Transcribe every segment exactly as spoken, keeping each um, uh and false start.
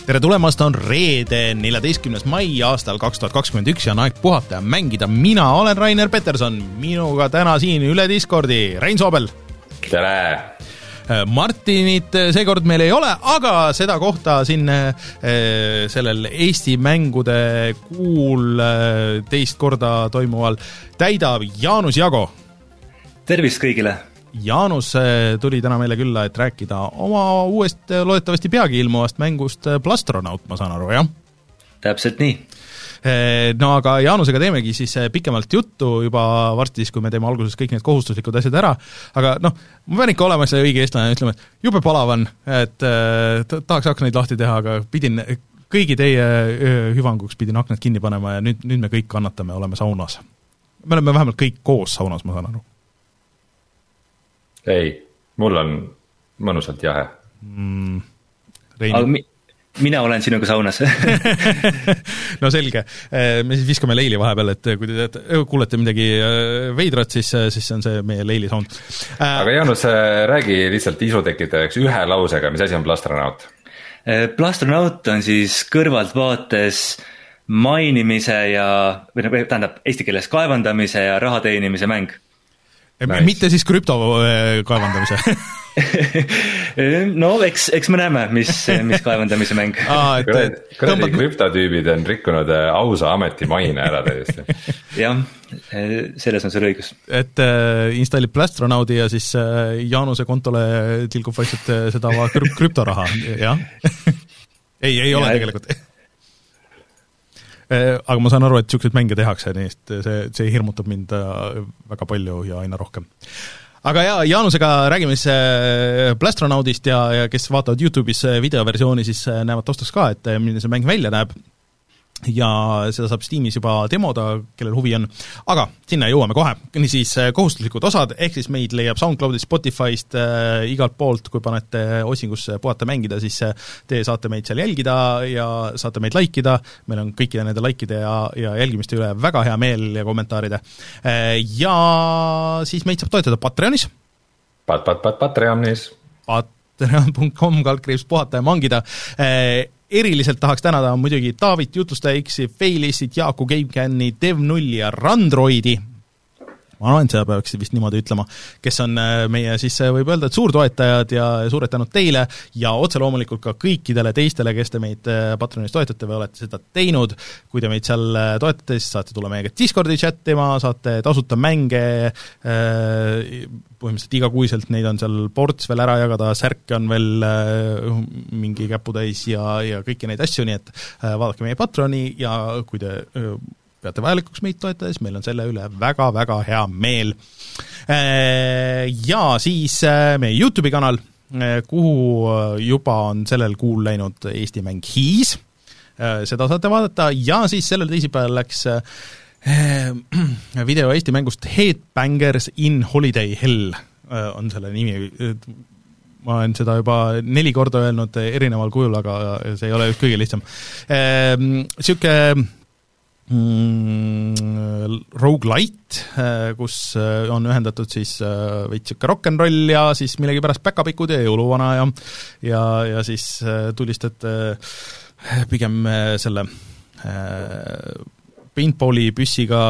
tere tulemast, on reede, neljateistkümnes mai aastal kaks tuhat kakskümmend üks ja on aeg puhata ja mängida. Mina olen Rainer Peterson, minuga täna siin üle Discordi Rein Soobel. Tere! Martinit seekord meil ei ole, aga seda kohta siin sellel Eesti mängude kuul teist korda toimuval täidab Jaanus Jago. Tervist kõigile! Jaanus tuli täna meile külla, et rääkida oma uuest loodetavasti peagi ilmuvast mängust Plastronaut, ma saan aru, jah? Täpselt nii. No aga Jaanusega teemegi siis pikemalt juttu juba varsti siis, kui me teeme alguses kõik need kohustuslikud asjad ära, aga noh, ma pean ikka olema selle õige eestlane ja ütlema, et jube palavan, et tahaks aknaid lahti teha, aga pidin kõigi teie hüvanguks pidin aknad kinni panema ja nüüd, nüüd me kõik kannatame, oleme saunas. Me oleme vähemalt kõik koos saunas, ma saan aru. Ei, mul on mõnusalt jahe. Mm, aga mi- mina olen sinuga saunas. No selge, me siis viskame Leili vahepeal, et kui te teate, kuulete midagi veidrat, siis, siis on see meie Leili sound. Aga Jaanus, räägi lihtsalt isutekitajaks ühe lausega, mis asi on Plastronaut? Plastronaut on siis kõrvaltvaates mainimise ja, või tähendab eesti keeles kaevandamise ja raha teenimise mäng. Nice. Mitte siis krüpto kaevandamise. No, eks, eks me näeme, mis, mis kaevandamise mäng. Aa, et, kuradi, kuradi tõmbad... krüptotüübid on rikkunud ausa ameti maine ära täiesti. Jah, selles on sul õigus. Et äh, installib Plastronaudi ja siis äh, Jaanuse kontole tilgub vaikselt äh, seda krüp- krüptoraha, jah? ei, ei ole ja, tegelikult. Aga ma saan aru, et niisuguseid mänge tehakse, nii et see, see hirmutab mind väga palju ja aina rohkem. Aga ja, Jaanusega räägime siis Plastronaudist ja, ja kes vaatavad YouTube'is videoversiooni, siis näevad taustaks ka, et milline see mäng välja näeb. Ja seda saab Steamis juba demoda, kellel huvi on. Aga sinna jõuame kohe. Nii siis kohustuslikud osad, ehk siis meid leiab SoundCloudist, Spotify'st, äh, igalt poolt, kui panete osingusse puhata mängida, siis te saate meid seal jälgida ja saate meid laikida. Meil on kõikide nende laikide ja, ja jälgimiste üle väga hea meel ja kommentaaride. Äh, ja siis meid saab toetada Patreonis. Pat, pat, pat, Patreonis. patreon punkt com kaldkriips puhata ja mangida. Äh, Eriliselt tahaks tänada muidugi Taavit, Jutustaja X-i, Failistit, Jaaku GameCami, Dev nulli ja Randroidi. Ma olen seda peaks vist niimoodi ütlema, kes on meie siis võib öelda, et suurtoetajad ja suured tänud teile ja otse loomulikult ka kõikidele teistele, kes te meid Patreonis toetate või olete seda teinud. Kui te meid seal toetate, siis saate tulla meiega Discordi chattima, saate tasuta mänge, põhimõtteliselt igakuiselt neid on seal ports veel ära jagada, särke on veel mingi käputäis ja, ja kõiki neid asju, nii et vaadake meie Patroni ja kui te peate vajalikuks meid toetada, siis meil on selle üle väga-väga hea meel. Ja siis meie YouTube'i kanal, kuhu juba on sellel kuul läinud Eesti mäng Hiis, seda saate vaadata ja siis sellel teisipäeval läks video Eesti mängust Headbangers in Holiday Hell on selle nimi. Ma olen seda juba neli korda öelnud erineval kujul, aga see ei ole just kõige lihtsam. Siuke Mm, roguelite, kus on ühendatud siis veits siuke rock'n'roll ja siis millegi pärast päkapikud ja jõuluvana ja, ja, ja siis tulistad pigem selle paintballi püssiga.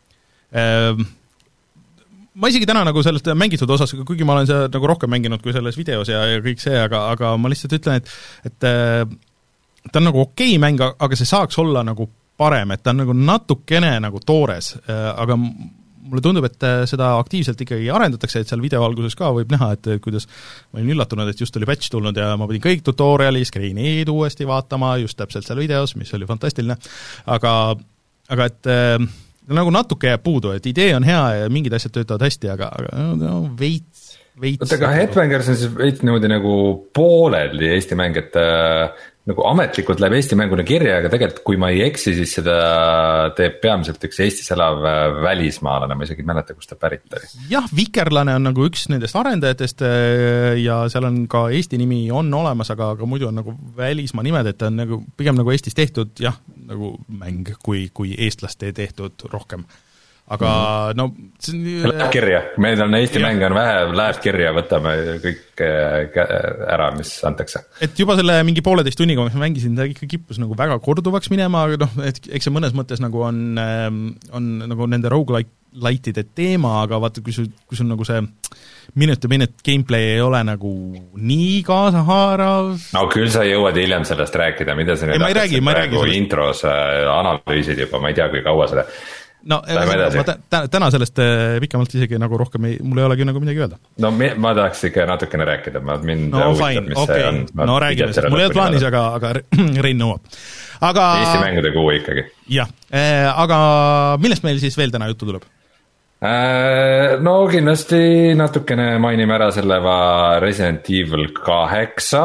Ma isegi täna nagu sellest mängitud osas, kuigi ma olen seda nagu rohkem mänginud kui selles videos ja, ja kõik see, aga, aga ma lihtsalt ütlen, et, et ta on nagu okei mäng, aga see saaks olla nagu parem, et ta on nagu natukene nagu toores, aga mulle tundub, et seda aktiivselt ikkagi arendatakse, et seal videovalguses ka võib näha, et kuidas ma olin üllatunud, et just oli patch tulnud ja ma pidin kõik tutoriali, screen'id uuesti vaatama just täpselt seal videos, mis oli fantastiline, aga, aga et nagu natuke jääb puudu, et idee on hea ja mingid asjad töötavad hästi, aga, aga no, veits, veits. Oota, aga Headbangers on siis veits niimoodi nagu pooleli Eesti mäng, et nagu ametlikult läheb Eesti mänguna kirja, aga tegelikult kui ma ei eksi, siis seda teeb peamiselt üks Eestis elav välismaalane, ma isegi ei mäleta, kus ta pärit oli. Jah, Vikerlane on nagu üks nendest arendajatest ja seal on ka Eesti nimi on olemas, aga, aga muidu on nagu välismaa nimed, et on nagu, pigem nagu Eestis tehtud, jah, nagu mäng kui, kui eestlaste tehtud rohkem. aga mm. no see läheb kirja, meil on Eesti ja. Mäng on vähe, läheb kirja, võtame kõik ära, mis antakse. Et juba selle mingi pooleteist tunniga, mis ma mängisin, ta ikka kippus nagu väga korduvaks minema, aga noh, et eks see mõnes mõttes nagu on, on nagu nende roguelite'ide teema, aga vaata, kui sul, kui sul nagu see minute to minute gameplay ei ole nagu nii kaasahaarav. No küll sa jõuad hiljem sellest rääkida, mida sa nüüd räägi, praegu intros analüüsid juba, ma ei tea, kui kaua seda. No ma tä- täna sellest pikemalt isegi nagu rohkem ei, mul ei olegi nagu midagi öelda. No ma tahaks ikka natukene rääkida, ma mind no, huvitad, mis okay. see on. Ma no räägime, mul ei ole plaanis, aga, aga Rein nõuab. Aga... Eesti mängude kuu ikkagi. Jah, aga millest meil siis veel täna juttu tuleb? No kindlasti natukene mainime ära selle Resident Evil kaheksa,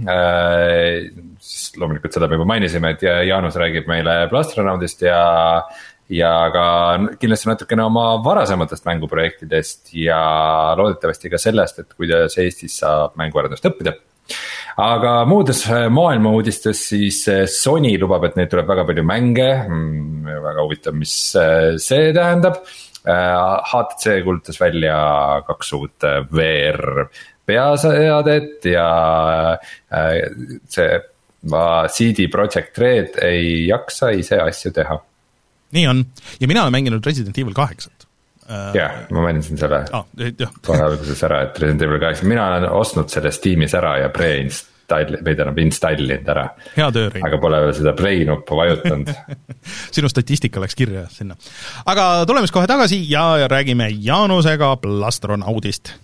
siis loomulikult seda me juba mainisime, et Jaanus räägib meile Plastronaudist ja, ja ka kindlasti natukene oma varasematest mänguprojektidest ja loodetavasti ka sellest, et kuidas Eestis saab mänguarendust õppida. Aga muudes maailma uudistes siis Sony lubab, et neid tuleb väga palju mänge, väga huvitav, mis see tähendab. H T C kuulutas välja kaks uut V R peaseadet ja see C D Projekt Red ei jaksa ise asju teha. Nii on, ja mina olen mänginud Resident Evil kaheksat. Jah, ma mainisin selle ah, kohe alguses ära, et Resident Evil kaheksa, mina olen ostnud selles Steamis ära ja pre-install, või tähendab installinud ära. Hea töö, Rein. Aga pole veel seda play-nuppu vajutanud. Sinu statistika läks kirja sinna. Aga tuleme kohe tagasi ja räägime Jaanusega Plastronaudist.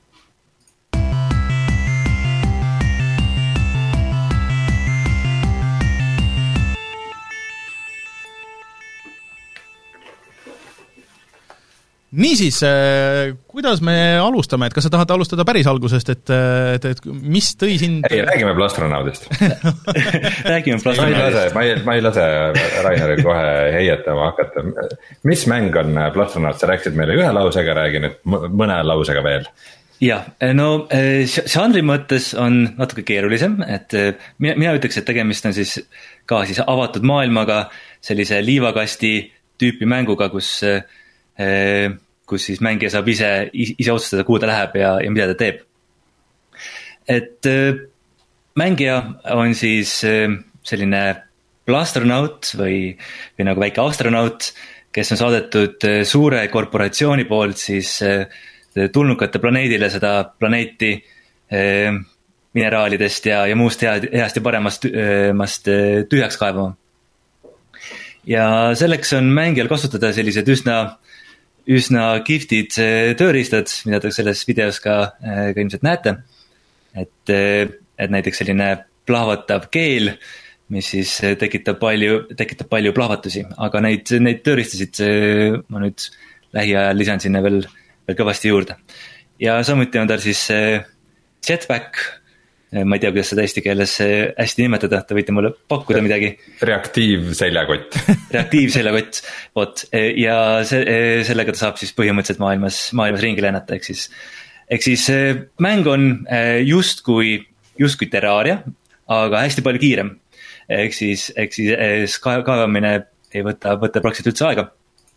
Niisiis, kuidas me alustame, et kas sa tahad alustada päris algusest, et, et, et mis tõi sind... Ei, räägime Plastronaudist. räägime Plastronaudist. Ma ei lase, ma ei lase Rainaril kohe heietama hakata. Mis mäng on Plastronaud? Sa rääkisid meile ühe lausega, räägi nüüd mõne lausega veel. Jah, no žanri mõttes on natuke keerulisem, et mina, mina ütleks, et tegemist on siis ka siis avatud maailmaga, sellise liivakasti tüüpi mänguga, kus... kus siis mängija saab ise, ise otsustada, kuhu ta läheb ja, ja mida ta teeb. Et mängija on siis selline plastronaut või, või nagu väike astronaut, kes on saadetud suure korporatsiooni poolt siis tulnukate planeedile seda planeeti mineraalidest ja, ja muust heast ja paremast tühjaks kaevama. Ja selleks on mängijal kasutada sellised üsna üsna kihvtid tööriistad, mida te selles videos ka, ka ilmselt näete. Et, et näiteks selline plahvatav keel, mis siis tekitab palju, tekitab palju plahvatusi, aga neid, neid tööriistasid ma nüüd lähiajal lisan sinna veel, veel kõvasti juurde. Ja samuti on tal siis jetpack, ma ei tea, kuidas seda eesti keeles hästi nimetada, te võite mulle pakkuda midagi. Reaktiivseljakott. Reaktiivseljakott, vot, ja see, sellega ta saab siis põhimõtteliselt maailmas, maailmas ringi lennata, ehk siis, ehk siis mäng on just kui, just kui Terraria, aga hästi palju kiirem. Ehk siis, ehk siis kaevamine ei võta, võta praktiliselt üldse aega.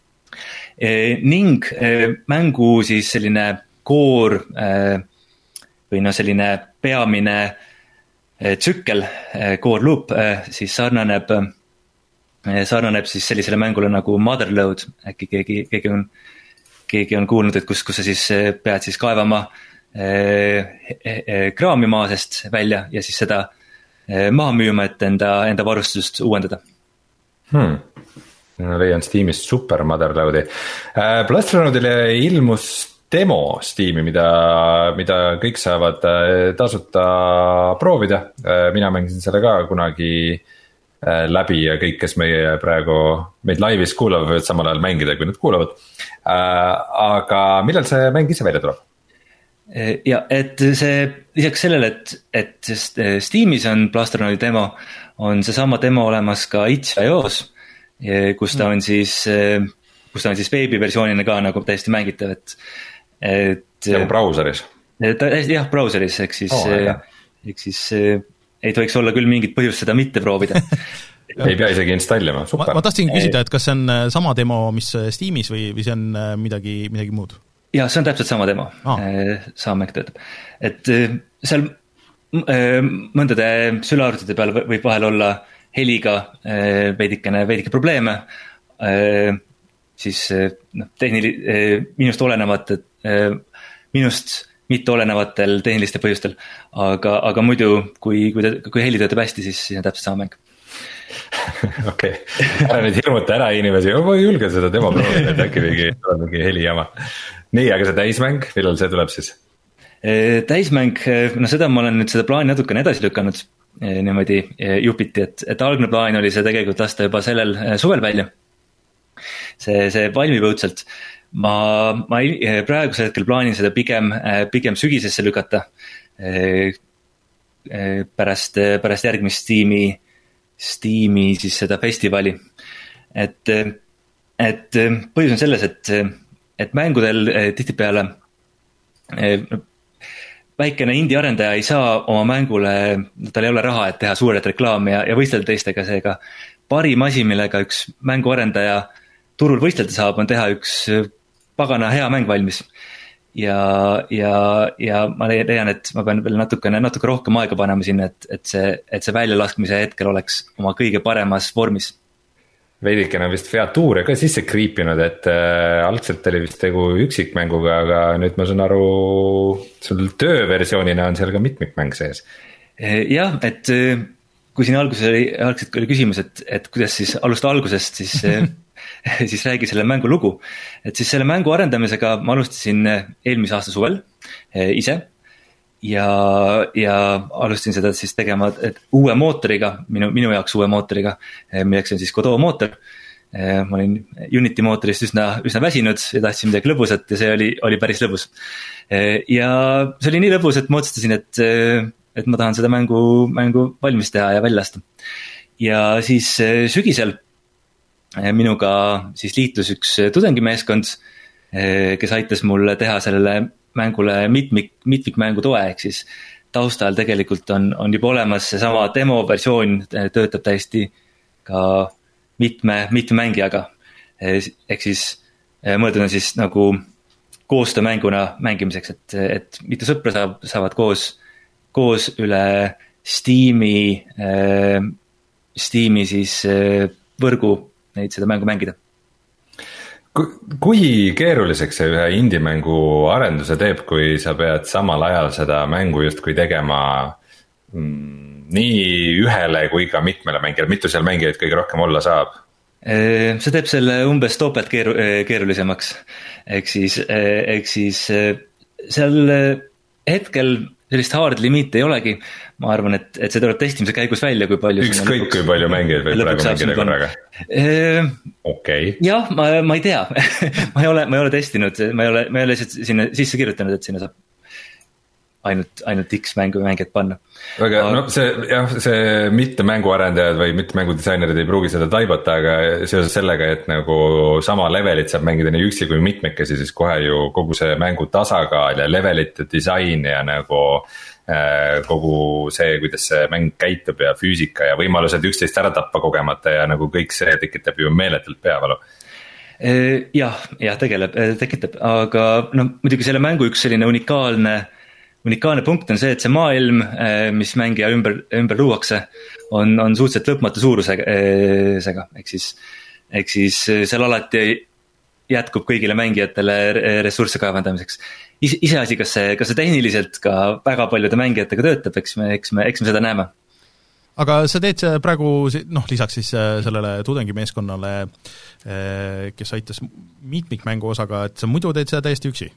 Ning mängu siis selline koor või no selline peamine tsükkel, core loop, siis sarnaneb, sarnaneb siis sellisele mängule nagu Motherload, äkki keegi, keegi on, keegi on kuulnud, et kus, kus sa siis pead siis kaevama kraami maasest välja ja siis seda maha müüma, et enda, enda varustust uuendada. Hmm. Leian Steamist super Motherloadi. Plastronaudile ilmus demo Steam'i, mida, mida kõik saavad tasuta proovida. Mina mängisin selle ka kunagi läbi ja kõik, kes meie praegu meid laivis kuulavad, võivad samal ajal mängida, kui nad kuulavad. Aga millal see mäng ise välja tuleb? Ja, et see, lisaks sellele, et, et Steamis on Plastronaudi demo, on see sama demo olemas ka itch punkt io-s, kus ta on siis, kus ta on siis veebiversioonina ka nagu täiesti mängitav, et et see on brauseris. Ta, jah, brauseris, ehk siis, oh, ehk siis ei tohiks olla küll mingit põhjust seda mitte proovida. ei pea isegi installima, super. ma, ma tahtsin küsida, et kas see on sama demo, mis Steamis või, või see on midagi, midagi muud? Jah, see on täpselt sama demo ah., sama mäng töötab. Et seal mõndade sülearvutite peal võib vahel olla heliga veidikene, veidike probleeme, siis noh, tehnili-, minust olenevat, minust mitte olenevatel tehniliste põhjustel, aga, aga muidu, kui, kui, kui heli töötab hästi, siis, siis on täpselt sama mäng. Okei, ära nüüd hirmuta ära inimesi, ma ei julge seda demo proovida, et äkki mingi, mingi heli jama. Nii, aga see täismäng, millal see tuleb siis? Täismäng, no seda ma olen nüüd seda plaani natukene edasi lükanud niimoodi jupiti, et, et algne plaan oli see tegelikult lasta juba sellel suvel välja. See, see valmib õudselt. Ma, ma praegusel hetkel plaanin seda pigem, pigem sügisesse lükata pärast, pärast järgmist Steam'i, Steam'i siis seda festivali. Et, et põhjus on selles, et, et mängudel tihtipeale väikene indie arendaja ei saa oma mängule, tal ei ole raha, et teha suuret reklaami ja, ja võistelda teistega, seega parim asi, millega üks mänguarendaja turul võistelda saab, on teha üks pagana hea mäng valmis. Ja, ja, ja ma leian, et ma pean veel natukene, natuke rohkem aega panema sinna, et, et see, et see väljalaskmise hetkel oleks oma kõige paremas vormis. Veidikene vist featuure ka sisse kriipinud, et äh, algselt oli vist tegu üksikmänguga, aga nüüd ma saan aru, sul tööversioonina on seal ka mitmikmäng sees. Jah, et kui siin alguses oli, algselt oli küsimus, et, et kuidas siis alusta algusest, siis siis räägi selle mängu lugu. Et siis selle mängu arendamisega ma alustasin eelmise aasta suvel ise ja, ja alustasin seda siis tegema uue mootoriga, minu, minu jaoks uue mootoriga, milleks on siis Godot mootor. Ma olin Unity mootorist üsna, üsna väsinud ja tahtsin midagi lõbusat ja see oli, oli päris lõbus. Ja see oli nii lõbus, et ma otsustasin, et, et ma tahan seda mängu, mängu valmis teha ja välja lasta. Ja siis sügisel minuga siis liitus üks tudengimeeskond, kes aitas mulle teha sellele mängule mitmik, mitmikmängu toe, ehk siis taustal tegelikult on, on juba olemas see sama demo versioon, töötab täiesti ka mitme, mitme mängijaga. Ehk siis mõeldud on siis nagu koostöömänguna mängimiseks, et, et mitu sõpra saab, saavad koos, koos üle Steam'i, Steam'i siis võrgu neid seda mängu mängida. Kui keeruliseks see ühe indie-mängu arenduse teeb, kui sa pead samal ajal seda mängu justkui tegema mm, nii ühele kui ka mitmele mängijale, mitu seal mängijaid kõige rohkem olla saab? See teeb selle umbes topelt keeru, keerulisemaks. Ehk siis, ehk siis seal hetkel sellist hard limiit ei olegi. Ma arvan, et, et see tuleb testimise käigus välja, kui palju üks kõik, kui palju mängijaid võib praegu mängida korraga. Okei. Jah, ma, ma ei tea. ma, ei ole, ma ei ole testinud, ma ei ole, ma ei ole lihtsalt sinna sisse kirjutanud, et sinna saab ainult, ainult X mängu mängijad panna. Aga no see, jah, see mitte mänguarendajad või mitte mängudisainerid ei pruugi seda taibata, aga seoses sellega, et nagu sama levelit saab mängida nii üksi kui mitmekesi, siis kohe ju kogu see mängu tasakaal ja levelite disain ja nagu äh, kogu see, kuidas see mäng käitub ja füüsika ja võimalused üksteist ära tappa kogemata ja nagu kõik see tekitab ju meeletult peavalu. Jah, jah, tegeleb, tekitab, aga no muidugi selle mängu üks selline unikaalne unikaalne punkt on see, et see maailm, mis mängija ümber, ümber luuakse, on, on suhteliselt lõpmatu suurusega, ehk siis, ehk siis seal alati jätkub kõigile mängijatele ressursse kaevandamiseks. Iseasi, kas see, kas see tehniliselt ka väga paljude mängijatega töötab, eks me, eks me, eks me seda näeme. Aga sa teed praegu, noh, lisaks siis sellele tudengimeeskonnale, kes aitas mitmikmängu osaga, et sa muidu teed seda täiesti üksi?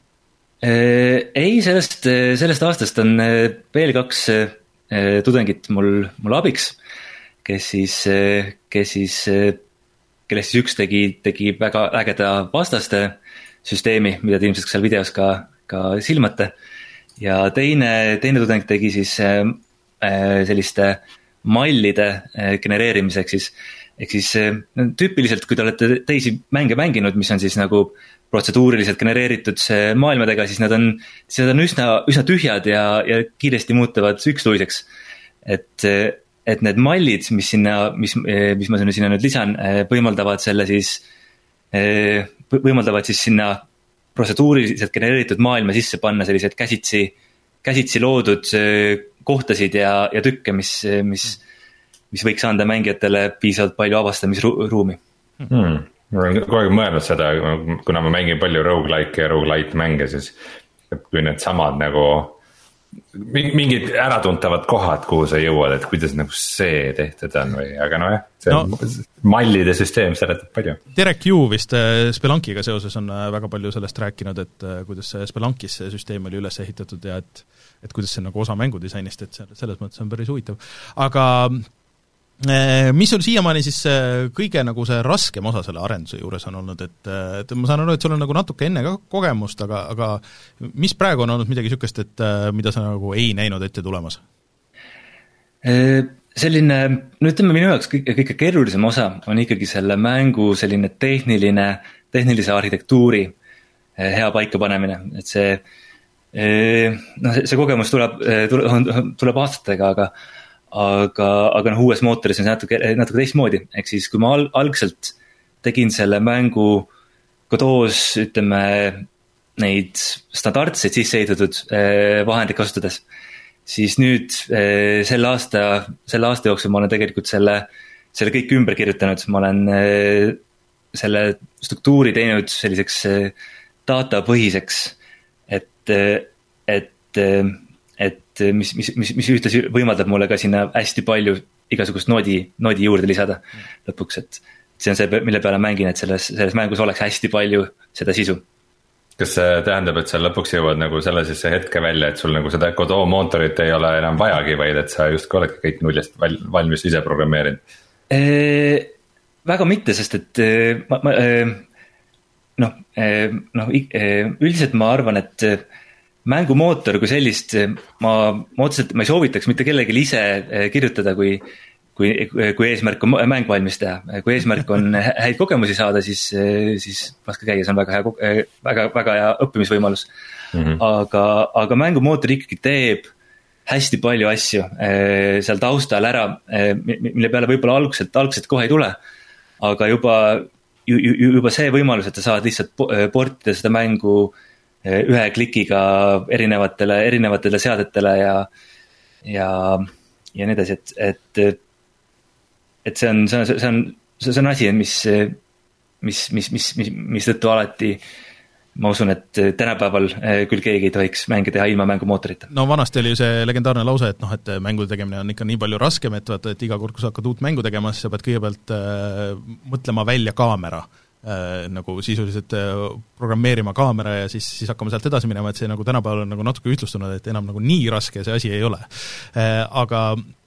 Ei, sellest, sellest aastast on veel kaks tudengit mul, mul abiks, kes siis, kes siis, kellest siis üks tegi, tegi väga ägeda vastaste süsteemi, mida te ilmselt seal videos ka, ka silmate. Ja teine, teine tudeng tegi siis selliste mallide genereerimiseks siis, ehk siis tüüpiliselt, kui te olete teisi mänge mänginud, mis on siis nagu protseduuriliselt genereeritud maailmadega, siis nad on, siis nad on üsna, üsna tühjad ja, ja kiiresti muutuvad üksluiseks. Et, et need mallid, mis sinna, mis, mis ma sinna nüüd lisan, võimaldavad selle siis, võimaldavad siis sinna protseduuriliselt genereeritud maailma sisse panna sellised käsitsi, käsitsi loodud kohtasid ja, ja tükke, mis, mis, mis võiks anda mängijatele piisavalt palju avastamisruumi. Hmm. Ma olen kogu aeg mõelnud seda, kuna ma mängin palju roguelike ja roguelite mänge, siis kui need samad nagu mingid äratuntavad kohad, kuhu sa jõuad, et kuidas nagu see tehtud on või, aga noh jah, see no, mallide süsteem seletab palju. Derek Yu vist Spelunkiga seoses on väga palju sellest rääkinud, et kuidas Spelunkis see süsteem oli üles ehitatud ja et, et kuidas see nagu osa mängudisainist, et selles mõttes on päris huvitav. Aga mis on siiamaani siis kõige nagu see raskem osa selle arenduse juures on olnud, et, et ma saan aru, et sul on nagu natuke enne ka kogemust, aga, aga mis praegu on olnud midagi niisugust, et mida sa nagu ei näinud ette tulemas? Selline, no ütleme minu jaoks kõige, kõige keerulisem osa on ikkagi selle mängu selline tehniline, tehnilise arhitektuuri hea paika panemine, et see, no see kogemus tuleb, tuleb aastatega, aga aga, aga noh, uues mootoris on see natuke, natuke teistmoodi, ehk siis kui ma al- algselt tegin selle mängu kodoos, ütleme, neid standardseid sisse ehitatud vahendeid kasutades, siis nüüd selle aasta, selle aasta jooksul ma olen tegelikult selle, selle kõik ümber kirjutanud, ma olen selle struktuuri teinud selliseks datapõhiseks, et, et et mis, mis, mis, mis ühtlasi võimaldab mulle ka sinna hästi palju igasugust noodi, noodi juurde lisada lõpuks, et see on see, mille peale mängin, et selles, selles mängus oleks hästi palju seda sisu. Kas see tähendab, et sa lõpuks jõuad nagu selle siis see hetke välja, et sul nagu seda Godot mootorit ei ole enam vajagi, vaid et sa just oledki kõik nullist valmis ise programmeerinud? Eee, väga mitte, sest et ma, ma, noh, noh, üldiselt ma arvan, et mängumootor kui sellist ma, ma otseselt, ma ei soovitaks mitte kellegi ise kirjutada, kui, kui, kui eesmärk on mäng valmis teha. Kui eesmärk on häid kogemusi saada, siis, siis laske käia, see on väga hea, väga, väga hea õppimisvõimalus. Mm-hmm. Aga, aga mängumootor ikkagi teeb hästi palju asju seal taustal ära, mille peale võib-olla algselt, algselt kohe ei tule. Aga juba, juba see võimalus, et sa saad lihtsalt portida seda mängu ühe klikiga erinevatele, erinevatele seadetele ja, ja, ja nii edasi, et, et, et see on, see on, see on, see on asi, mis, mis, mis, mis, mis, mis tõttu alati ma usun, et tänapäeval küll keegi ei tohiks mänge teha ilma mängumootorita. No vanasti oli ju see legendaarne lause, et noh, et mängu tegemine on ikka nii palju raskem, et vaata, et iga kord, kui sa hakkad uut mängu tegema, siis sa pead kõigepealt äh, mõtlema välja kaamera. Äh, nagu sisuliselt äh, programmeerima kaamera ja siis, siis hakkame sealt edasi minema, et see nagu tänapäeval on nagu natuke ütlustunud, et enam nagu nii raske see asi ei ole. Äh, aga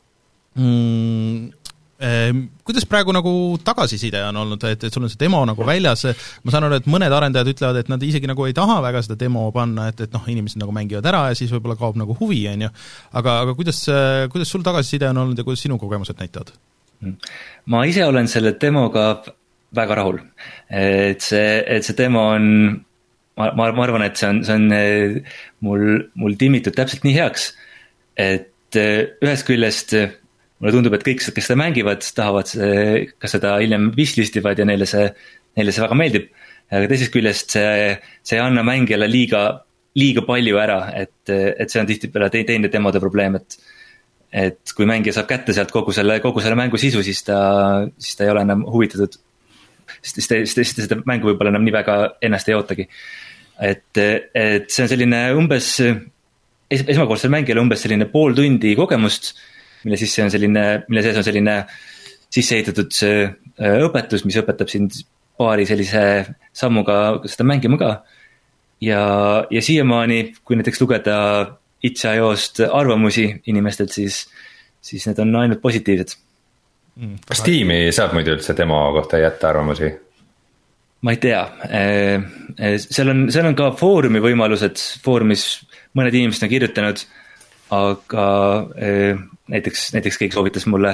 mm, äh, kuidas praegu nagu tagasiside on olnud, et, et sul on see demo nagu väljas, ma saan aru, et mõned arendajad ütlevad, et nad isegi nagu ei taha väga seda demo panna, et, et noh, inimesed nagu mängivad ära ja siis võib-olla kaob nagu huvi, on ju. Aga, aga kuidas, kuidas sul tagasiside on olnud ja kuidas sinu kogemused näitavad? Ma ise olen selle demoga väga rahul, et see, et see demo on, ma, ma arvan, et see on, see on mul, mul timmitud täpselt nii heaks, et ühest küljest mulle tundub, et kõik, kes seda mängivad, tahavad ka seda hiljem wishlistivad ja neile see, neile see väga meeldib, aga teisest küljest see, see ei anna mängijale liiga, liiga palju ära, et, et see on tihtipeale teine demode probleem, et et kui mängija saab kätte sealt kogu selle, kogu selle mängu sisu, siis ta, siis ta ei ole enam huvitatud, sest siis seda mängu võib-olla enam nii väga ennast ei ootagi. Et, et see on selline umbes, esmakordsel mängijal umbes selline pool tundi kogemust, mille sisse on selline, mille sees on selline sisse ehitatud õpetus, mis õpetab sind paari sellise sammuga seda mängima ka. Ja, ja siiamaani, kui näiteks lugeda itch dot io'st arvamusi inimestelt, siis, siis need on ainult positiivsed. Kas tiimi saab muidu üldse demo kohta jätta arvamusi? Ma ei tea. Seal on, seal on ka foorumi võimalused, foorumis mõned inimesed on kirjutanud, aga näiteks, näiteks keegi soovitas mulle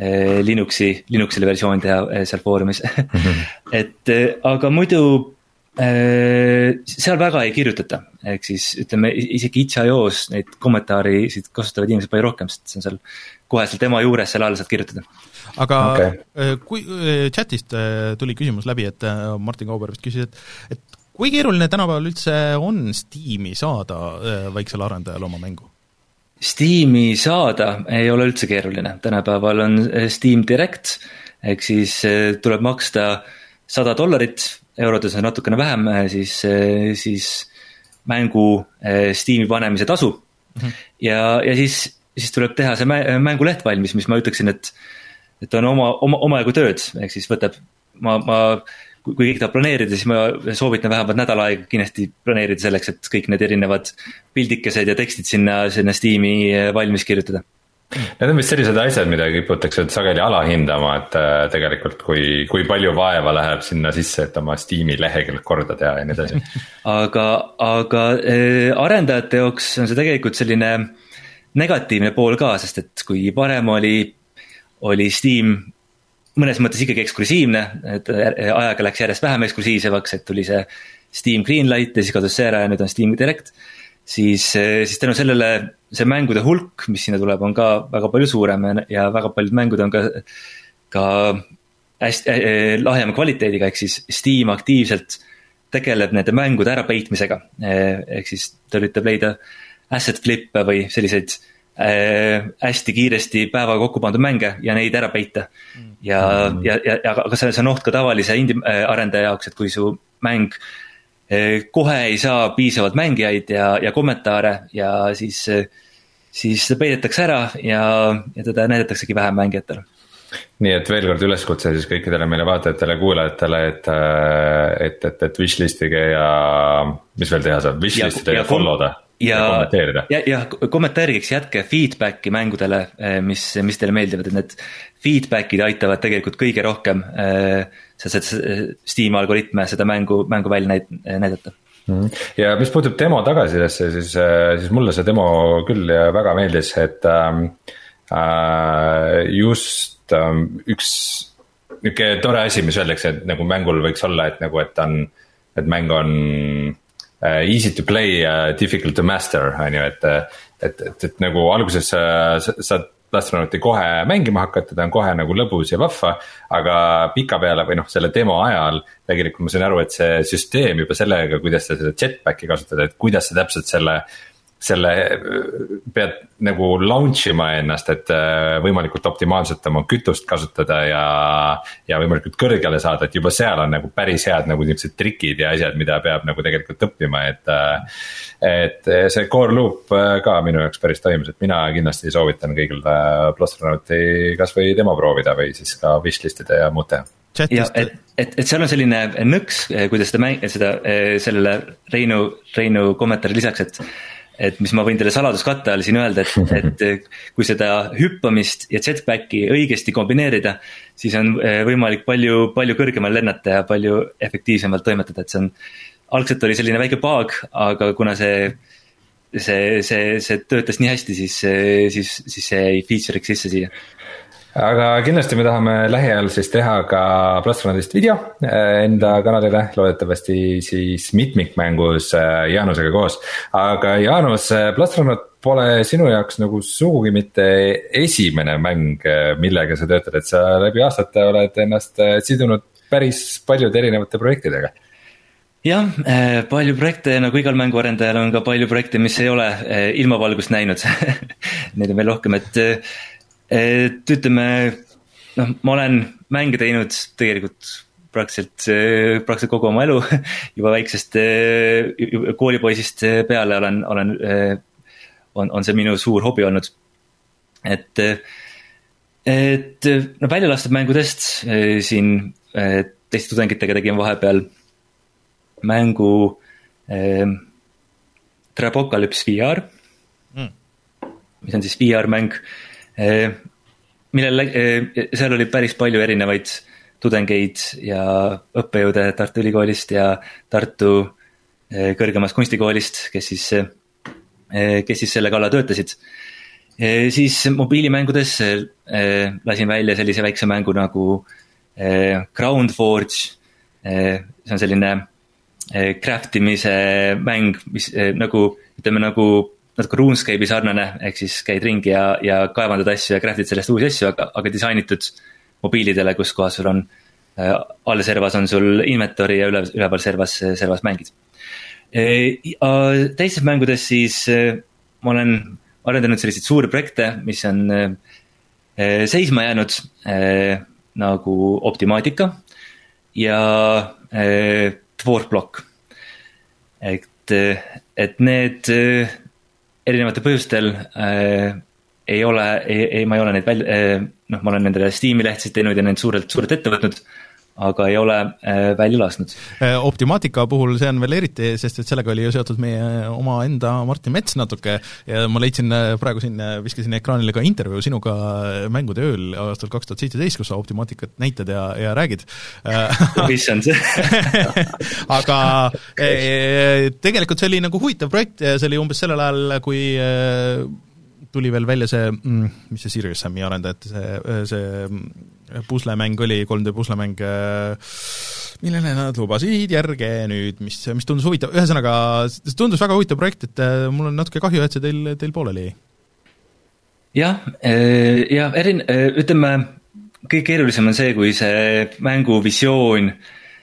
Linuxi, Linuxile versioon teha seal foorumis. Mm-hmm. et aga muidu seal väga ei kirjutata, ehk siis ütleme isegi itch punkt io's neid kommentaarisid kasutavad inimesed palju rohkem, sest see on seal kohe seal tema juures seal all saad kirjutada. Aga okay. kui chatist tuli küsimus läbi, et Martin Kauber vist küsis, et, et kui keeruline tänapäeval üldse on Steam'i saada väiksel arendajal oma mängu? Steam'i saada ei ole üldse keeruline, tänapäeval on Steam Direct, ehk siis tuleb maksta sada dollarit, eurodes on natukene vähem, siis, siis mängu Steam'i panemise tasu mm-hmm. ja, ja siis, siis tuleb teha see mänguleht valmis, mis ma ütleksin, et, et on oma, oma, omajagu tööd, ehk siis võtab, ma, ma, kui kõik tahab planeerida, siis ma soovitan vähemalt nädal aega kindlasti planeerida selleks, et kõik need erinevad pildikesed ja tekstid sinna, sinna Steam'i valmis kirjutada. Need on vist sellised asjad, mida kiputakse sageli alahindama, et tegelikult kui, kui palju vaeva läheb sinna sisse, et oma Steam'i lehekülg korda teha ja nii edasi. aga, aga arendajate jaoks on see tegelikult selline negatiivne pool ka, sest et kui varem oli, oli Steam mõnes mõttes ikkagi eksklusiivne, et ajaga läks järjest vähem eksklusiivsevaks, et tuli see Steam Greenlight ja siis kadus see ära ja nüüd on Steam Direct, siis, siis tänu sellele see mängude hulk, mis sinna tuleb, on ka väga palju suurem ja väga paljud mängud on ka, ka hästi äh, lahjama kvaliteediga, ehk siis Steam aktiivselt tegeleb nende mängude ära peitmisega, ehk siis ta üritab leida asset flippe või selliseid äh, hästi kiiresti päevaga kokku pandud mänge ja neid ära peita. Ja, mm. ja, ja, ja aga see on oht ka tavalise indie arendaja jaoks, et kui su mäng kohe ei saa piisavalt mängijaid ja, ja kommentaare ja siis, siis ta peidetakse ära ja, ja teda näidataksegi vähem mängijatele. Nii et veel kord üleskutse siis kõikidele meile vaatajatele, kuulajatele, et, et, et, et wishlistige ja mis veel teha saab, wishlistida ja, ja, ja follow da ja, ja kommenteerida. Ja, ja kommentaariks jätke feedbacki mängudele, mis, mis teile meeldivad, et need feedbackid aitavad tegelikult kõige rohkem Steam algoritme seda mängu, mängu välja näidata. Ja mis puutub demo tagasidesse, siis, siis mulle see demo küll väga meeldis, et äh, just äh, üks niuke tore asi, mis öeldakse, et nagu mängul võiks olla, et nagu, et on, et mäng on uh, easy to play uh,, difficult to master, on ju, et, et, et, et nagu alguses uh, sa, sa Plastronauti kohe mängima hakata, ta on kohe nagu lõbus ja vahva, aga pika peale või noh, selle demo ajal tegelikult ma sain aru, et see süsteem juba sellega, kuidas sa seda jetpacki kasutada, et kuidas sa täpselt selle, selle pead nagu launch ima ennast, et võimalikult optimaalselt oma kütust kasutada ja, ja võimalikult kõrgele saada, et juba seal on nagu päris head nagu niisugused trikid ja asjad, mida peab nagu tegelikult õppima, et, et see core loop ka minu jaoks päris toimis, et mina kindlasti soovitan kõigil Plastronauti kas või demo proovida või siis ka wishlistida ja muud teha. Ja, et, et, et seal on selline nõks, kuidas seda, mäng, seda sellele Reinu, Reinu kommentaari lisaks, et et mis ma võin teile saladuskatte all siin öelda, et, et kui seda hüppamist ja jetpacki õigesti kombineerida, siis on võimalik palju, palju kõrgemal lennata ja palju efektiivsemalt toimetada, et see on, algselt oli selline väike bug, aga kuna see, see, see, see töötas nii hästi, siis, siis, siis see ei feature'iks sisse siia. Aga kindlasti me tahame lähiajal siis teha ka Plastronautist video enda kanalile, loodetavasti siis mitmikmängus Jaanusega koos. Aga Jaanus, Plastronaut pole sinu jaoks nagu sugugi mitte esimene mäng, millega sa töötad, et sa läbi aastate oled ennast sidunud päris paljude erinevate projektidega. Jah, palju projekte, nagu igal mänguarendajal on ka palju projekte, mis ei ole ilmavalgust näinud. Neid on veel rohkem, et et ütleme, noh, ma olen mänge teinud tegelikult praktiliselt, praktiliselt kogu oma elu, juba väiksest koolipoisist peale olen, olen, on, on see minu suur hobi olnud. Et, et no välja lastud mängudest siin teiste tudengitega tegin vahepeal mängu eh, Trapocalypse V R, mm. mis on siis V R-mäng, millel seal oli päris palju erinevaid tudengeid ja õppejõude Tartu Ülikoolist ja Tartu kõrgemast kunstikoolist, kes siis, kes siis selle kalla töötasid. Siis mobiilimängudes lasin välja sellise väikse mängu nagu Ground Forge, see on selline craftimise mäng, mis nagu, ütleme nagu natuke RuneScape'i sarnane, ehk siis käid ringi ja, ja kaevandad asju ja craftid sellest uusi asju, aga, aga disainitud mobiilidele, kus kohas sul on äh, all servas on sul inventory ja üle, üleval servas, servas mängid. äh, Teistes mängudes siis äh, ma olen arendanud selliseid suuri projekte, mis on äh, seisma jäänud äh, nagu Optimaatika ja äh, Dwarfblock. et, et need äh, erinevate põhjustel äh, ei ole, ei, ei, ma ei ole neid välja, äh, noh, ma olen nendele Steam'i lehtsid teinud ja need suurelt, suurelt ette võtnud, aga ei ole äh, välja lasknud. Optimaatika puhul see on veel eriti, sest et sellega oli ju seotud meie oma enda Martin Mets natuke ja ma leidsin praegu siin, viskasin ekraanile ka intervjuu sinuga Mängude ööl aastal kaks tuhat seitseteist, kus sa Optimaatikat näitad ja, ja räägid. Mis on see? aga okay. Tegelikult see oli nagu huvitav projekt ja see oli umbes sellel ajal, kui tuli veel välja see, mis see Serious Sami arendajate, see, see puslemäng oli, kolm D puslemäng, millele nad lubasid järge nüüd, mis, mis tundus huvitav, ühesõnaga, see tundus väga huvitav projekt, et mul on natuke kahju, et see teil, teil pooleli jäi. jah, ja erin, ütleme, kõige keerulisem on see, kui see mängu visioon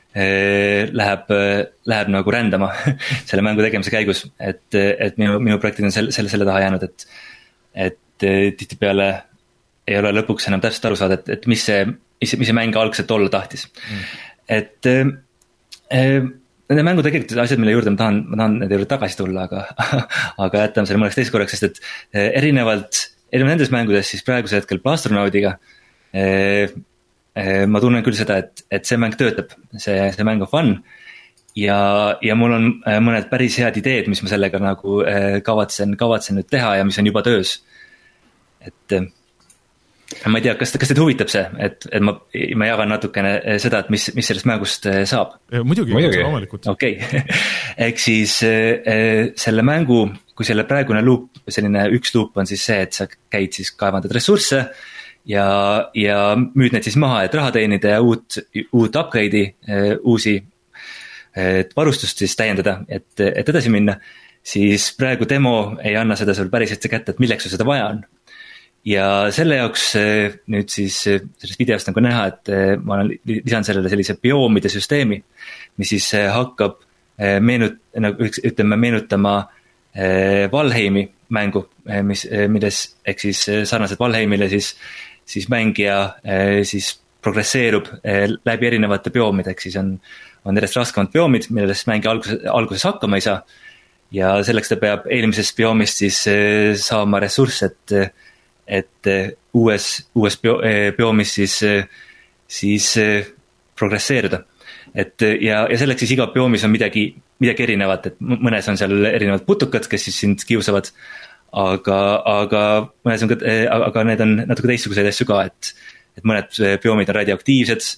läheb, läheb nagu rändama selle mängu tegemise käigus, et, et minu, minu projektid on selle, selle, selle taha jäänud, et et tihtipeale ei ole lõpuks enam täpselt aru saada, et, et mis see, mis see mäng algselt olla tahtis. Mm. Et äh, nende mängu tegelikult asjad, mille juurde ma tahan, ma tahan nende juurde tagasi tulla, aga, aga jätame selle mõneks teiseks korraks, sest et erinevalt, erinevalt nendes mängudes siis praegusel hetkel Plastronaudiga äh, äh, ma tunnen küll seda, et, et see mäng töötab, see, see mäng on fun ja, ja mul on mõned päris head ideed, mis ma sellega nagu kavatsen, kavatsen nüüd teha ja mis on juba töös. Et ma ei tea, kas, kas teid huvitab see, et, et ma, ma jagan natukene seda, et mis, mis sellest mängust saab? Muidugi, muidugi. Okei, ehk siis selle mängu, kui selle praegune loop, selline üks loop on siis see, et sa käid siis kaevandad ressursse ja, ja müüd need siis maha, et raha teenida ja uut, uut upgrade'i, uusi et varustust siis täiendada, et, et edasi minna, siis praegu demo ei anna seda sul päris ette kätte, et milleks sul seda vaja on. Ja selle jaoks nüüd siis sellest videost nagu näha, et ma lisan sellele sellise bioomide süsteemi, mis siis hakkab meenut, nagu ütleme meenutama Valheimi mängu, mis, milles, ehk siis sarnaselt Valheimile siis, siis mängija siis progresseerub läbi erinevate bioomide, ehk siis on on järjest raskemad bioomid, millest mängija alguses, alguses hakkama ei saa ja selleks ta peab eelmisest bioomist siis saama ressursse, et, et uues, uues bio, bioomis siis, siis progresseerida. Et ja, ja selleks siis iga bioomis on midagi, midagi erinevat, et mõnes on seal erinevad putukad, kes siis sind kiusavad, aga, aga mõnes on ka, aga need on natuke teistsuguseid asju ka, et, et mõned bioomid on radioaktiivsed,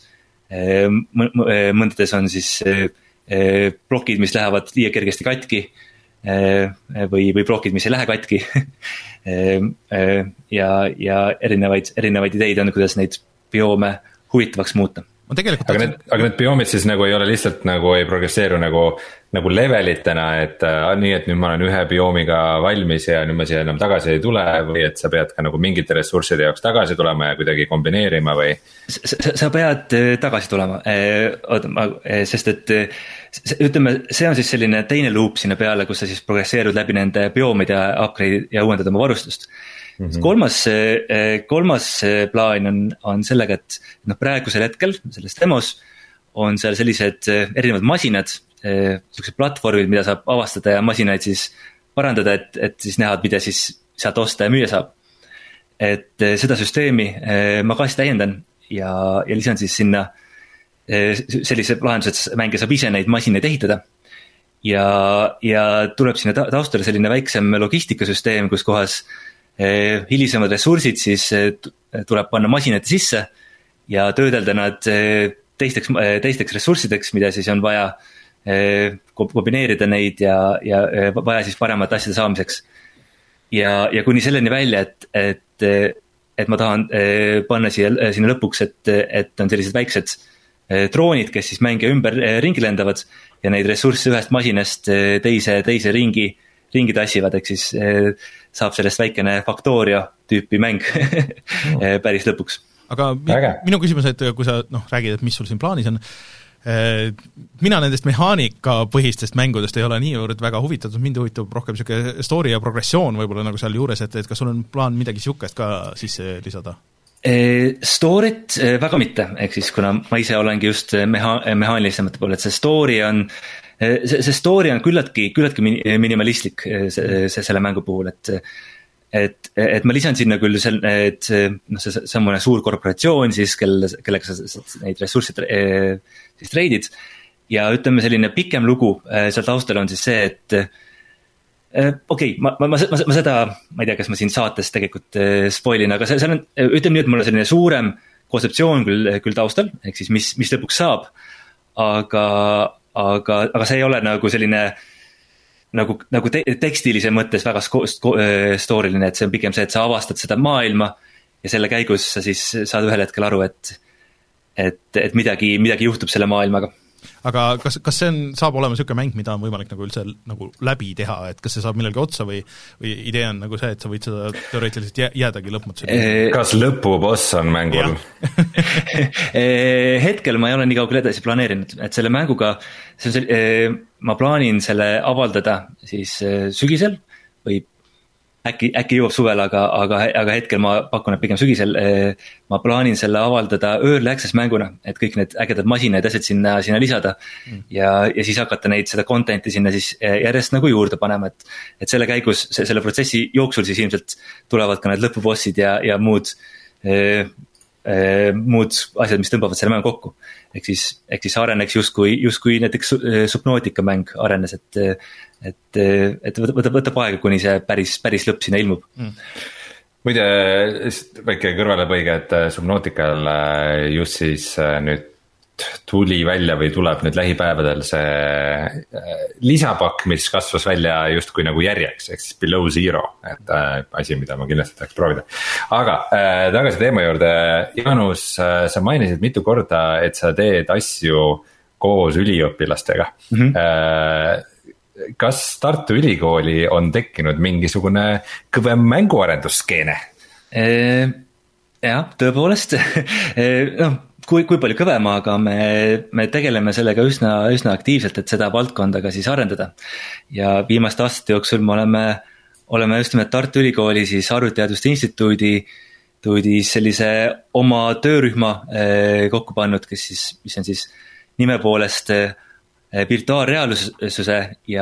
mõndades on siis plokid, mis lähevad liiga kergesti katki või, või plokid, mis ei lähe katki ja, ja erinevaid, erinevaid ideid on, kuidas neid bioome huvitavaks muuta. Aga need, aga need bioomid siis nagu ei ole lihtsalt nagu ei progresseeru nagu, nagu levelitena, et äh, nii, et nüüd ma olen ühe bioomiga valmis ja nüüd ma siia enam tagasi ei tule või et sa pead ka nagu mingite ressursside jaoks tagasi tulema ja kuidagi kombineerima või? Sa, sa pead tagasi tulema, sest et ütleme, see on siis selline teine loop sinna peale, kus sa siis progresseerud läbi nende bioomid ja upgrade ja uuendad oma varustust. Mm-hmm. kolmas, kolmas plaan on, on sellega, et noh, praegusel hetkel selles demos on seal sellised erinevad masinad, sellised platvormid, mida saab avastada ja masinaid siis parandada, et, et siis näha, mida siis sealt osta ja müüa saab. Et seda süsteemi ma ka siis täiendan ja, ja lisan siis sinna sellise lahenduse, et mängija saab ise neid masinaid ehitada ja, ja tuleb sinna taustale selline väiksem logistikasüsteem, kus kohas hilisemad ressursid siis tuleb panna masinate sisse ja töödelda nad teisteks, teisteks ressurssideks, mida siis on vaja kombineerida neid ja, ja vaja siis paremat asjade saamiseks. Ja, ja kuni selleni välja, et, et, et ma tahan panna siia, sinna lõpuks, et, et on sellised väiksed droonid, kes siis mängija ümber ringi lendavad ja neid ressursse ühest masinast teise, teise ringi, ringi tassivad, ehk siis saab sellest väikene Factoria tüüpi mäng päris lõpuks. Aga mi- minu küsimus, et kui sa noh, räägid, et mis sul siin plaanis on, mina nendest mehaanikapõhistest mängudest ei ole niivõrd väga huvitatud, mind huvitab rohkem niisugune story ja progressioon võib-olla nagu seal juures, et, et kas sul on plaan midagi niisugust ka sisse lisada? Storyt väga mitte, ehk siis kuna ma ise olengi just meha-, mehaanilisemate poole, et see story on, see, see story on küllaltki, küllaltki minimalistlik see, see selle mängu puhul, et et, et ma lisan sinna küll sel-, et noh, see, see on mõne suur korporatsioon siis, kelle, kellega sa neid ressursse siis treidid ja ütleme selline pikem lugu seal taustal on siis see, et okei, okay, ma, ma, ma, ma seda, ma ei tea, kas ma siin saates tegelikult spoilin, aga see, see on, ütleme nii, et mul on selline suurem kontseptsioon küll, küll taustal, ehk siis mis, mis lõpuks saab, aga, aga, aga see ei ole nagu selline nagu, nagu te, tekstilise mõttes väga sko, sko, storyline, et see on pigem see, et sa avastad seda maailma ja selle käigus sa siis saad ühel hetkel aru, et et, et midagi, midagi juhtub selle maailmaga. Aga kas, kas see on, saab olema niisugune mäng, mida on võimalik nagu üldse nagu läbi teha, et kas see saab millelgi otsa või, või idee on nagu see, et sa võid seda teoreetiliselt jäädagi lõpmatuseni? Kas lõpuboss on mängul? Hetkel ma ei ole nii kaugele edasi planeerinud, et selle mänguga see on see, ma plaanin selle avaldada siis sügisel või äkki, äkki jõuab suvel, aga, aga, aga hetkel ma pakun, et pigem sügisel ma plaanin selle avaldada early access mänguna, et kõik need ägedad masinad asjad sinna, sinna lisada mm. ja, ja siis hakata neid, seda content'i sinna siis järjest nagu juurde panema, et, et selle käigus, selle protsessi jooksul siis ilmselt tulevad ka need lõpubossid ja, ja muud eh, eh, muud asjad, mis tõmbavad selle mängu kokku. Ehk siis, ehk siis areneks justkui, justkui näiteks Subnautica mäng arenes, et et, et võtab, võtab aega, kuni see päris, päris lõpp sinna ilmub mm. Muide, väike kõrvalepõige, et Subnautical just siis nüüd tuli välja või tuleb nüüd lähipäevadel see lisapakk, mis kasvas välja justkui nagu järjeks, ehk siis Below Zero, et asi, mida ma kindlasti tahaks proovida. Aga tagasi teema juurde, Jaanus, sa mainisid mitu korda, et sa teed asju koos üliõpilastega mm-hmm. Kas Tartu Ülikooli on tekkinud mingisugune kõvem mänguarendusskeene? Jah, tõepoolest, noh, kui, kui palju kõvem, aga me, me tegeleme sellega üsna, üsna aktiivselt, et seda valdkonda ka siis arendada. Ja viimaste aastate jooksul me oleme, oleme just nimelt Tartu Ülikooli siis Arvutiteaduste Instituudi tuudis sellise oma töörühma kokku pannud, kes siis, mis on siis nime poolest virtuaalreaalsuse ja,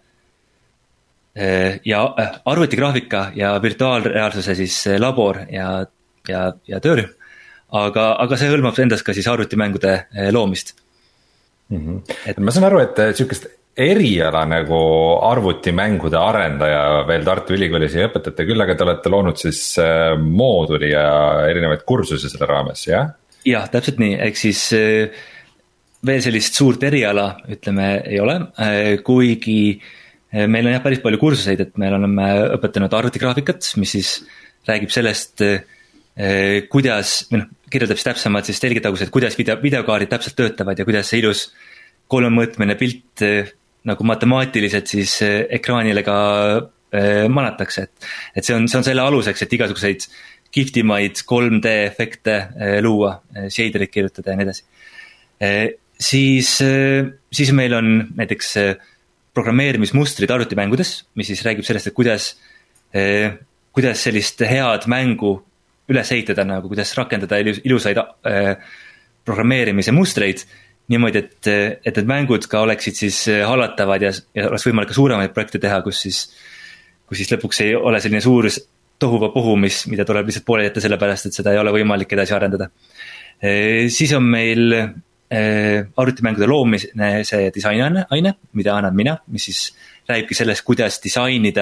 ja arvutigraafika ja virtuaalreaalsuse siis labor ja, ja, ja töörühm. Aga, aga see hõlmab endas ka siis arvutimängude loomist. Mm-hmm. Et ma saan aru, et sihukest eriala nagu arvutimängude arendaja veel Tartu Ülikoolis ei õpetate, küll aga te olete loonud siis mooduli ja erinevaid kursusi selle raames, jah? Jah, täpselt nii, ehk siis veel sellist suurt eriala, ütleme, ei ole, kuigi meil on jah päris palju kursuseid, et meil oleme õpetanud arvutigraafikat, mis siis räägib sellest, kuidas, või noh, kirjeldab siis täpsemalt siis telgitagused, kuidas video, videokaarid täpselt töötavad ja kuidas see ilus kolmemõõtmeline pilt nagu matemaatiliselt siis ekraanile ka manatakse, et, et see on, see on selle aluseks, et igasuguseid kihvtimaid kolm D efekte luua, shaderit kirjutada ja nii edasi. Siis, siis meil on näiteks programmeerimismustrid arvutimängudes, mis siis räägib sellest, et kuidas, kuidas sellist head mängu üles ehitada, nagu kuidas rakendada ilusaid programmeerimise mustreid niimoodi, et, et need mängud ka oleksid siis hallatavad ja, ja oleks võimalik ka suuremaid projekte teha, kus siis, kus siis lõpuks ei ole selline suur tohuva puhu, mis, mida tuleb lihtsalt poole jätta sellepärast, et seda ei ole võimalik edasi arendada. Siis on meil arvutimängude loomise see disainaine, aine, mida annan mina, mis siis räägibki sellest, kuidas disainida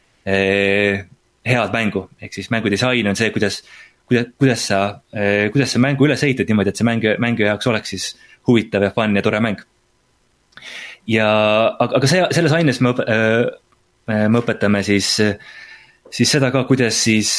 head mängu, ehk siis mängudisain on see, kuidas, kuidas, kuidas sa, kuidas sa mängu üles ehitad niimoodi, et see mängu, mängu jaoks oleks siis huvitav ja fun ja tore mäng. Ja, aga see, selles aines me, õp, me õpetame siis, siis seda ka, kuidas siis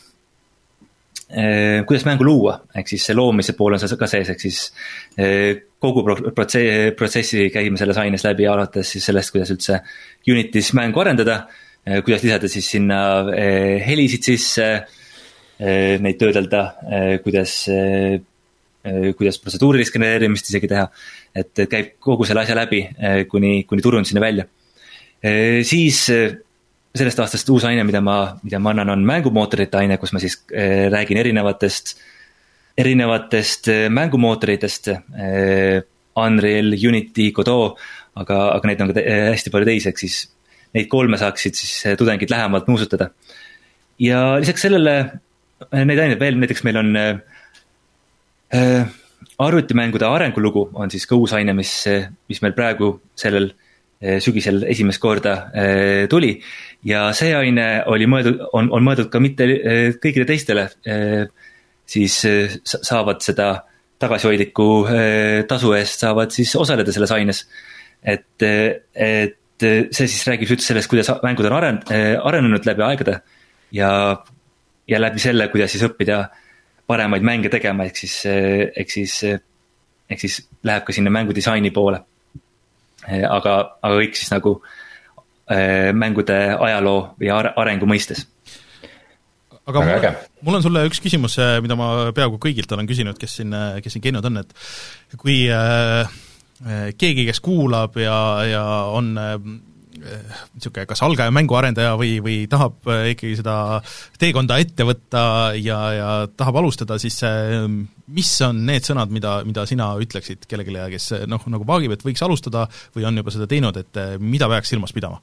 kuidas mängu luua, ehk siis see loomise pool on ka sees, ehk siis kogu protsessi, protsessi käime selles aines läbi, alates siis sellest, kuidas üldse Unity's mängu arendada, kuidas lisada siis sinna helisid sisse, neid töödelda, kuidas, kuidas protseduurilist genereerimist isegi teha, et käib kogu selle asja läbi, kuni, kuni turun sinna välja. Siis sellest aastast uus aine, mida ma, mida ma annan, on mängumootorite aine, kus ma siis räägin erinevatest erinevatest mängumootoritest, Unreal, Unity, Godot, aga, aga neid on ka hästi palju teisi, ehk siis neid kolme saaksid siis tudengid lähemalt nuusutada. Ja lisaks sellele, neid aineid veel, näiteks meil on äh, arvutimängude arengulugu on siis ka uus aine, mis, mis meil praegu sellel äh, sügisel esimest korda äh, tuli. Ja see aine oli mõeldud, on, on mõeldud ka mitte äh, kõigile teistele äh, siis saavad seda tagasihoidliku tasu eest, saavad siis osaleda selles aines. Et, et see siis räägib üldse sellest, kuidas mängud on aren, arenenud läbi aegade ja, ja läbi selle, kuidas siis õppida paremaid mänge tegema, ehk siis, ehk siis, ehk siis läheb ka sinna mängudisaini poole. Aga, aga kõik siis nagu mängude ajaloo või arengu mõistes. aga mul, mul on sulle üks küsimus, mida ma peaaegu kõigilt olen küsinud, kes siin, kes siin käinud on, et kui äh, keegi, kes kuulab ja, ja on äh, niisugune kas algaja mänguarendaja või, või tahab ikkagi seda teekonda ette võtta ja, ja tahab alustada, siis äh, mis on need sõnad, mida, mida sina ütleksid kellelegi, kes noh, nagu vaagib, et võiks alustada või on juba seda teinud, et mida peaks silmas pidama?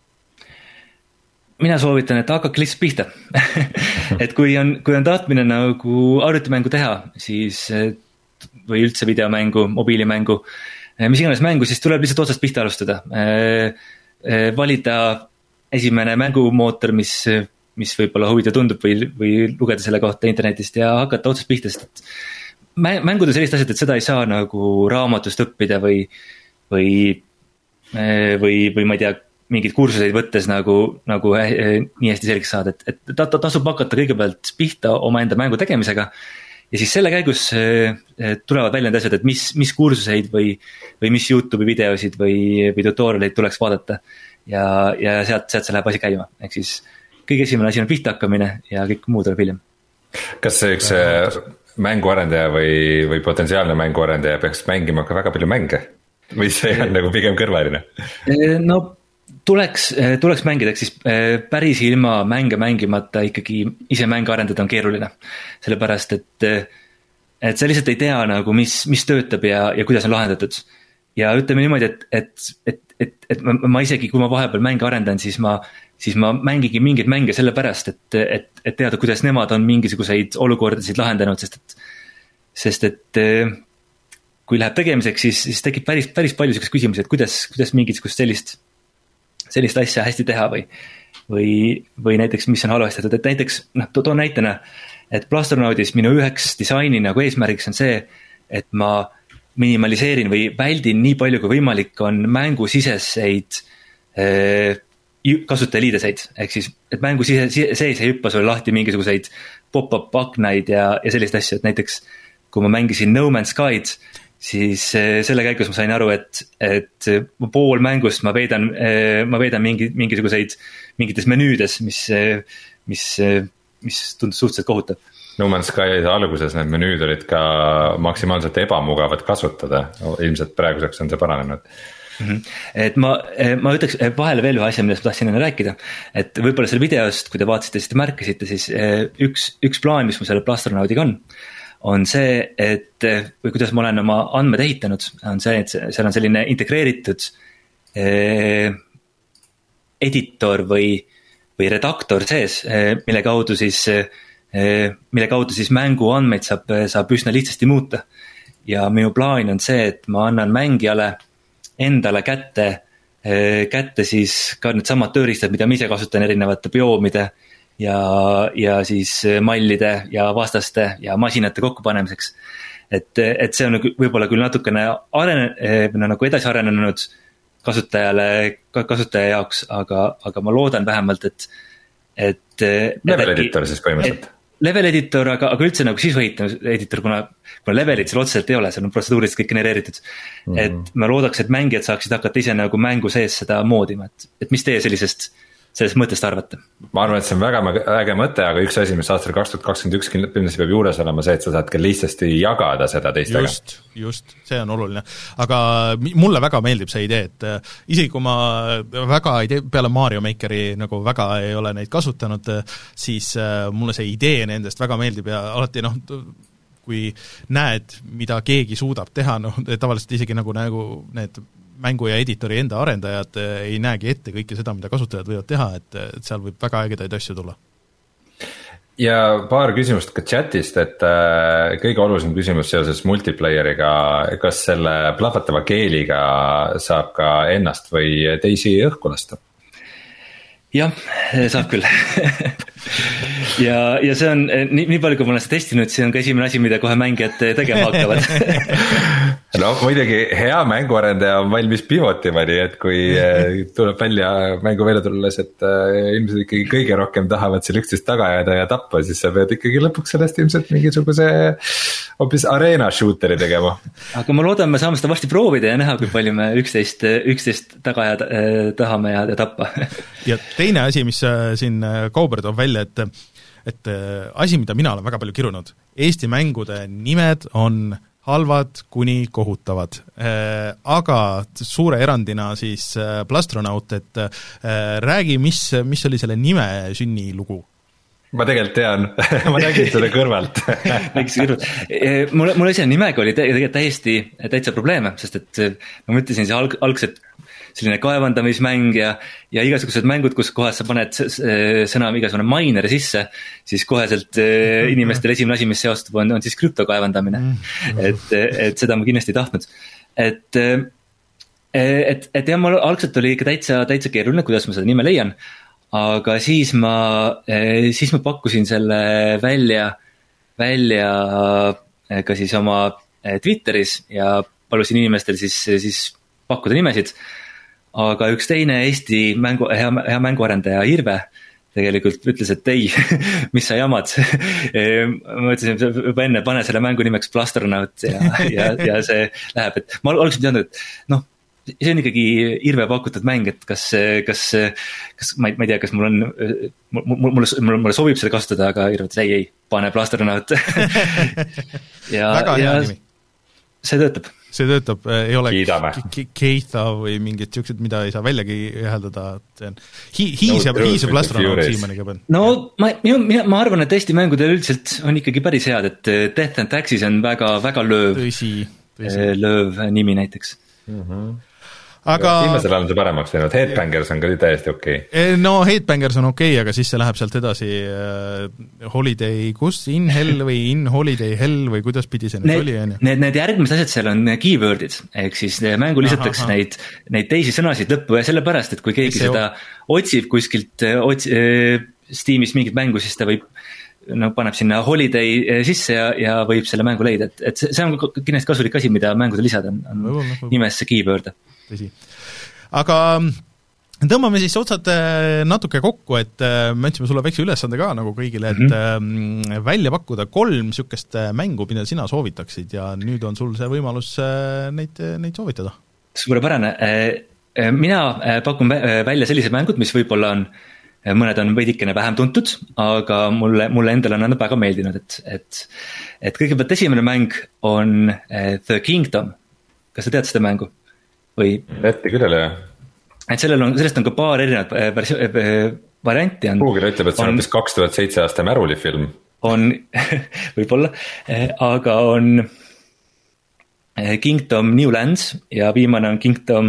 Mina soovitan, et hakkake lihtsalt pihta. Et kui on, kui on tahtmine nagu arvutimängu teha, siis või üldse videomängu, mobiilimängu, mis iganes mängu, siis tuleb lihtsalt otsast pihta alustada. Valida esimene mängumootor, mis, mis võib-olla huvitav tundub või, või lugeda selle kohta internetist ja hakata otsast pihta, sest et mängud on sellist asjad, et seda ei saa nagu raamatust õppida või, või, või, või ma ei tea, mingid kursuseid võttes nagu, nagu äh, nii hästi selgeks saada, et, et ta, ta tasub hakata kõigepealt pihta oma enda mängu tegemisega ja siis selle käigus äh, tulevad välja need asjad, et mis, mis kursuseid või, või mis YouTube'i videosid või, või tutorialeid tuleks vaadata ja, ja sealt, sealt see läheb asi käima, ehk siis kõige esimene asi on pihta hakkamine ja kõik muu tuleb hiljem. Kas see üks mänguarendaja või, või potentsiaalne mänguarendaja peaks mängima ka väga palju mänge või see on nagu pigem kõrvaline? No tuleks, tuleks mängida, ehk siis päris ilma mänge mängimata ikkagi ise mänge arendada on keeruline. Sellepärast, et, et sa lihtsalt ei tea nagu, mis, mis töötab ja, ja kuidas on lahendatud. Ja ütleme niimoodi, et, et, et, et, et ma, ma isegi, kui ma vahepeal mänge arendan, siis ma, siis ma mängigi mingeid mänge sellepärast, et, et, et teada, kuidas nemad on mingisuguseid olukordasid lahendanud, sest et, sest et kui läheb tegemiseks, siis, siis tekib päris, päris palju sellised küsimusi, et kuidas, kuidas mingisugust sellist sellist asja hästi teha või, või, või näiteks, mis on halvastatud, et näiteks, noh, toon näitena, et Plastronaudis minu üheks disaini nagu eesmärgiks on see, et ma minimaliseerin või väldin nii palju kui võimalik on mängusiseseid äh, kasutajaliideseid, ehk siis, et mängu sees ei hüppa sulle lahti mingisuguseid pop-up aknaid ja, ja sellist asju, et näiteks kui ma mängisin No Man's Sky'd, siis selle käigus ma sain aru, et, et pool mängust ma veedan, ma veedan mingi, mingisuguseid, mingites menüüdes, mis, mis, mis tundus suhteliselt kohutav. No Man's Sky alguses need menüüd olid ka maksimaalselt ebamugavad kasutada, ilmselt praeguseks on see paranenud. Mm-hmm. Et ma, ma ütleks vahele veel ühe asja, millest ma tahtsin enne rääkida, et võib-olla selle videost, kui te vaatasite, siis te märkasite, siis üks, üks plaan, mis mul selle Plastronaudiga on, on see, et või kuidas ma olen oma andmed ehitanud, on see, et seal on selline integreeritud eh, editor või, või redaktor sees, eh, mille kaudu siis, eh, mille kaudu siis mängu andmeid saab, saab üsna lihtsasti muuta. Ja minu plaan on see, et ma annan mängijale endale kätte, eh, kätte siis ka need samad tööriistad, mida ma ise kasutan erinevate bioomide ja, ja siis mallide ja vastaste ja masinate kokkupanemiseks. Et, et see on võib-olla küll natukene arene, nagu edasi arenenud kasutajale, kasutaja jaoks, aga, aga ma loodan vähemalt, et, et level editor siis põhimõtteliselt. level editor, aga, aga üldse nagu sisu editor, kuna, kuna levelit seal otseselt ei ole, seal on protseduuriliselt kõik genereeritud mm. -hmm. Et ma loodaks, et mängijad saaksid hakata ise nagu mängu sees seda moodima, et, et mis teie sellisest sellest mõttest arvate? Ma arvan, et see on väga äge mõte, aga üks asi, mis aastal kaks tuhat kakskümmend üks kindlasti peab juures olema see, et sa saad ka lihtsasti jagada seda teistega. Just, just, see on oluline. Aga mulle väga meeldib see idee, et isegi kui ma väga ei tee, peale Mario Makeri nagu väga ei ole neid kasutanud, siis mulle see idee nendest väga meeldib ja alati noh, kui näed, mida keegi suudab teha, noh, tavaliselt isegi nagu, nagu need mängu ja editori enda arendajad ei näegi ette kõike seda, mida kasutajad võivad teha, et, et seal võib väga ägedaid asju tulla. Ja paar küsimust ka chatist, et äh, kõige olulisem küsimus seoses multiplayeriga, kas selle plahvatava keeliga saab ka ennast või teisi õhku lasta? Jah, saab küll ja, ja see on, nii, nii palju kui ma olen seda testinud, see on ka esimene asi, mida kohe mängijad tegema hakkavad no muidugi hea mänguarendaja on valmis pivotima, nii et kui tuleb välja mängu välja tulles, et ilmselt ikkagi kõige rohkem tahavad seal üksteist taga jääda ja tappa, siis sa pead ikkagi lõpuks sellest ilmselt mingisuguse hoopis arena shooteri tegema. Aga ma loodan, me saame seda varsti proovida ja näha, kui palju me üksteist, üksteist taga ja tahame ja, ja tappa ja teine asi, mis siin Kauber toob välja, et, et asi, mida mina olen väga palju kirunud, Eesti mängude nimed on halvad kuni kohutavad, aga suure erandina siis Plastronaut, et räägi, mis, mis oli selle nime sünnilugu? Ma tegelikult tean, ma nägin selle kõrvalt mulle, mulle ise nimega oli tegelikult täiesti täitsa probleeme, sest et ma mõtlesin see alg, algselt selline kaevandamismäng ja, ja igasugused mängud, kus kohas sa paned sõna igasugune miner sisse, siis koheselt inimestel esimene asi, mis seostub, on, on siis krüptokaevandamine mm.. et, et seda ma kindlasti ei tahtnud. Et, et, et jah, mul algselt oli ikka täitsa, täitsa keeruline, kuidas ma seda nime leian, aga siis ma, siis ma pakkusin selle välja, välja ka siis oma Twitteris ja palusin inimestel siis, siis pakkuda nimesid. Aga üks teine Eesti mängu, hea, hea mänguarendaja Irve tegelikult ütles, et ei, mis sa jamad. Ma ütlesin juba enne, pane selle mängu nimeks Plastronaut ja, ja, ja see läheb, et ma alguses teadnud, et noh, see on ikkagi Irve pakutud mäng, et kas, kas, kas ma ei, ma ei tea, kas mul on, mulle, mulle, mulle sobib seda kasutada, aga Irve ütles, ei, ei, pane Plastronaut ja, väga hea nimi. See töötab. See töötab, ei ole Keitha või mingid siuksed, mida ei saa väljagi üheldada, see on hiiseb, hiiseb Plastronaut siiamaani ka pean. No ma, mina, ma arvan, et Eesti mängudel üldiselt on ikkagi päris head, et Death and Taxis on väga, väga lööv, tõsi, tõsi. lööv nimi näiteks mm-hmm. Aga viimasel ajal on see paremaks teinud, Headbangers on ka täiesti okei okay. No Headbangers on okei okay,, aga siis see läheb sealt edasi uh, Holiday, kus? In Hell või In Holiday Hell või kuidas pidi see nüüd oli? Need, need järgmised asjad seal on keywordid, ehk siis mängu lisatakse neid, neid teisi sõnasid lõppu ja sellepärast, et kui keegi see seda on... otsib kuskilt otsi, Steamis mingit mängu, siis ta võib no paneb sinna Holiday sisse ja, ja võib selle mängu leida, et, et see on kindlasti kasulik asi, mida mängude lisada on, on nimesse keyword'e. Tõsi. Aga tõmbame siis otsad natuke kokku, et me andsime sulle väikse ülesande ka nagu kõigile, et mm-hmm. välja pakkuda kolm niisugust mängu, mida sina soovitaksid ja nüüd on sul see võimalus neid, neid soovitada. Suurepärane. Mina pakun välja sellised mängud, mis võib-olla on mõned on veidikene vähem tuntud, aga mulle, mulle endale on väga meeldinud, et, et, et kõigepealt esimene mäng on The Kingdom. Kas sa tead seda mängu? Või? Ette küll jälle, jah. Et sellel on, sellest on ka paar erinevat varianti. On, Google ütleb, et see on hoopis kaks tuhat seitse aasta Märuli film. On, võib-olla, aga on Kingdom New Lands ja viimane on Kingdom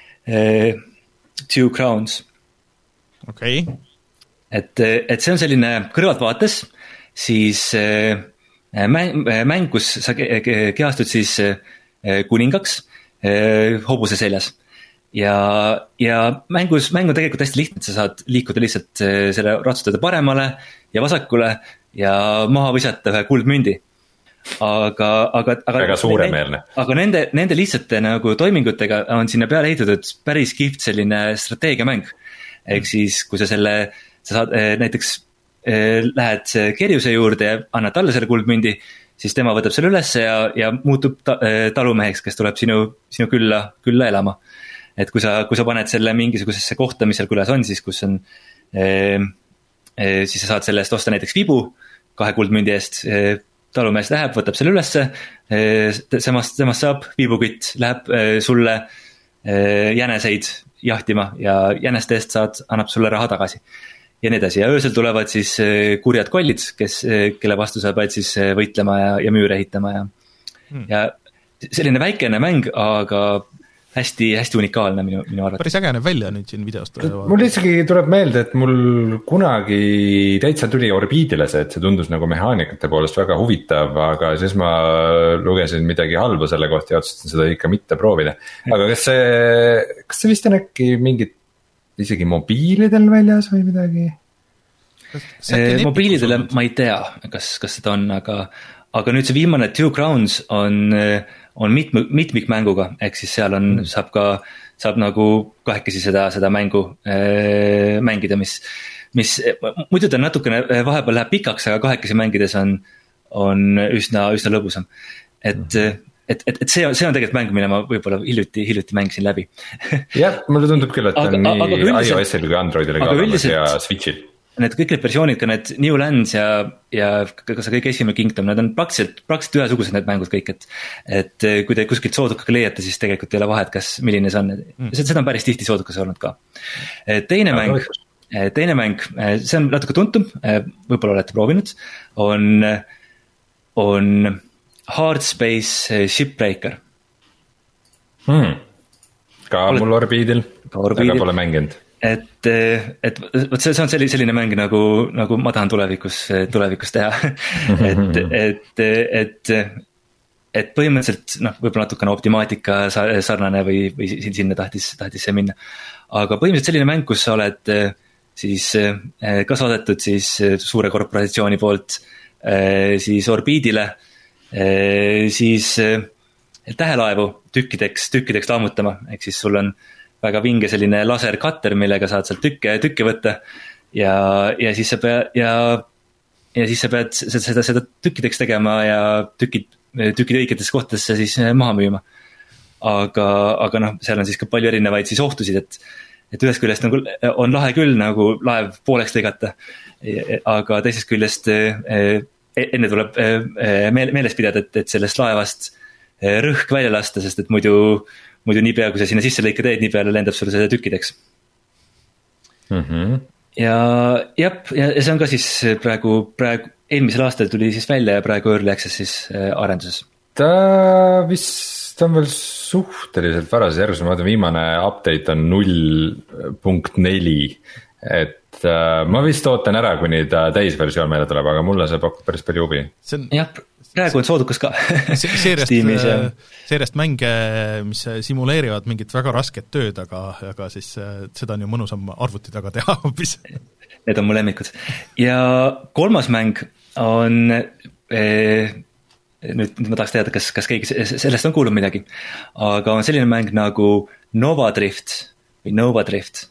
Two Crowns. Okei okay. et, et see on selline kõrvaltvaates siis mäng, mäng, kus sa kehastud siis kuningaks hobuse seljas ja, ja mängus, mäng on tegelikult hästi lihtne, et sa saad liikuda lihtsalt selle ratsutada paremale ja vasakule ja maha visata ühe kuldmündi. Aga, aga, aga, väga suuremeelne. Aga nende, nende lihtsate nagu toimingutega on sinna peale ehitatud päris kihvt selline strateegiamäng. Ehk siis, kui sa selle, sa saad näiteks lähed Kerjuse juurde ja annad talle selle kuldmündi, siis tema võtab selle ülesse ja, ja muutub ta, talumeheks, kes tuleb sinu, sinu külla, külla elama. Et kui sa, kui sa paned selle mingisugusesse kohta, mis seal külas on, siis kus on, eh, eh, siis sa saad selle eest osta näiteks vibu kahe kuldmündi eest, eh, talumees läheb, võtab selle ülesse, eh, semast, semast saab viibukütt, läheb eh, sulle eh, jäneseid jahtima ja jäneste eest saad, annab sulle raha tagasi. Ja nii edasi, ja öösel tulevad siis eh, kurjad kollid, kes, eh, kelle vastu sa pead siis eh, võitlema ja, ja müüre ehitama ja hmm. ja selline väikene mäng, aga hästi, hästi unikaalne minu, minu arvates. Päris äge näeb välja nüüd siin videost. Mul isegi tuleb meelde, et mul kunagi täitsa tuli Orbiidile see, et see tundus nagu mehaanikate poolest väga huvitav, aga siis ma lugesin midagi halba selle kohta ja otsustasin seda ikka mitte proovida. Aga kas see, kas see vist on äkki mingid isegi mobiilidel väljas või midagi? Eh, mobiilidele ma ei tea, kas, kas seda on, aga, aga nüüd see viimane Two Crowns on on mitm, mitmikmänguga, ehk siis seal on, mm. saab ka, saab nagu kahekesi seda, seda mängu äh, mängida, mis, mis muidu ta natukene vahepeal läheb pikaks, aga kahekesi mängides on, on üsna, üsna lõbusam. Et mm. et, et, et see on, see on tegelikult mäng, mille ma võib-olla hiljuti, hiljuti mängisin läbi. Jah, mulle tundub küll, et aga, on aga, nii iOS-il kui Androidil ka olemas ja Switchil. Need kõik need versioonid, ka need New Lands ja, ja ka see kõik esimene Kingdom, need on praktiliselt, praktiliselt ühesugused need mängud kõik, et et kui te kuskilt soodukaga leiate, siis tegelikult ei ole vahet, kas milline see on. Mm. Seda on päris tihti soodukas olnud ka. Teine ja, mäng, teine mäng, see on natuke tuntum, võib-olla olete proovinud, on, on Hardspace Shipbreaker. Hmm. Ka Oled, mul Orbiidil, aga pole mänginud. Et, et võt see, see on selline, selline mäng nagu, nagu ma tahan tulevikus, tulevikus teha. et, et, et, et põhimõtteliselt, noh, võib-olla natukene optimaatika sarnane või, või sinna tahtis, tahtis see minna. Aga põhimõtteliselt selline mäng, kus sa oled siis ka saadetud siis suure korporatsiooni poolt siis orbiidile, siis tähelaevu tükkideks, tükkideks lammutama, ehk siis sul on väga vinge selline laserkatter, millega saad sealt tükke, tükke võtta ja, ja siis sa pead, ja, ja siis sa pead seda, seda, seda tükkideks tegema ja tükid, tükid õigetesse kohtadesse siis maha müüma. Aga, aga noh, seal on siis ka palju erinevaid siis ohtusid, et, et ühest küljest nagu on lahe küll nagu laev pooleks lõigata, aga teisest küljest enne tuleb meeles pidada, et, et sellest laevast rõhk välja lasta, sest et muidu muidu nii pea, kui sa sinna sisse lõika teed, nii peale lendab sulle seda tükkideks. Mm-hmm. Ja jep, ja see on ka siis praegu, praegu eelmisel aastal tuli siis välja ja praegu Early Access siis arenduses. Ta vist on veel suhteliselt varases järgus, ma vaatan viimane update on null punkt neli, et uh, ma vist ootan ära, kuni ta täisversioon meile tuleb, aga mulle see pakub päris palju huvi. On... jah, praegu on soodukas ka. seeriast, seeriast mänge, mis simuleerivad mingit väga rasket tööd, aga, aga siis seda on ju mõnusam arvuti taga teha hoopis. Need on mu lemmikud. Ja kolmas mäng on, eh, nüüd, nüüd ma tahaks teada, kas, kas keegi sellest on kuulnud midagi, aga on selline mäng nagu Nova Drift või Nova Drift.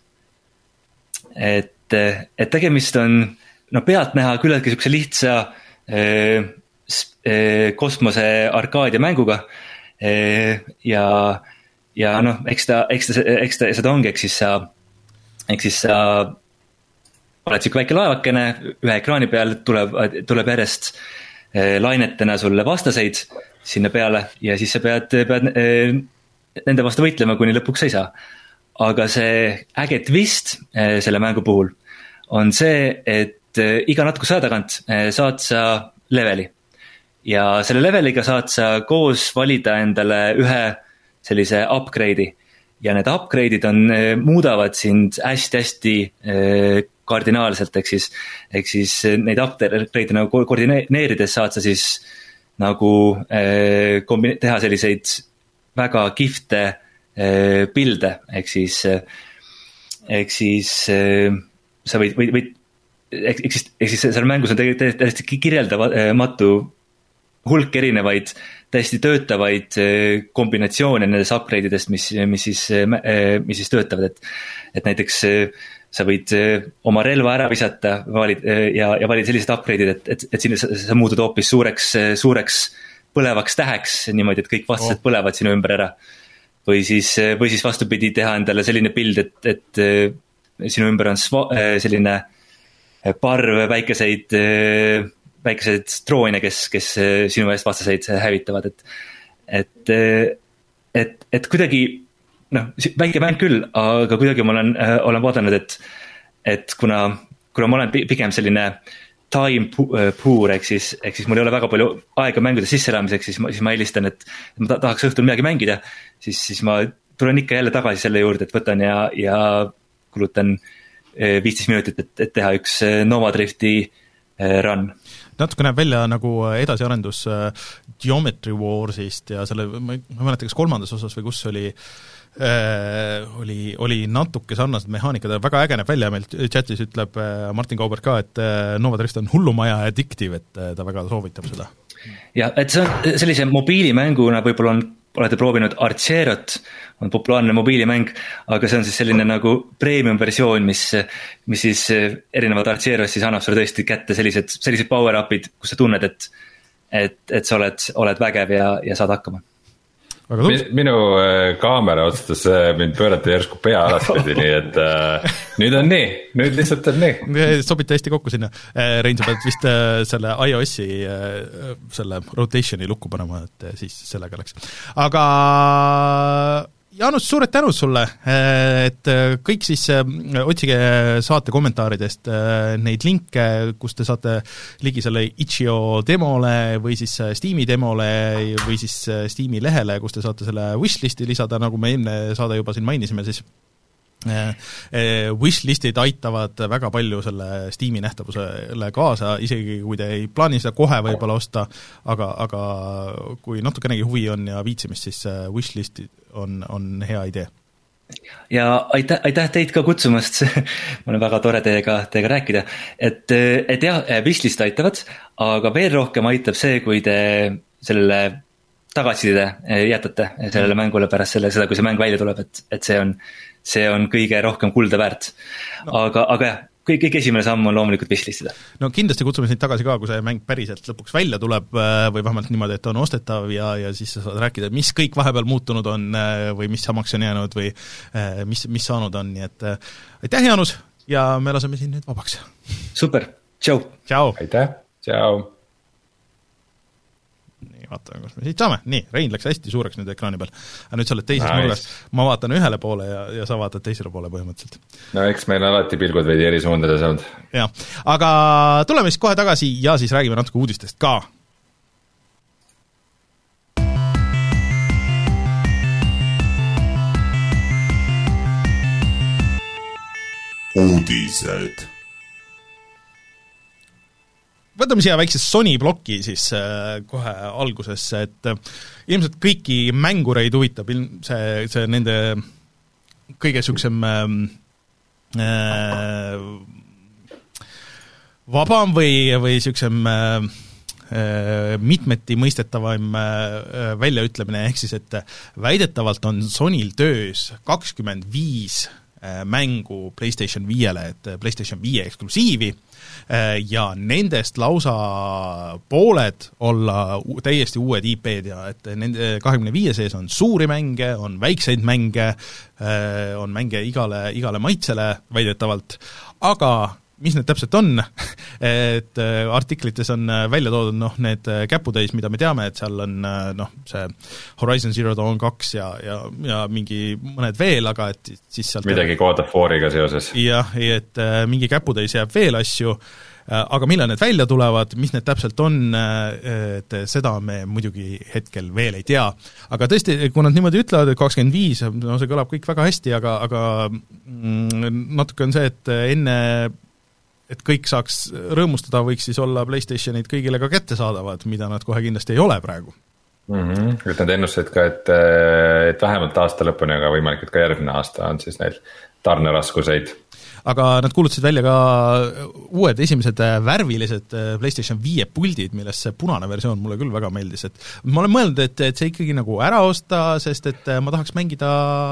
Et, et tegemist on no pealt näha küllaltki sükse lihtsa eh, kosmose arkaadia mänguga ja, ja noh, eks ta, eks ta, eks ta seda ongi, eks siis sa, eks siis sa oled siuke väike laevakene, ühe ekraani peal tuleb, tuleb järjest lainetena sulle vastaseid sinna peale ja siis sa pead, pead nende vastu võitlema, kuni lõpuks ei saa. Aga see äge twist selle mängu puhul on see, et iga natukese aja tagant saad sa leveli. Ja selle leveliga saad sa koos valida endale ühe sellise upgrade'i. Ja need upgrade'id on, muudavad sind hästi-hästi kardinaalselt, ehk siis, ehk siis neid upgrade'e nagu koordineerides saad sa siis nagu kombine- teha selliseid väga kihvte pilde, ehk siis, ehk siis sa võid, võid, võid ehk siis, ehk siis seal mängus on tegelikult täiesti kirjeldamatu hulk erinevaid täiesti töötavaid kombinatsioone nendest upgrade'idest, mis, mis siis, mis siis töötavad, et, et näiteks sa võid oma relva ära visata valid, ja, ja valid sellised upgrade'id, et, et, et sinna sa, sa muutud hoopis suureks, suureks põlevaks täheks niimoodi, et kõik vastased oh. põlevad sinu ümber ära. Või siis, või siis vastupidi teha endale selline pild, et, et sinu ümber on sva, selline parv väikeseid, väikeseid droone, kes, kes sinu eest vastaseid hävitavad, et, et, et, et kuidagi noh, väike mäng küll, aga kuidagi ma olen, olen vaadanud, et, et kuna, kuna ma olen pigem selline time poor, ehk siis, ehk siis mul ei ole väga palju aega mängude sisse elamiseks, siis ma, siis ma eelistan, et ma tahaks õhtul midagi mängida, siis, siis ma tulen ikka jälle tagasi selle juurde, et võtan ja, ja kulutan viisteist minutit, et, et teha üks Nova Drifti run. Natuke näeb välja nagu edasiarendus Geometry Warsist ja selle, ma ei mäleta, kas kolmandas osas või kus oli Äh, oli, oli natuke sarnased mehaanikad, väga äge näeb välja, meil chatis ütleb Martin Kaubert ka, et Nova Drift on hullumaja ja addictive, et ta väga soovitab seda. Ja, et see on sellise mobiilimänguna, võib-olla on, olete proovinud Archerot, on populaarne mobiilimäng, aga see on siis selline nagu premium versioon, mis, mis siis erinevad Archeros siis annab sulle tõesti kätte sellised, sellised power-upid, kus sa tunned, et, et, et sa oled, oled vägev ja, ja saad hakkama. Minu kaamera otsustas mind pöörata järsku pea alaspidi, nii et äh, nüüd on nii, nüüd lihtsalt on nii. Sobite hästi kokku sinna. Rein, sa pead vist selle iOS-i selle rotationi lukku panema, et siis sellega läks. Aga Jaanus, suured tänud sulle, et kõik siis otsige saate kommentaaridest neid linke, kus te saate ligi selle itch.io demole või siis Steam'i demole või siis Steam'i lehele, kus te saate selle wishlisti lisada, nagu me enne saade juba siin mainisime, siis wishlistid aitavad väga palju selle Steam'i nähtavusele kaasa, isegi kui te ei plaani seda kohe võib-olla osta, aga, aga kui natukenegi huvi on ja viitsimist, siis wishlist on, on hea idee. Ja aitäh, aitäh teid ka kutsumast, ma olen väga tore teiega, teiega rääkida, et, et jah, wishlist aitavad, aga veel rohkem aitab see, kui te sellele tagasiside jätate sellele mängule pärast selle, seda, kui see mäng välja tuleb, et, et see on see on kõige rohkem kulda väärt. No. Aga, aga jah, kõik, kõik esimene samm on loomulikult wishlistida. No kindlasti kutsume sind tagasi ka, kui see mäng päriselt lõpuks välja tuleb või vähemalt niimoodi, et on ostetav ja, ja siis sa saad rääkida, mis kõik vahepeal muutunud on või mis samaks on jäänud või mis, mis saanud on, nii et aitäh, Jaanus, ja me laseme siin nüüd vabaks. Super, tšau! Tšau! Aitäh, tšau! Vaatame, kus me siit saame. Nii, Rein läks hästi suureks nüüd ekraani peal. Aga nüüd sa oled teises nice. Nurgas. Ma vaatan ühele poole ja, ja sa vaatad teisele poole põhimõtteliselt. No eks meil alati pilgud veidi eri suundades olnud. Ja, aga tuleme siis kohe tagasi ja siis räägime natuke uudistest ka. Uudised. Võtame siia väikse Sony ploki siis äh, kohe algusesse, et äh, ilmselt kõiki mängureid huvitab see, see nende kõige süksem äh, vabam või, või süksem äh, mitmeti mõistetavaim äh, väljaütlemine, ehk siis, et väidetavalt on Sonyl töös kakskümmend viis mängu PlayStation viiele, et PlayStation viie eksklusiivi ja nendest lausa pooled olla täiesti uued I P-d ja et nende kahekümne viie sees on suuri mänge, on väikseid mänge, on mänge igale, igale maitsele väidetavalt, aga mis need täpselt on, et artiklites on välja toodud noh, need käputäis, mida me teame, et seal on noh, see Horizon Zero Dawn kaks ja, ja, ja mingi mõned veel, aga et siis sealt midagi God of War'iga seoses. Jah, et mingi käputäis jääb veel asju, aga millal need välja tulevad, mis need täpselt on, et seda me muidugi hetkel veel ei tea. Aga tõesti, kui nad niimoodi ütlevad, et kakskümmend viis, no see kõlab kõik väga hästi, aga, aga natuke on see, et enne et kõik saaks rõõmustada, võiks siis olla PlayStationid kõigile ka kättesaadavad, mida nad kohe kindlasti ei ole praegu. Mm-hmm. Et nad ennustasid ka, et, et vähemalt aasta lõpuni, aga võimalik, et ka järgmine aasta on siis neil tarneraskuseid. aga nad kuulutasid välja ka uued esimesed värvilised PlayStation viie puldid, millest see punane versioon mulle küll väga meeldis, et ma olen mõelnud, et, et see ikkagi nagu ära osta, sest et ma tahaks mängida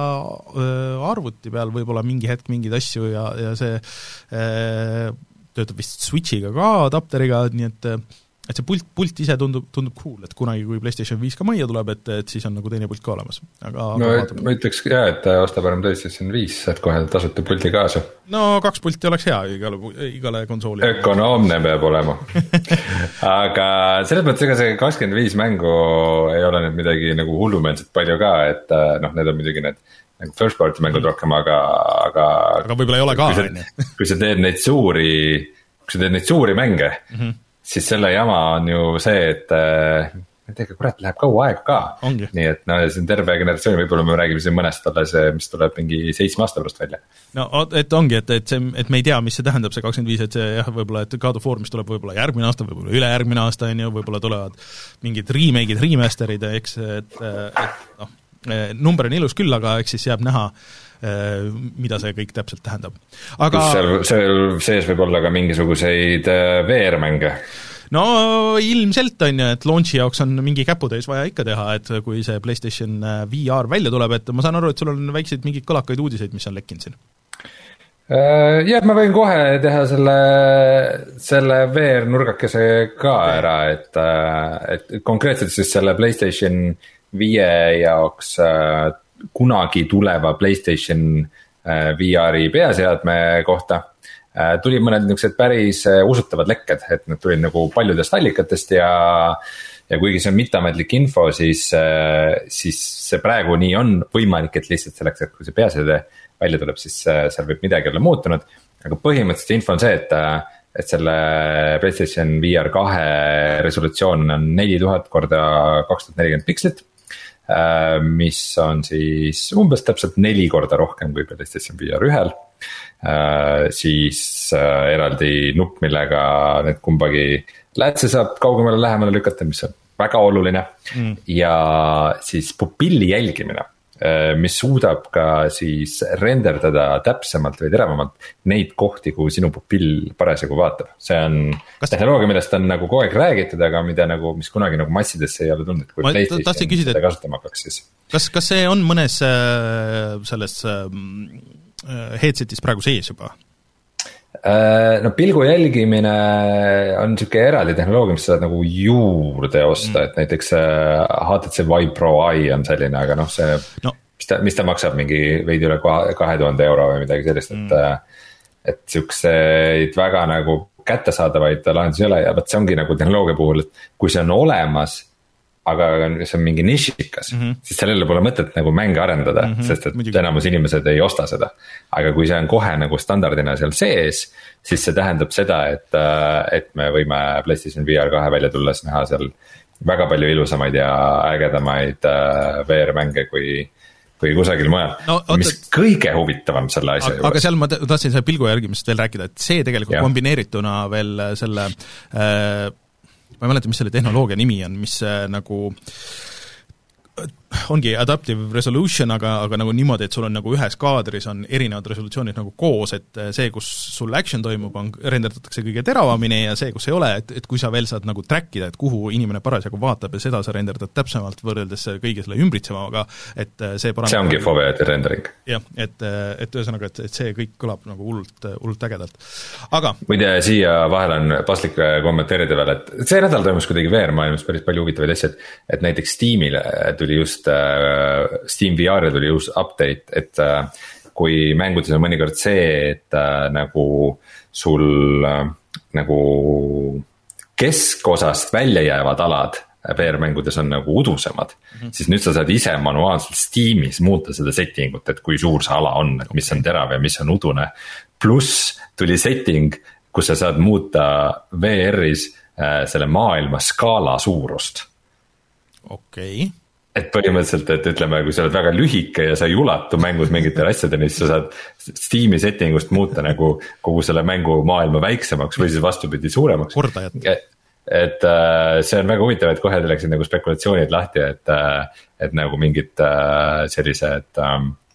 arvuti peal võib-olla mingi hetk mingeid asju ja, ja see äh, töötab vist Switchiga ka adapteriga, nii et et see pult, pult ise tundub, tundub cool, et kunagi, kui PlayStation viis ka majja tuleb, et, et siis on nagu teine pult ka olemas. Aga, no aga ma ütleks jah, et osta parem PlayStation viis, et kohe tasuta pulti kaasa. No kaks pulti oleks hea igale, igale konsooli. Ökonoomne peab olema. Aga selles mõttes, ega see kakskümmend viis mängu ei ole nüüd midagi nagu hullumeelset palju ka, et noh, need on midagi need nagu first party mängud mm. rohkem, aga aga, aga võib-olla ei ole ka, kui sa, kui sa teed neid suuri, kui sa teed neid suuri mänge, mm-hmm. siis selle jama on ju see, et ma ei tea, kurat, läheb kaua aega ka. Ongi. Nii et no, see on terve generatsioon, võib-olla me räägime siin mõnest alles, mis tuleb mingi seitsme aasta pärast välja. No et ongi, et, et, see, et me ei tea, mis see tähendab, see kakskümmend viis, et see jah, võib-olla, et God of War, mis tuleb võib-olla järgmine aasta, võib-olla ülejärgmine aasta, on ju, võib-olla tulevad mingid remake'id, remaster'id, eks, et, et noh, number on ilus küll, aga eks siis jääb näha, mida see kõik täpselt tähendab. Aga seal, seal sees võib olla ka mingisuguseid V R-mänge? No ilmselt on ju, et launchi jaoks on mingi käputäis vaja ikka teha, et kui see PlayStation V R välja tuleb, et ma saan aru, et sul on väikseid mingid kõlakaid uudiseid, mis on lekkinud siin. Jah, ma võin kohe teha selle, selle V R-nurgakese ka ära, et, et konkreetselt siis selle PlayStation viie jaoks kunagi tuleva PlayStation V R-i peaseadme kohta tuli mõned niisugused päris usutavad lekked, et need tulid nagu paljudest allikatest ja, ja kuigi see on mitteametlik info, siis, siis see praegu nii on võimalik, et lihtsalt selleks, et kui see peaseade välja tuleb, siis seal võib midagi olla muutunud, aga põhimõtteliselt info on see, et, et selle PlayStation V R kahe resolutsioon on neli tuhat korda kaks tuhat nelikümmend pikslit, mis on siis umbes täpselt neli korda rohkem kui PlayStation V R ühel. Uh, siis uh, eraldi nupp, millega need kumbagi läätse saab kaugemale lähemale lükata, mis on väga oluline mm. ja siis pupilli jälgimine, uh, mis suudab ka siis renderdada täpsemalt või teravamalt neid kohti, kuhu sinu pupill parasjagu vaatab. See on Kas... tehnoloogia, millest on nagu kogu aeg räägitud, aga mida nagu, mis kunagi nagu massidesse ei ole tulnud, kui ma PlayStation küsida, seda kasutama hakkaks siis. Kas, kas see on mõnes äh, selles äh, headsetis praegu sees juba? No pilgu jälgimine on niisugune eraldi tehnoloogia, mis sa saad nagu juurde osta, mm. et näiteks H T C Vive Pro Eye on selline, aga noh, see no. Mis, ta, mis ta maksab mingi veidi üle kahe tuhande euro või midagi sellist, et mm. et niisuguseid väga nagu kättesaadavaid lahendusi ei ole ja võt see ongi nagu tehnoloogia puhul, et kui see on olemas, aga see on mingi nišikas, mm-hmm. siis sellele pole mõtet nagu mänge arendada, mm-hmm. sest et Muidugi. Enamus inimesed ei osta seda. Aga kui see on kohe nagu standardina seal sees, siis see tähendab seda, et, et me võime PlayStation V R kahe välja tulles näha seal väga palju ilusamaid ja ägedamaid V R-mänge kui, kui kusagil mujal, no, mis oot, kõige huvitavam selle asja aga, juures. Aga seal ma tahtsin selle pilgu järgimist veel rääkida, et see tegelikult ja. kombineerituna veel selle äh, ma ei mäleta, mis selle tehnoloogia nimi on, mis nagu ongi adaptive resolution, aga, aga nagu niimoodi, et sul on nagu ühes kaadris on erinevad resolutsioonid nagu koos, et see, kus sul action toimub, on, renderdatakse kõige teravamini ja see, kus ei ole, et, et kui sa veel saad nagu trackida, et kuhu inimene parasjagu vaatab ja seda sa renderdad täpsemalt võrreldes kõige selle ümbritsemaga, et see parandab... See ongi foveati rendering. Jah, et, et ühesõnaga, et, et see kõik kõlab nagu hullult, hullult ägedalt. Aga... Muide, siia vahel on paslik kommenteerida veel, et see nädal toimus kuidagi V R-maailmas päris palju huvitavaid asjad, et näiteks Steamile tuli just Steam V R-i tuli uus update, et kui mängudes on mõnikord see, et nagu sul nagu keskosast välja jäävad alad V R-mängudes on nagu udusemad, mm-hmm. siis nüüd sa saad ise manuaalselt Steamis muuta seda settingut, et kui suur see ala on, et mis on terav ja mis on udune. Pluss tuli setting, kus sa saad muuta V R-is selle maailma skaala suurust. Okei okay. Et põhimõtteliselt, et ütleme, kui sa oled väga lühike ja sa ei ulatu mängus mingitele asjadeni, siis sa saad Steam'i settingust muuta nagu kogu selle mängu maailma väiksemaks või siis vastupidi suuremaks. Kordajat. Et see on väga huvitav, et kohe läksid nagu spekulatsioonid lahti, et, et nagu mingid sellised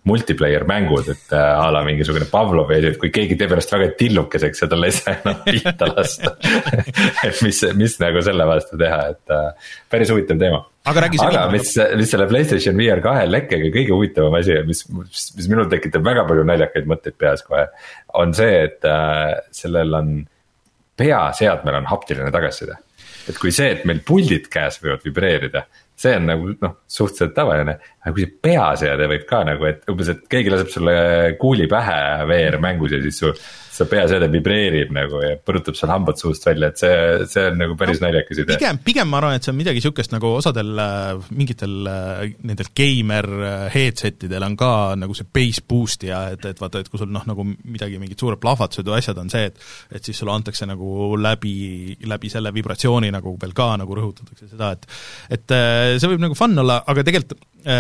multiplayer mängud, et a la mingisugune Pavlovi, et kui keegi teeb ennast väga tillukeseks ja talle ei saa enam pihta lasta et mis, mis nagu selle vastu teha, et päris huvitav teema. aga, aga mis, mis selle PlayStation V R kahe lekkega kõige huvitavam asi, mis, mis minul tekitab väga palju naljakaid mõtteid peas kohe, on see, et äh, sellel on peaseadmel on haptiline tagasiside. Et kui see, et meil puldid käes võivad vibreerida, see on nagu noh, suhteliselt tavaline, aga kui see peaseade võib ka nagu, et umbes, et keegi laseb sulle kuuli pähe V R mängus ja siis su, su peaseade vibreerib nagu ja põrutab seal hambad suust välja, et see, see on nagu päris no, naljakas idee. Pigem, pigem ma arvan, et see on midagi sihukest nagu osadel mingitel nendel gamer headsetidel on ka nagu see bass boost ja et, et vaata, et kui sul noh, nagu midagi, mingid suured plahvatused või asjad on see, et et siis sulle antakse nagu läbi, läbi selle vibratsiooni nagu veel ka nagu rõhutatakse seda, et et see võib nagu fun olla, aga tegelikult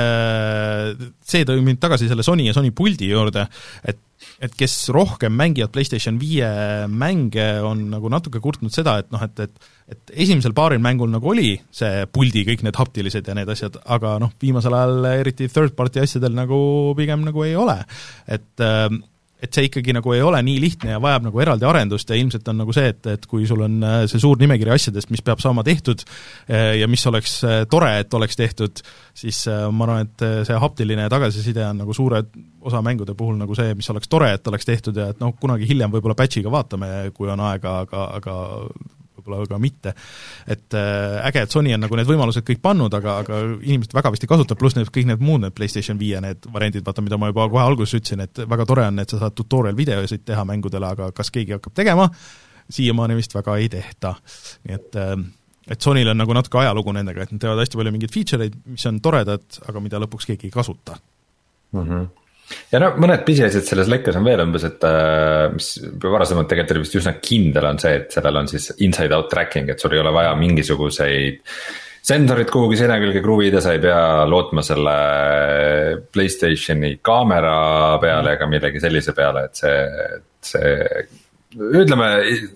see tõi mind tagasi selle Sony ja Sony puldi juurde, et et kes rohkem mängivad PlayStation viie mänge, on nagu natuke kurtnud seda, et noh, et, et et esimesel paaril mängul nagu oli see puldi, kõik need haptilised ja need asjad, aga noh, viimasel ajal eriti third party asjadel nagu pigem nagu ei ole. Et et see ikkagi nagu ei ole nii lihtne ja vajab nagu eraldi arendust ja ilmselt on nagu see, et, et kui sul on see suur nimekiri asjadest, mis peab saama tehtud ja mis oleks tore, et oleks tehtud, siis ma arvan, et see haptiline tagasiside on nagu suure osa mängude puhul nagu see, mis oleks tore, et oleks tehtud ja et noh, kunagi hiljem võib-olla patchiga vaatame, kui on aega, aga, aga võib-olla ka mitte. Et äge, et Sony on nagu need võimalused kõik pannud, aga, aga inimesed väga vist ei kasuta, pluss need kõik need muud need PlayStation viie need variandid, vaata, mida ma juba kohe alguses ütlesin, et väga tore on, et sa saad tutorial videosid teha mängudele, aga kas keegi hakkab tegema, siiamaani vist väga ei tehta. Nii et, et Sonyl on nagu natuke ajalugu nendega, et nad teevad hästi palju mingeid feature'id, mis on toredad, aga mida lõpuks keegi ei kasuta. Mhm. Ja no mõned pisiasjad selles lekkas on veel umbes, et mis varasemalt tegelikult oli vist üsna kindel on see, et sellel on siis inside out tracking, et sul ei ole vaja mingisuguseid sensorid kuhugi seina külge kruvida, sa ei pea lootma selle PlayStationi kaamera peale ega millegi sellise peale, et see, see ütleme,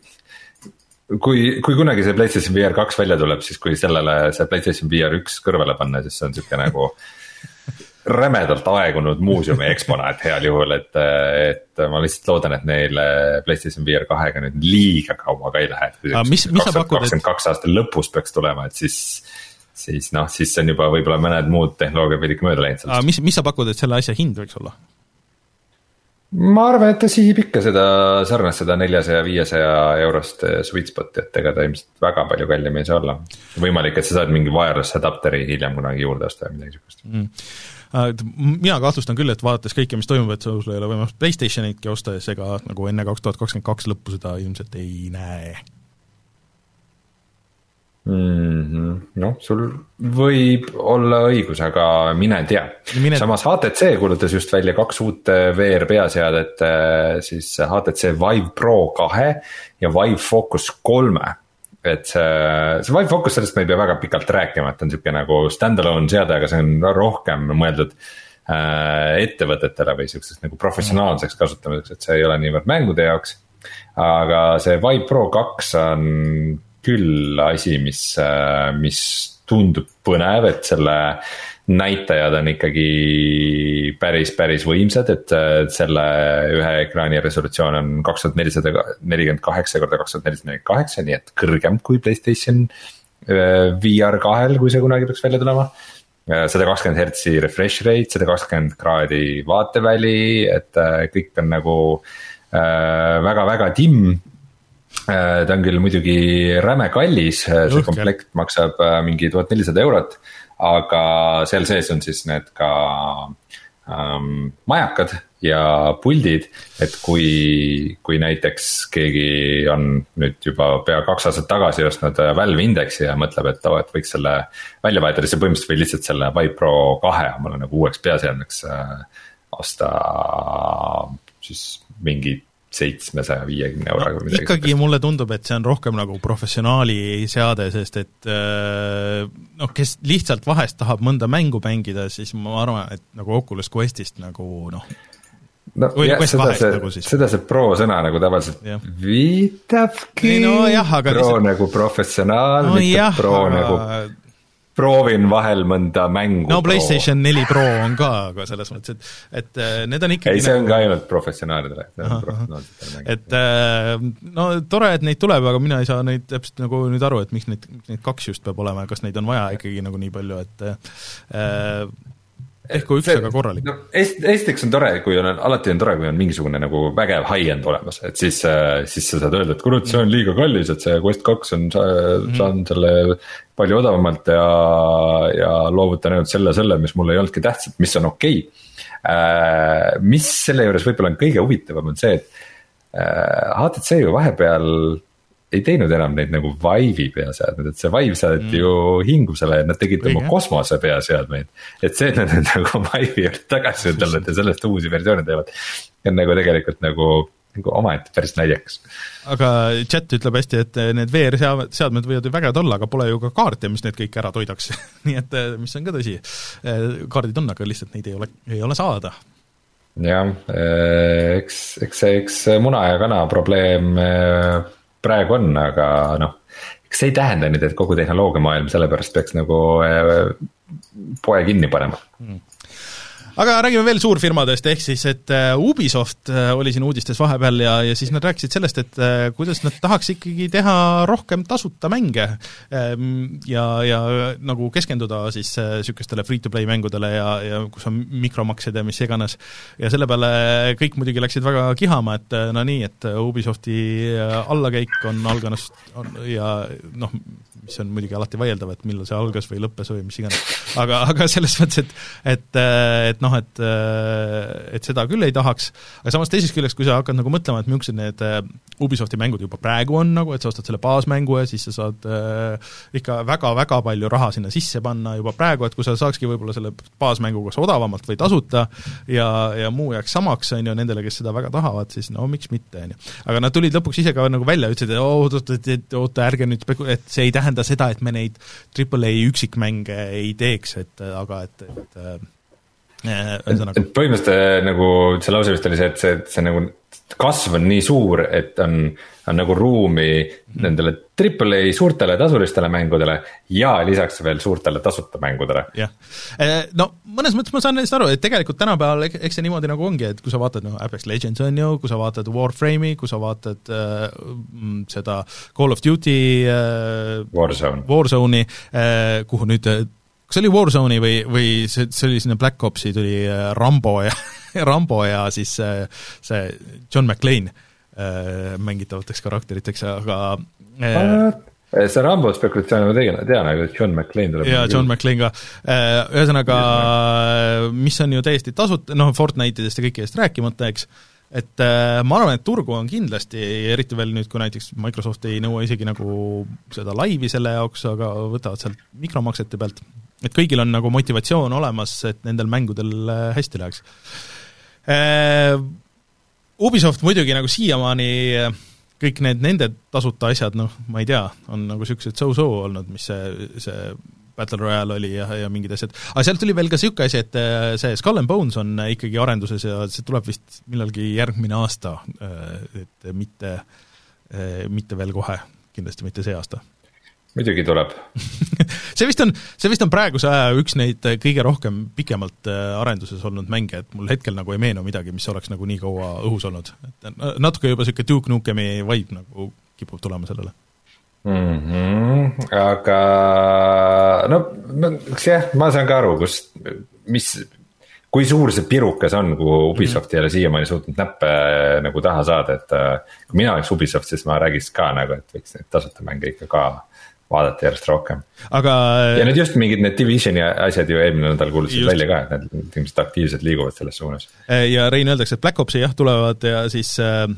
kui, kui kunagi see PlayStation V R kaks välja tuleb, siis kui sellele see PlayStation V R üks kõrvale panna, siis see on siuke nagu rämedalt aegunud muuseumi eksponaat heal juhul, et, et ma lihtsalt loodan, et neil PlayStation V R kahega nüüd liiga kaua ka ei lähe, et mis, mis kakskümmend kaks aastal lõpus peaks tulema, et siis, siis noh, siis on juba võib-olla mõned muud tehnoloogiad veidike mööda läinud. Mis, mis sa pakud, et selle asja hind võiks olla? Ma arvan, et ta sihib ikka seda sarnast seda neljasaja viiesaja eurost sweet spot, et ega ta ilmselt väga palju kallim ei saa olla. Võimalik, et sa saad mingi wireless adapteri hiljem kunagi juurde osta ja midagi sihukest. Mm. Mina kahtlustan küll, et vaadates kõike, mis toimub, et sul ei ole võimalust PlayStationitki osta ja seega nagu enne kaks tuhat kakskümmend kaks lõppu seda ilmselt ei näe. Mm-hmm. Noh, sul võib olla õigus, aga mine tea. Mine... Samas H T C kuulutas just välja kaks uut V R peaseadet, siis H T C Vive Pro kahe ja Vive Focus kolme. Et see, see Vive Focus, sellest me ei pea väga pikalt rääkima, et on siuke nagu stand-alone seade, aga see on rohkem mõeldud äh, ettevõtetele või siukseks nagu professionaalseks kasutamiseks, et see ei ole niivõrd mängude jaoks. Aga see Vive Pro kaks on küll asi, mis, äh, mis tundub põnev, et selle näitajad on ikkagi päris, päris võimsad, et selle ühe ekraani resolutsioon on kaks tuhat nelisada nelikümmend kaheksa korda kaks tuhat nelisada nelikümmend kaheksa, nii et kõrgem kui PlayStation V R kahel, kui see kunagi peaks välja tulema. sada kakskümmend hertsi refresh rate, sada kakskümmend kraadi vaateväli, et kõik on nagu väga-väga timm. Ta on küll muidugi räme kallis, see komplekt maksab mingi tuhat nelisada eurot, aga seal sees on siis need ka ähm, majakad ja puldid, et kui, kui näiteks keegi on nüüd juba pea kaks aastat tagasi ostnud Valve Indexi ja mõtleb, et, oh, et võiks selle välja vahetada, siis põhimõtteliselt või lihtsalt selle Vive Pro kahe omale nagu uueks peaseadmeks äh, osta siis mingi seitsmesaja viiekümne euroga no, ikkagi mulle tundub, et see on rohkem nagu professionaali seade, sest et noh, kes lihtsalt vahest tahab mõnda mängu mängida, siis ma arvan, et nagu Oculus Questist nagu noh no, jah, seda, vahest, see, nagu seda see pro sõna nagu tavaliselt ja. Viitabki no, jah, pro lihtsalt... nagu professionaal, no, mitte jah, pro aga... nagu proovin vahel mõnda mängu. No PlayStation neli Pro on ka, aga selles mõttes, et, et need on ikkagi ei, see on nagu... ka ainult professionaalidele. Et no tore, et neid tuleb, aga mina ei saa neid täpselt nagu nüüd aru, et miks neid, miks neid kaks just peab olema, kas neid on vaja ikkagi nagu nii palju, et äh, ehk kui üks see, aga korralik. No, esiteks on tore, kui on, alati on tore, kui on mingisugune nagu vägev high-end olemas, et siis, siis sa saad öelda, et kurat, see on liiga kallis, et see Quest kaks on, saan mm. selle palju odavamalt ja, ja loovutan ainult selle, selle, mis mulle ei olnudki tähtsad, mis on okei okay.. Mis selle juures võib-olla on kõige huvitavam on see, et H T C ju vahepeal ei teinud enam neid nagu Vive'i peaseadmed, et see Vive saadeti mm. ju hingusele ja nad tegid oma kosmose peaseadmeid. Et see, et nad on nagu Vive'i juurde tagasi ütelnud ja sellest uusi versioone teevad, on nagu tegelikult nagu, nagu omaette päris naljakas. Aga chat ütleb hästi, et need V R-seadmed võivad ju vägevad olla, aga pole ju ka kaarte, mis need kõik ära toidaks. Nii et mis on ka tõsi. Kaardid on, aga lihtsalt neid ei ole, ei ole saada. Jah, eks, eks, eks muna ja kana probleem praegu on, aga noh, eks see ei tähenda nüüd, et kogu tehnoloogiamaailm sellepärast peaks nagu poe kinni panema. Mm. Aga räägime veel suurfirmadest, ehk siis, et Ubisoft oli siin uudistes vahepeal ja, ja siis nad rääkisid sellest, et kuidas nad tahaks ikkagi teha rohkem tasuta mänge ja, ja nagu keskenduda siis sükestele free-to-play mängudele ja, ja kus on mikromaksed ja mis iganes. Ja selle peale kõik muidugi läksid väga kihama, et no nii, et Ubisofti allakäik on alganas on, ja noh, mis on muidugi alati vaieldava, et millal see algas või lõppes või mis iganes. Aga, aga selles mõttes, et, et, et noh, et, et seda küll ei tahaks, aga samas teisest küljest, kui sa hakkad nagu mõtlema, et millised need Ubisofti mängud juba praegu on nagu, et sa ostad selle baasmängu ja siis sa saad äh, ikka väga-väga palju raha sinna sisse panna juba praegu, et kui sa saakski võib-olla selle baasmängu kas odavamalt või tasuta ja, ja muu jääks samaks, on ju, nendele, kes seda väga tahavad, siis no miks mitte, on ju. Aga nad tulid lõpuks ise ka nagu välja, ütlesid, et oota, et, et, oota, ärge nüüd speku-, et see ei tähenda seda, et me neid triple A üksikmänge ei teeks, et aga et, et Nagu... põhimõtteliselt nagu see lause vist oli see, et see, see nagu kasv on nii suur, et on, on nagu ruumi nendele triple A suurtele tasulistele mängudele ja lisaks veel suurtele tasuta mängudele. Jah, no mõnes mõttes ma saan neist aru, et tegelikult tänapäeval eks see niimoodi nagu ongi, et kui sa vaatad no, Apex Legends on ju, kui sa vaatad Warframe'i, kui sa vaatad äh, seda Call of Duty äh, Warzone. Warzone'i, äh, kuhu nüüd kas oli Warzone'i või, või see, see oli sinna Black Opsi tuli Rambo ja, Rambo ja siis see, see John McClane äh, mängitavateks karakteriteks, aga äh, see Rambo spekulatsioon ma tegin, tean, aga John McClane tuleb. Ja John McClane ka. Ühesõnaga, mis on ju täiesti tasut-, noh, Fortnite'idest ja kõikidest rääkimata, eks, et äh, ma arvan, et turgu on kindlasti, eriti veel nüüd, kui näiteks Microsoft ei nõua isegi nagu seda laivi selle jaoks, aga võtavad sealt mikromaksete pealt, et kõigil on nagu motivatsioon olemas, et nendel mängudel hästi läheks. Äh, Ubisoft muidugi nagu siiamaani kõik need nende tasuta asjad, noh, ma ei tea, on nagu sellised so-so olnud, mis see, see Battle Royale oli ja, ja mingid asjad. Aga sealt tuli veel ka siuke asi, et see Skull and Bones on ikkagi arenduses ja see tuleb vist millalgi järgmine aasta, et mitte, mitte veel kohe, kindlasti mitte see aasta. Muidugi tuleb. see vist on, see vist on praeguse aja üks neid kõige rohkem pikemalt arenduses olnud mänge, et mul hetkel nagu ei meenu midagi, mis oleks nagu nii kaua õhus olnud. Et natuke juba siuke Duke Nukemi vibe nagu kipub tulema sellele. Mm-hmm. Aga no, jah, ma saan ka aru, kus, mis, kui suur see pirukas on, kui Ubisoft ei ole siiamaani suutnud näppe nagu taha saada, et kui mina oleks Ubisoft, siis ma räägiks ka nagu, et võiks neid tasuta mänge ikka ka vaadata järjest rohkem. Aga... ja need just mingid need Divisioni asjad ju eelmine nädal kuulutasid välja ka, et need inimesed aktiivselt liiguvad selles suunas. Ja Rein öeldakse, et Black Opsi jah tulevad ja siis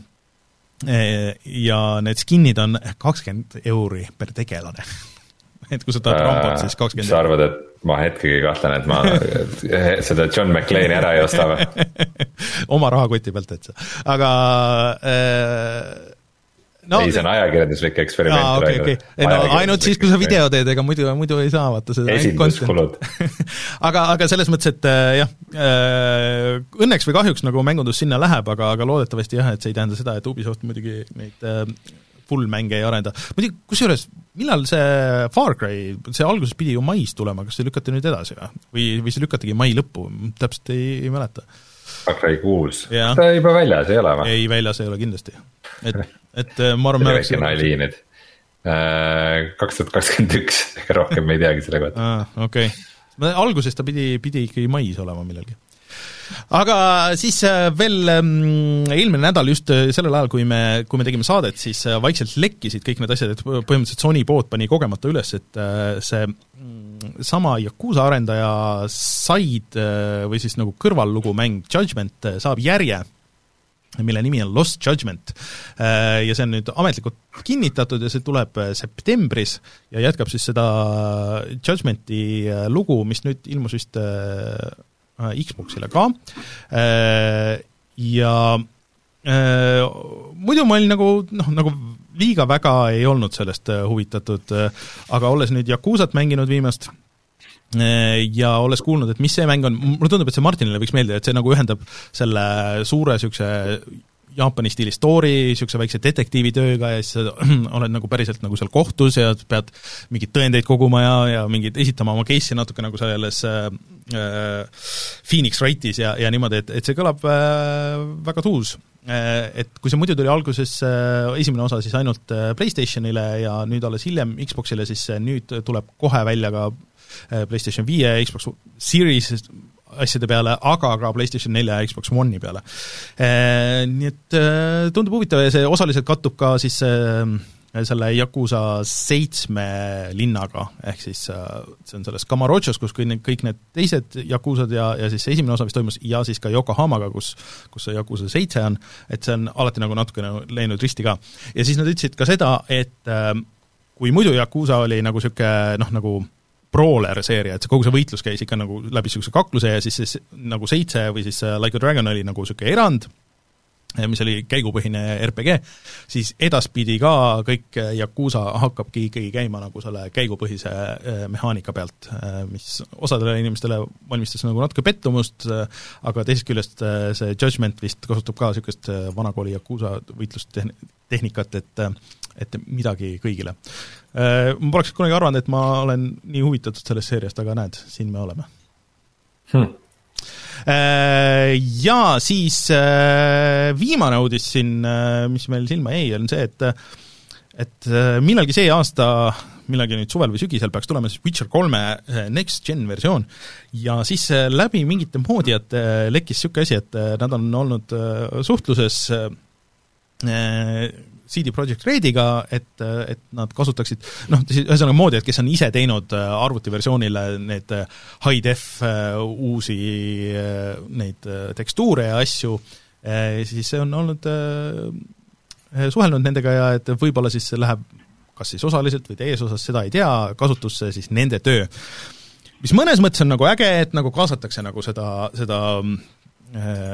ja need skinnid on kakskümmend euri per tegelane. Et kui sa tahad Rambot, siis kakskümmend euri. Sa arvad, et ma hetkegi kahtlen, et ma seda John McClane'i ära ei osta või? Oma rahakoti pealt, et sa. Aga äh, no, ei, see on ajakirjanduslik eksperiment. Aa, okay, okay. No, ainult siis, kui sa video teed, ega muidu, muidu ei saa vaata seda. Esinduskulud. aga, aga selles mõttes, et jah, õnneks või kahjuks nagu mängundus sinna läheb, aga, aga loodetavasti jah, et see ei tähenda seda, et Ubisoft muidugi neid full mänge ei arenda. Muidugi, kusjuures, millal see Far Cry, see alguses pidi ju mais tulema, kas see lükati nüüd edasi või, või see lükatigi mai lõppu, täpselt ei, ei mäleta. Far Cry kuus, ta juba väljas ei ole või? Ei, väljas ei ole kindlasti. Et, et ma arvan, väike nali nüüd. kaks tuhat kakskümmend üks, ega rohkem me ei teagi selle kohta. Ah, okei. Okay. Alguses ta pidi, pidi ikkagi mais olema millalgi. Aga siis veel eelmine nädal just sellel ajal, kui me, kui me tegime saadet, siis vaikselt lekkisid kõik need asjad, et põhimõtteliselt Sony pood pani kogemata üles, et see sama Yakuza arendaja Side või siis nagu kõrvallugu mäng Judgment saab järje, mille nimi on Lost Judgment. Ja see on nüüd ametlikult kinnitatud ja see tuleb septembris ja jätkab siis seda Judgmenti lugu, mis nüüd ilmus vist Xboxile ka ja äh, muidu ma olin nagu, noh, nagu liiga väga ei olnud sellest huvitatud, aga olles nüüd Yakuzat mänginud viimast ja olles kuulnud, et mis see mäng on, mulle tundub, et see Martinile võiks meeldida, et see nagu ühendab selle suure sükse Jaapani stiili story, sükse väikse detektiivitööga ja siis oled nagu päriselt nagu seal kohtus ja pead mingid tõendeid koguma ja, ja mingid esitama oma case'i natuke nagu selles äh, Phoenix Wrightis ja, ja niimoodi, et, et see kõlab äh, väga tuus. Äh, et kui see muidu tuli alguses äh, esimene osa siis ainult äh, PlayStationile ja nüüd alles hiljem Xboxile, siis äh, nüüd tuleb kohe välja ka äh, PlayStation viie, Xbox Series asjade peale, aga ka PlayStation neli ja Xbox One'i peale. E, nii et e, tundub huvitav ja see osaliselt kattub ka siis e, selle Yakuza seitsme linnaga, ehk siis e, see on selles Kamarochos, kus kõik need, kõik need teised Yakuzad ja, ja siis esimene osa, mis toimus, ja siis ka Yokohamaga, kus, kus see Yakuza seitse on, et see on alati nagu natuke nagu läinud risti ka. Ja siis nad ütlesid ka seda, et e, kui muidu Yakuza oli nagu siuke, noh, nagu brawler-seeria, et see kogu see võitlus käis ikka nagu läbi niisuguse kakluse ja siis see, nagu seitse või siis Like a Dragon oli nagu niisugune erand, mis oli käigupõhine R P G, siis edaspidi ka kõik Yakuza hakkabki ikkagi käima nagu selle käigupõhise mehaanika pealt, mis osadele inimestele valmistas nagu natuke pettumust, aga teisest küljest see Judgment vist kasutab ka niisugust vanakooli Yakuza võitlustehnikat, et et midagi kõigile. Ma poleks kunagi arvanud, et ma olen nii huvitatud sellest seeriast, aga näed, siin me oleme. Hmm. Ja siis viimane uudis siin, mis meil silma jäi, on see, et et millalgi see aasta, millalgi nüüd suvel või sügisel peaks tulema siis Witcher kolme Next Gen versioon ja siis läbi mingite moodijate lekkis niisugune asi, et nad on olnud suhtluses C D Projekt Rediga, et, et nad kasutaksid, noh, ühesõnaga moodi, et kes on ise teinud arvutiversioonile need high-def uusi neid tekstuure ja asju, siis see on olnud suhelnud nendega ja et võib-olla siis läheb kas siis osaliselt või täies osas, seda ei tea, kasutusse siis nende töö. Mis mõnes mõttes on nagu äge, et nagu kaasatakse nagu seda, seda äh,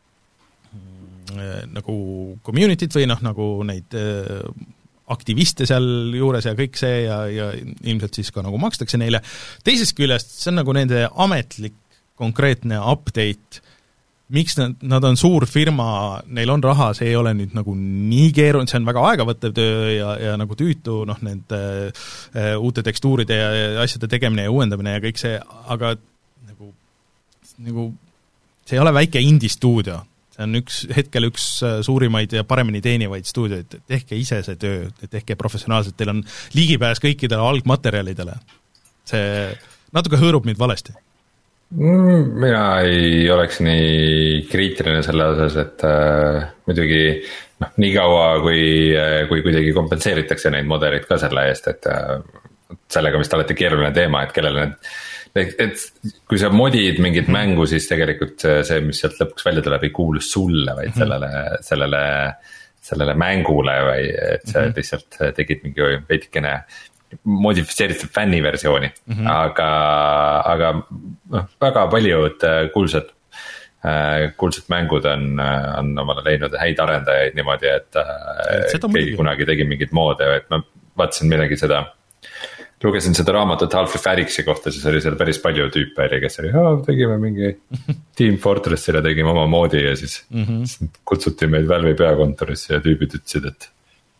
nagu community't või noh, nagu neid äh, aktiviste seal juures ja kõik see ja, ja ilmselt siis ka nagu makstakse neile. Teisest küljest see on nagu nende ametlik konkreetne update, miks nad, nad on suur firma, neil on raha, see ei ole nüüd nagu nii keeruline, see on väga aegavõttev töö ja, ja nagu tüütu, noh, need äh, uute tekstuuride ja, ja asjade tegemine ja uuendamine ja kõik see, aga nagu, nagu see ei ole väike indie-stuudio. See on üks, hetkel üks suurimaid ja paremini teenivaid stuudioid, tehke ise see töö, tehke professionaalselt, teil on ligipääs kõikidele algmaterjalidele. See natuke hõõrub mind valesti. Mina ei oleks nii kriitiline selle osas, et äh, muidugi noh, nii kaua, kui, kui kuidagi kompenseeritakse neid modelid ka selle eest, et äh, sellega vist alati keeruline teema, et kellele need et, et kui sa modid mingit mängu, siis tegelikult see, mis sealt lõpuks välja tuleb, ei kuulu sulle, vaid sellele, sellele, sellele mängule või et sa mm-hmm. lihtsalt tegid mingi veidikene modifitseeritud fänniversiooni mm-hmm. aga, aga noh, väga paljud kuulsad kuulsad mängud on, on omale leidnud häid arendajaid niimoodi, et keegi kunagi tegi mingid moode, et ma vaatasin midagi seda lugesin seda raamatut Half-Life Alyxi kohta, siis oli seal päris palju tüüpe oli, kes oli, tegime mingi Team Fortressile, tegime oma moodi ja siis mm-hmm. kutsuti meid Valve'i peakontorisse ja tüübid ütlesid, et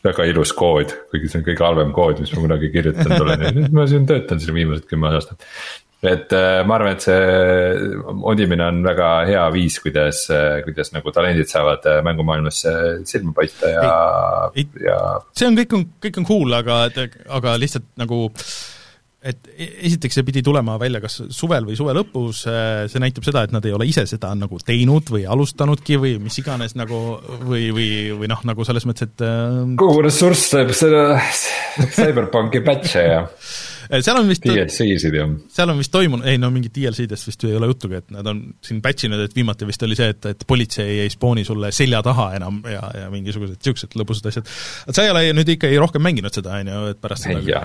väga ilus kood, kuigi see on kõige halvem kood, mis ma kunagi kirjutanud olen ja nüüd ma siin töötan siin viimased kümme aastat. Et ma arvan, et see modimine on väga hea viis, kuidas, kuidas nagu talendid saavad mängumaailmas silma paista ja, ei, ei, ja see on kõik on, kõik on cool, aga, aga lihtsalt nagu et esiteks see pidi tulema välja kas suvel või suve lõpus, see näitab seda, et nad ei ole ise seda nagu teinud või alustanudki või mis iganes nagu või, või, või noh, nagu selles mõttes, et kogu ressurss teeb seda Cyberpunki patch'e ja seal on vist D L C-sid ja seal on vist toimunud, ei no mingid D L C-dest vist ei ole juttugi, et nad on siin patchinud, et viimati vist oli see, et, et politsei ei spooni sulle selja taha enam ja, ja mingisugused siuksed lõbusad asjad. Et sa ei ole nüüd ikka ei rohkem mänginud seda, on ju, et pärast seda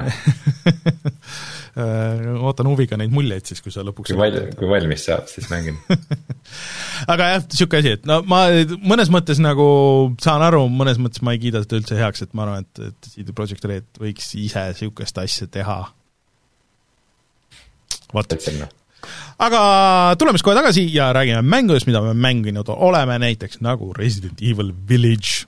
ootan huviga neid muljeid siis, kui sa lõpuks kui, val, kui valmis saab, siis mängin aga jah, siuke asi, et no ma mõnes mõttes nagu saan aru, mõnes mõttes ma ei kiida seda üldse heaks, et ma arvan, et, et C D Projekt Red võiks ise siukest asja teha. Vot. Aga tuleme kohe tagasi ja räägime mängudest, mida me mänginud oleme, näiteks nagu Resident Evil Village.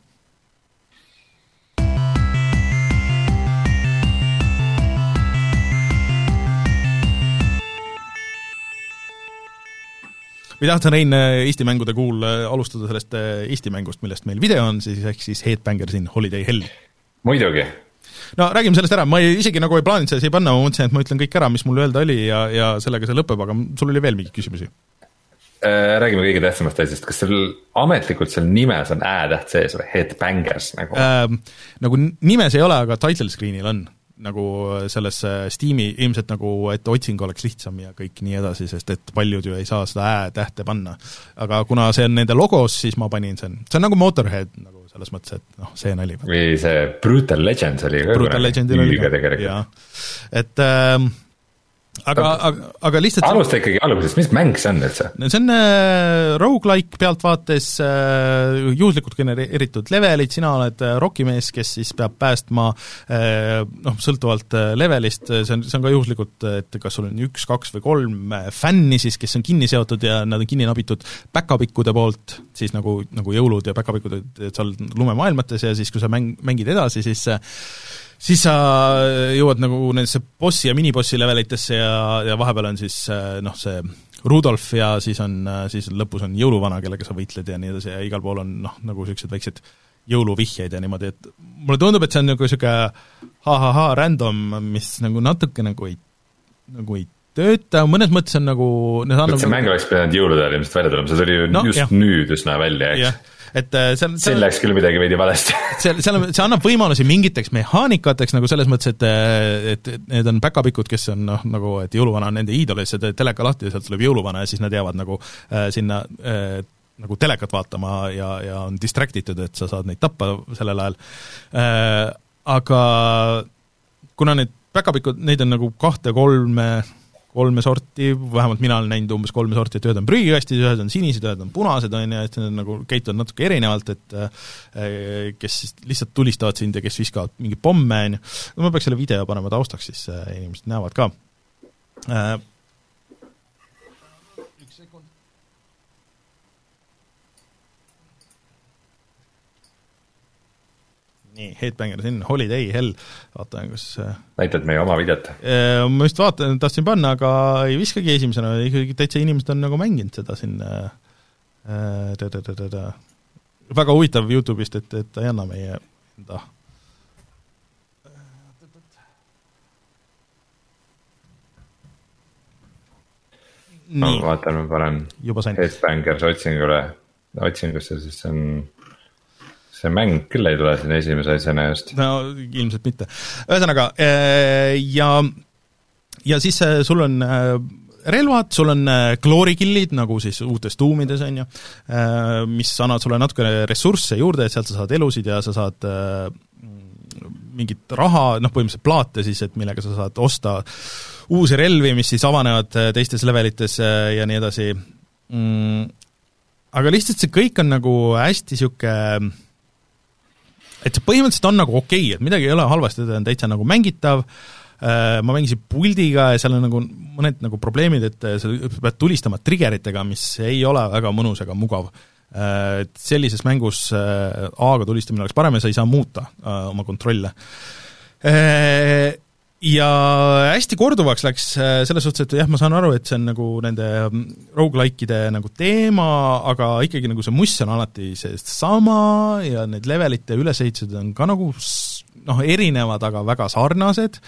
või tahtsin Rein Eesti mängude kuul alustada sellest Eesti mängust, millest meil video on, siis ehk siis Headbangers in Holiday Hell. Muidugi. No räägime sellest ära, ma ei, isegi nagu ei plaaninud seda siia panna, ma mõtlesin, et ma ütlen kõik ära, mis mul öelda oli ja, ja sellega see lõpeb, aga sul oli veel mingi küsimusi? Räägime kõige tähtsamast asjast, kas seal ametlikult seal nimes on ä-täht sees või Headbangers nagu? Äh, nagu nimes ei ole, aga title screenil on nagu selles Steam'i ilmselt nagu, et otsing oleks lihtsam ja kõik nii edasi, sest et paljud ju ei saa seda ä-tähte panna. Aga kuna see on nende logos, siis ma panin sen, see on nagu Motorhead nagu selles mõttes, et noh, see nali. Või see Brutal Legends oli ka Brutal Legendil oli ka, et äh, aga, aga, aga lihtsalt alusta ikkagi algusest, mis mäng see on üldse? See on äh, roguelike pealtvaates äh, juhuslikult genereeritud levelid, sina oled äh, rokimees, kes siis peab päästma äh, noh, sõltuvalt äh, levelist, see on, see on ka juhuslikult, et kas sul on üks, kaks või kolm äh, fänni siis, kes on kinni seotud ja nad on kinni nabitud päkapikkude poolt, siis nagu, nagu jõulud ja päkapikud, et sa oled lumemaailmates ja siis, kui sa mäng, mängid edasi, siis äh, siis sa jõuad nagu nendesse bossi ja minibossi levelitesse ja, ja vahepeal on siis noh, see Rudolf ja siis on, siis lõpus on jõuluvana, kellega sa võitled ja nii edasi ja igal pool on noh, nagu sellised väiksed jõuluvihjeid ja niimoodi, et mulle tundub, et see on nagu siuke ha-ha-ha random, mis nagu natuke nagu ei, nagu ei tööta, mõnes mõttes on nagu see nagu mäng oleks pidanud jõuludel ilmselt välja tulema, see tuli ju no, just jah. Nüüd üsna välja, eks ja. Et seal, seal läks küll midagi veidi valesti seal, seal, see annab võimalusi mingiteks mehaanikateks nagu selles mõttes, et, et, et need on päkapikud, kes on noh, nagu, et jõuluvana on nende iidolis, see teleka lahti ja sealt tuleb jõuluvana ja siis nad jäävad nagu äh, sinna äh, nagu telekat vaatama ja, ja on distractitud, et sa saad neid tappa sellel ajal äh,. Aga kuna need päkapikud, neid on nagu kahte-kolme kolme sorti, vähemalt mina olen näinud umbes kolme sorti, et ühed on prügikastid, ühed on sinised, ühed on punased, on ja et need nagu käituvad natuke erinevalt, et kes siis lihtsalt tulistavad sind ja kes viskavad mingi pomme, on ju. Ma peaks selle video panema taustaks, siis inimesed näevad ka. Üks sekund. Nii, Headbangers in Holiday Hell, vaatan, kus näitad meie oma videot? Ma just vaatan, tahtsin panna, aga ei viskagi esimesena, ikkagi täitsa inimesed on nagu mänginud seda siin äh, da, da, da, da, da. Väga huvitav YouTube'ist, et, et ta ei anna meie enda ma vaatan, ma panen Headbangers otsingule, otsingusse, siis see on see mäng küll ei tule siin esimese asjana just. No ilmselt mitte. Ühesõnaga, ja, ja siis sul on relvad, sul on kloorikillid, nagu siis uutes tuumides on ju, mis annavad sulle natuke ressursse juurde, et sealt sa saad elusid ja sa saad mingit raha, noh põhimõtteliselt plaate siis, et millega sa saad osta uusi relvi, mis siis avanevad teistes levelites ja nii edasi. Aga lihtsalt see kõik on nagu hästi siuke et see põhimõtteliselt on nagu okei, et midagi ei ole halvasti, ta on täitsa nagu mängitav, ma mängisin puldiga ja seal on nagu mõned nagu probleemid, et sa pead tulistama triggeritega, mis ei ole väga mõnus ega mugav. et sellises mängus A-ga tulistamine oleks parem ja sa ei saa muuta oma kontrolle. Ja hästi korduvaks läks selles suhtes, et jah, ma saan aru, et see on nagu nende roguelikeide nagu teema, aga ikkagi nagu see must on alati see sama ja need levelite ülesehitused on ka nagu noh, erinevad, aga väga sarnased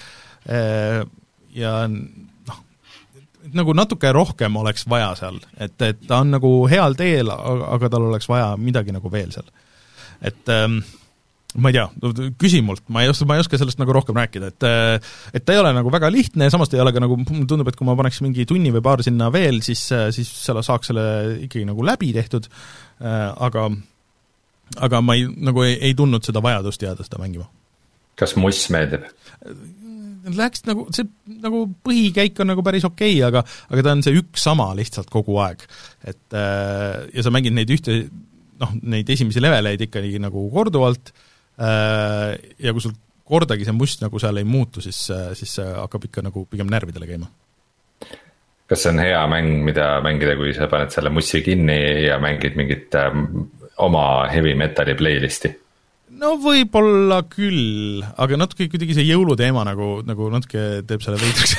ja noh, nagu natuke rohkem oleks vaja seal, et, et ta on nagu heal teel, aga tal oleks vaja midagi nagu veel seal. Et ähm, ma ei tea, küsi mult, ma ei, oska, ma ei oska sellest nagu rohkem rääkida, et et ta ei ole nagu väga lihtne ja samas ta ei ole ka nagu, tundub, et kui ma paneks mingi tunni või paar sinna veel, siis, siis selle saaks selle ikkagi nagu läbi tehtud, aga aga ma ei, nagu ei, ei tundnud seda vajadust jääda seda mängima. Kas muss meeldib? Läks nagu, see nagu põhikäik on nagu päris okei, aga, aga ta on see üks sama lihtsalt kogu aeg. Et, ja sa mängid neid ühte, noh, neid esimesi leveleid ikkagi nagu korduvalt ja kui sul kordagi see must nagu seal ei muutu, siis, siis see hakkab ikka nagu pigem närvidele käima. Kas see on hea mäng, mida mängida, kui sa paned selle mussi kinni ja mängid mingit oma heavy metali playlisti? No võib-olla küll, aga natuke kuidagi see jõuluteema nagu, nagu natuke teeb selle veidruks.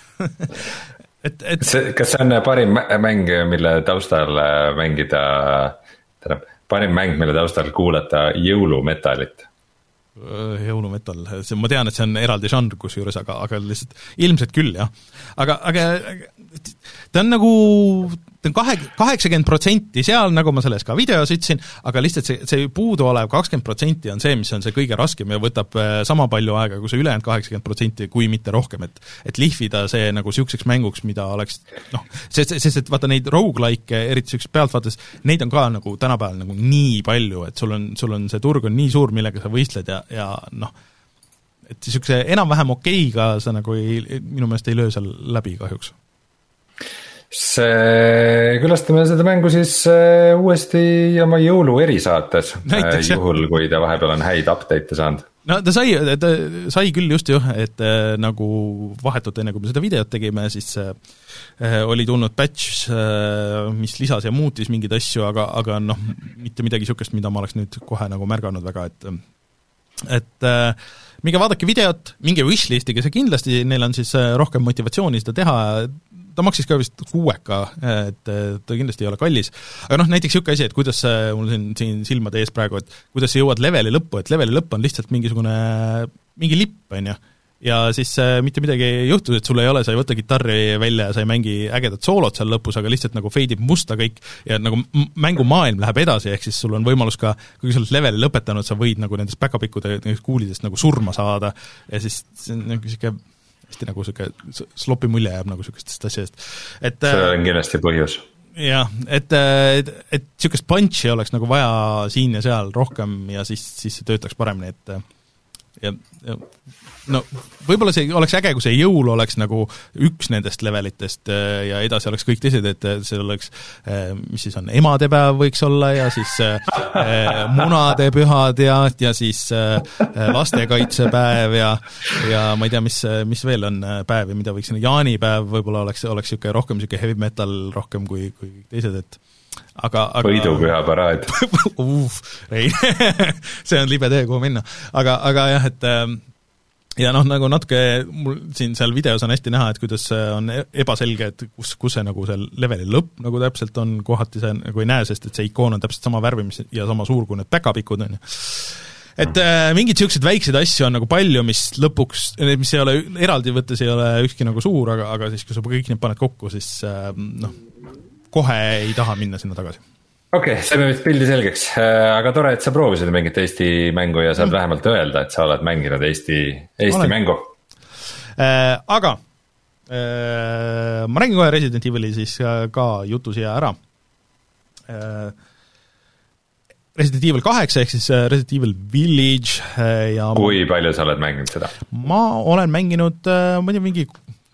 et, et... See, kas see on parim mäng, mille taustal mängida, tähendab, parim mäng, mille taustal kuulata jõulumetalit? Jõulumetal, ma tean, et see on eraldi žanr kusjuures, aga, aga lihtsalt ilmselt küll, jah. Aga, aga ta on nagu ta on kahe, kaheksakümmend protsenti seal, nagu ma selles ka videos ütlesin, aga lihtsalt see, see puudu olev kakskümmend protsenti on see, mis on see kõige raskem ja võtab sama palju aega kui see ülejäänud kaheksakümmend protsenti, kui mitte rohkem, et et lihvida see nagu siukseks mänguks, mida oleks noh, sest, sest et vaata neid roguelike, eriti siuksest pealtvaates, neid on ka nagu tänapäeval nagu nii palju, et sul on, sul on see turg on nii suur, millega sa võistled ja, ja noh, et siukse enam-vähem okeiga sa nagu ei, minu meelest ei löö seal läbi kahjuks. See, külastame seda mängu siis uh, uuesti oma jõulu erisaates, Näiteks, uh, juhul kui ta vahepeal on häid update'e saanud. No ta sai, ta sai küll just ju, et uh, nagu vahetult enne, kui me seda videot tegime, siis uh, oli tulnud patch, uh, mis lisas ja muutis mingeid asju, aga, aga noh, mitte midagi niisugust, mida ma oleks nüüd kohe nagu märganud väga, et et uh, minge vaadake videot, minge wishlistiga, see kindlasti, neil on siis uh, rohkem motivatsiooni seda teha, ta maksis ka vist kuueka, et ta kindlasti ei ole kallis. Aga noh, näiteks niisugune asi, et kuidas mul siin, siin silmade ees praegu, et kuidas sa jõuad leveli lõppu, et leveli lõpp on lihtsalt mingisugune, mingi lipp, on ju. Ja siis mitte midagi ei juhtu, et sul ei ole, sa ei võta gitarri välja ja sa ei mängi ägedat soolot seal lõpus, aga lihtsalt nagu feidib musta kõik ja nagu mängumaailm läheb edasi, ehk siis sul on võimalus ka, kui sa oled leveli lõpetanud, sa võid nagu nendest backupikude kuulidest nagu surma saada ja siis see on nagu siuke hästi nagu siuke slopi mulje jääb nagu siukestest asjadest. Et see on kindlasti põhjus. Jah, et, et, et siukest punchi oleks nagu vaja siin ja seal rohkem ja siis, siis see töötaks paremini, et ja, ja no võib-olla see oleks äge, kui see jõul oleks nagu üks nendest levelitest ja edasi oleks kõik teised, et see oleks, mis siis on, emadepäev võiks olla ja siis munadepühad ja, ja siis lastekaitsepäev ja, ja ma ei tea, mis, mis veel on päev ja mida võiks, jaanipäev võib-olla oleks, oleks siuke rohkem siuke heavy metal rohkem kui, kui teised, et aga, aga võidupüha paraad. Uff, ei, see on libe tee, kuhu minna. Aga, aga jah, et ja noh, nagu natuke mul siin seal videos on hästi näha, et kuidas on ebaselge, et kus, kus see nagu see leveli lõpp nagu täpselt on, kohati see nagu ei näe, sest et see ikoon on täpselt sama värvi ja sama suur kui need backupikud on ju. Et äh, mingid siuksed väiksed asju on nagu palju, mis lõpuks, mis ei ole eraldi võttes ei ole ükski nagu suur, aga, aga siis kui sa kõik need paned kokku, siis äh, noh, kohe ei taha minna sinna tagasi. Okei, okay, saime vist pildi selgeks, aga tore, et sa proovisid mingit Eesti mängu ja saad mm. vähemalt öelda, et sa oled mänginud Eesti, Eesti Olen. mängu. Äh, aga äh, ma räägin kohe Resident Evili siis ka jutu siia ära. Äh, Resident Evil kaheksa ehk siis Resident Evil Village. Ja kui ma, palju sa oled mänginud seda? Ma olen mänginud, ma ei tea, mingi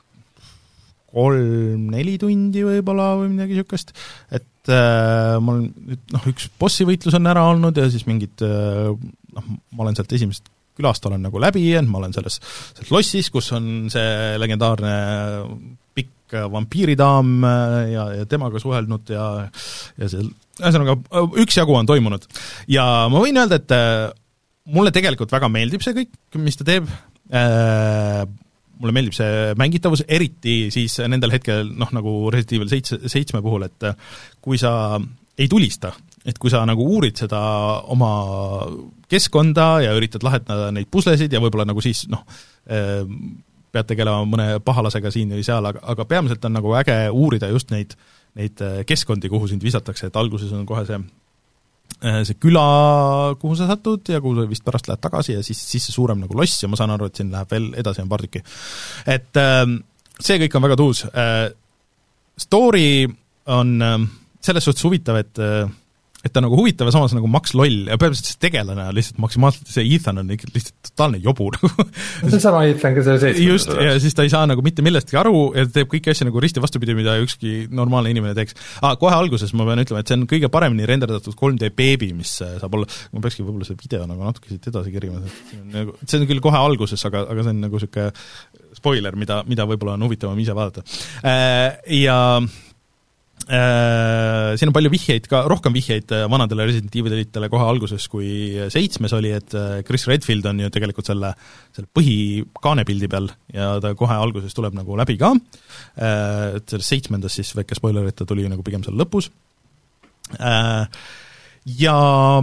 kolm-neli tundi võib-olla või midagi niisugust, et äh, ma olen nüüd, noh, üks bossi võitlus on ära olnud ja siis mingid, äh, noh, ma olen sealt esimesest külast olen nagu läbi jäänud, ma olen selles, selles lossis, kus on see legendaarne pikk vampiiridaam ja, ja temaga suhelnud ja, ja see, ühesõnaga, üksjagu on toimunud. Ja ma võin öelda, et mulle tegelikult väga meeldib see kõik, mis ta teeb, mulle meeldib see mängitavus, eriti siis nendel hetkel, noh, nagu Resident Evil seitse, seitsme puhul, et kui sa ei tulista, et kui sa nagu uurid seda oma keskkonda ja üritad lahendada neid puslesid ja võib-olla nagu siis, noh, pead tegelema mõne pahalasega siin või seal, aga, aga peamiselt on nagu äge uurida just neid, neid keskkondi, kuhu sind visatakse, et alguses on kohe see, see küla, kuhu sa satud ja kuhu sa vist pärast lähed tagasi ja siis, siis see suurem nagu loss ja ma saan aru, et siin läheb veel edasi on paar tükki. Et see kõik on väga tuus. Story on selles suhtes huvitav, et et ta on nagu huvitav ja samas nagu Max loll ja peamiselt see tegelane on lihtsalt maksimaalselt, see Ethan on lihtsalt totaalne jobu nagu. See sama Ethan, kes oli seitsme. Just, ja siis ta ei saa nagu mitte millestki aru ja ta teeb kõiki asja nagu risti vastupidi, mida ükski normaalne inimene teeks. Ah, kohe alguses ma pean ütlema, et see on kõige paremini renderdatud kolm D beebi, mis saab olla, ma peakski võib-olla see video nagu natuke siit edasi kirima, see on küll kohe alguses, aga, aga see on nagu siuke spoiler, mida, mida võib-olla on huvitavam ise vaadata. Ja Äh, siin on palju vihjeid, ka rohkem vihjeid vanadele Resident Evilitele kohe alguses, kui seitsmes oli, et Chris Redfield on ju tegelikult selle, selle põhikaanepildi peal ja ta kohe alguses tuleb nagu läbi ka, äh, et selles seitsmendas siis väike spoiler, et ta tuli nagu pigem seal lõpus. Äh, ja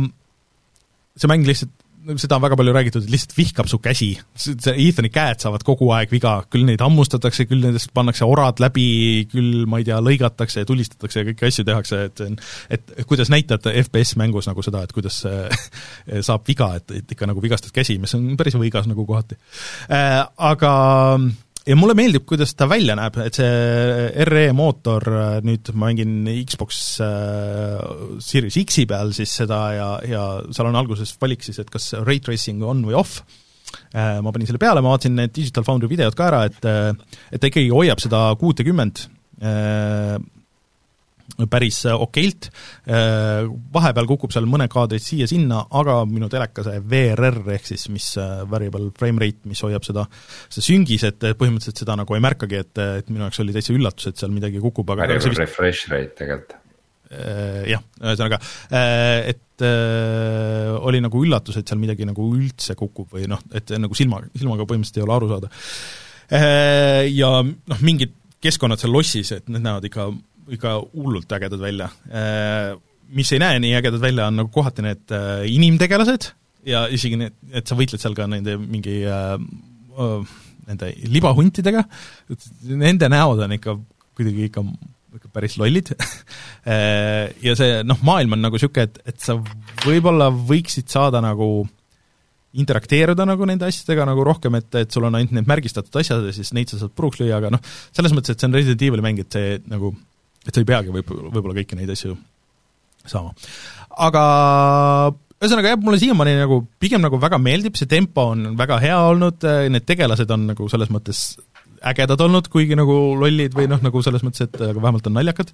see mäng lihtsalt, seda on väga palju räägitud, et lihtsalt vihkab su käsi. See Ethani käed saavad kogu aeg viga, küll neid hammustatakse, küll nendest pannakse orad läbi, küll, ma ei tea, lõigatakse ja tulistatakse ja kõiki asju tehakse, et, et kuidas näitad F P S-mängus nagu seda, et kuidas saab viga, et, et ikka nagu vigastad käsi, mis on päris võigas nagu kohati. Äh, aga ja mulle meeldib, kuidas ta välja näeb, et see R E mootor, nüüd ma mängin Xbox äh, Series X-i peal siis seda ja, ja seal on alguses valik siis, et kas ray tracing on või off. Äh, ma panin selle peale, ma vaatasin need Digital Foundry videod ka ära, et, et ta ikkagi hoiab seda kuutekümmend äh, päris okeilt, vahepeal kukub seal mõne kaadrit siia-sinna, aga minu teleka see V R R ehk siis mis variable frame rate, mis hoiab seda, seda süngis, et põhimõtteliselt seda nagu ei märkagi, et, et minu jaoks oli täitsa üllatus, et seal midagi kukub, aga variable vist... refresh rate tegelikult. Jah, ühesõnaga, et oli nagu üllatus, et seal midagi nagu üldse kukub või noh, et nagu silma, silmaga põhimõtteliselt ei ole aru saada. Ja noh, mingid keskkonnad seal lossis, et need näevad ikka ikka hullult ägedad välja. Mis ei näe nii ägedad välja, on nagu kohati need inimtegelased ja isegi need, et sa võitled seal ka nende mingi nende libahuntidega, nende näod on ikka kuidagi ikka, ikka päris lollid. Ja see, noh, maailm on nagu siuke, et, et sa võib-olla võiksid saada nagu interakteeruda nagu nende asjadega nagu rohkem, et, et sul on ainult need märgistatud asjad ja siis neid sa saad puruks lüüa, aga noh, selles mõttes, et see on Resident Evil mäng, et see nagu et sa ei peagi võib, võib-olla kõiki neid asju saama. Aga ühesõnaga jah, mulle siiamaani nagu pigem nagu väga meeldib, see tempo on väga hea olnud, need tegelased on nagu selles mõttes ägedad olnud, kuigi nagu lollid või noh, nagu selles mõttes, et vähemalt on naljakad.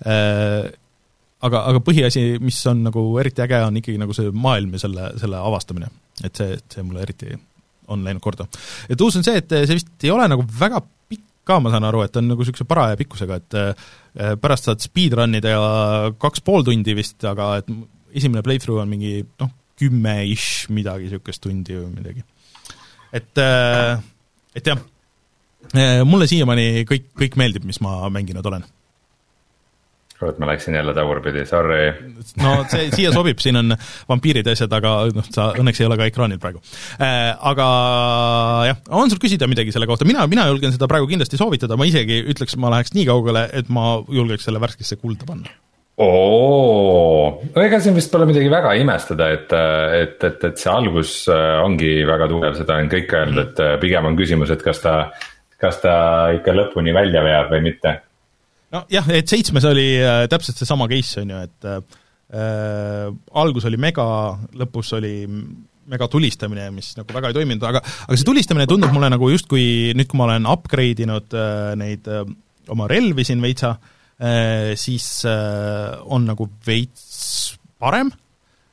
Aga, aga põhiasi, mis on nagu eriti äge, on ikkagi nagu see maailm ja selle, selle avastamine. Et see, see mulle eriti on läinud korda. Ja tuus on see, et see vist ei ole nagu väga pikk ka, ma saan aru, et on nagu niisuguse paraja pikkusega, et pärast saad speedrunnida ja kaks pool tundi vist, aga et esimene playthrough on mingi noh, kümme-ish midagi niisugust tundi või midagi. Et, et jah, mulle siiamaani kõik, kõik meeldib, mis ma mänginud olen. et ma läksin jälle tagurpidi, sorry. No see siia sobib, siin on vampiirid asjad, aga noh, sa õnneks ei ole ka ekraanil praegu. Äh, aga jah, on sul küsida midagi selle kohta? Mina, mina julgen seda praegu kindlasti soovitada, ma isegi ütleks, ma läheks nii kaugele, et ma julgeks selle värskesse kulda panna. Oo, ega siin vist pole midagi väga imestada, et, et, et, et see algus ongi väga tugev, seda on kõik öelnud, et pigem on küsimus, et kas ta, kas ta ikka lõpuni välja veab või mitte. No jah, et seitsmes oli äh, täpselt see sama case, on ju, et äh, algus oli mega, lõpus oli mega tulistamine, mis nagu väga ei toiminud, aga, aga see tulistamine tundub mulle nagu justkui nüüd, kui ma olen upgrade inud äh, neid äh, oma relvi siin veitsa, äh, siis äh, on nagu veits parem,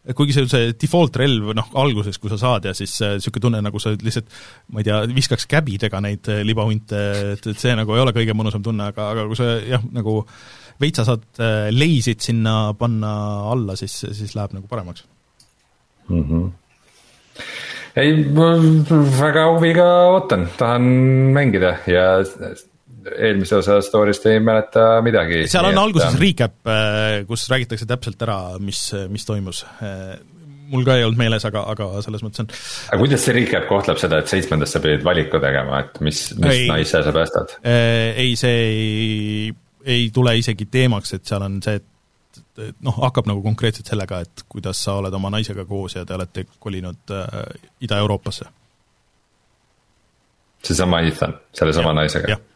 kuigi see on see default relv, noh, alguses, kui sa saad ja siis niisugune tunne, nagu sa lihtsalt, ma ei tea, viskaks käbidega neid libahunte, et, et see nagu ei ole kõige mõnusam tunne, aga, aga kui sa jah, nagu veitsa saad leisid sinna panna alla, siis, siis läheb nagu paremaks. Mm-hmm. Ei, väga huviga ootan, tahan mängida ja eelmise osa story'st ei mäleta midagi. Seal on alguses recap, kus räägitakse täpselt ära, mis, mis toimus. Mul ka ei olnud meeles, aga, aga selles mõttes on. Aga kuidas see recap kohtleb seda, et seitsmendast sa pidid valiku tegema, et mis, mis ei, naise sa päästad? Ei, see ei, ei tule isegi teemaks, et seal on see, et noh, hakkab nagu konkreetselt sellega, et kuidas sa oled oma naisega koos ja te olete kolinud äh, Ida-Euroopasse. See sama Ethan, selle sama ja, naisega. Jah.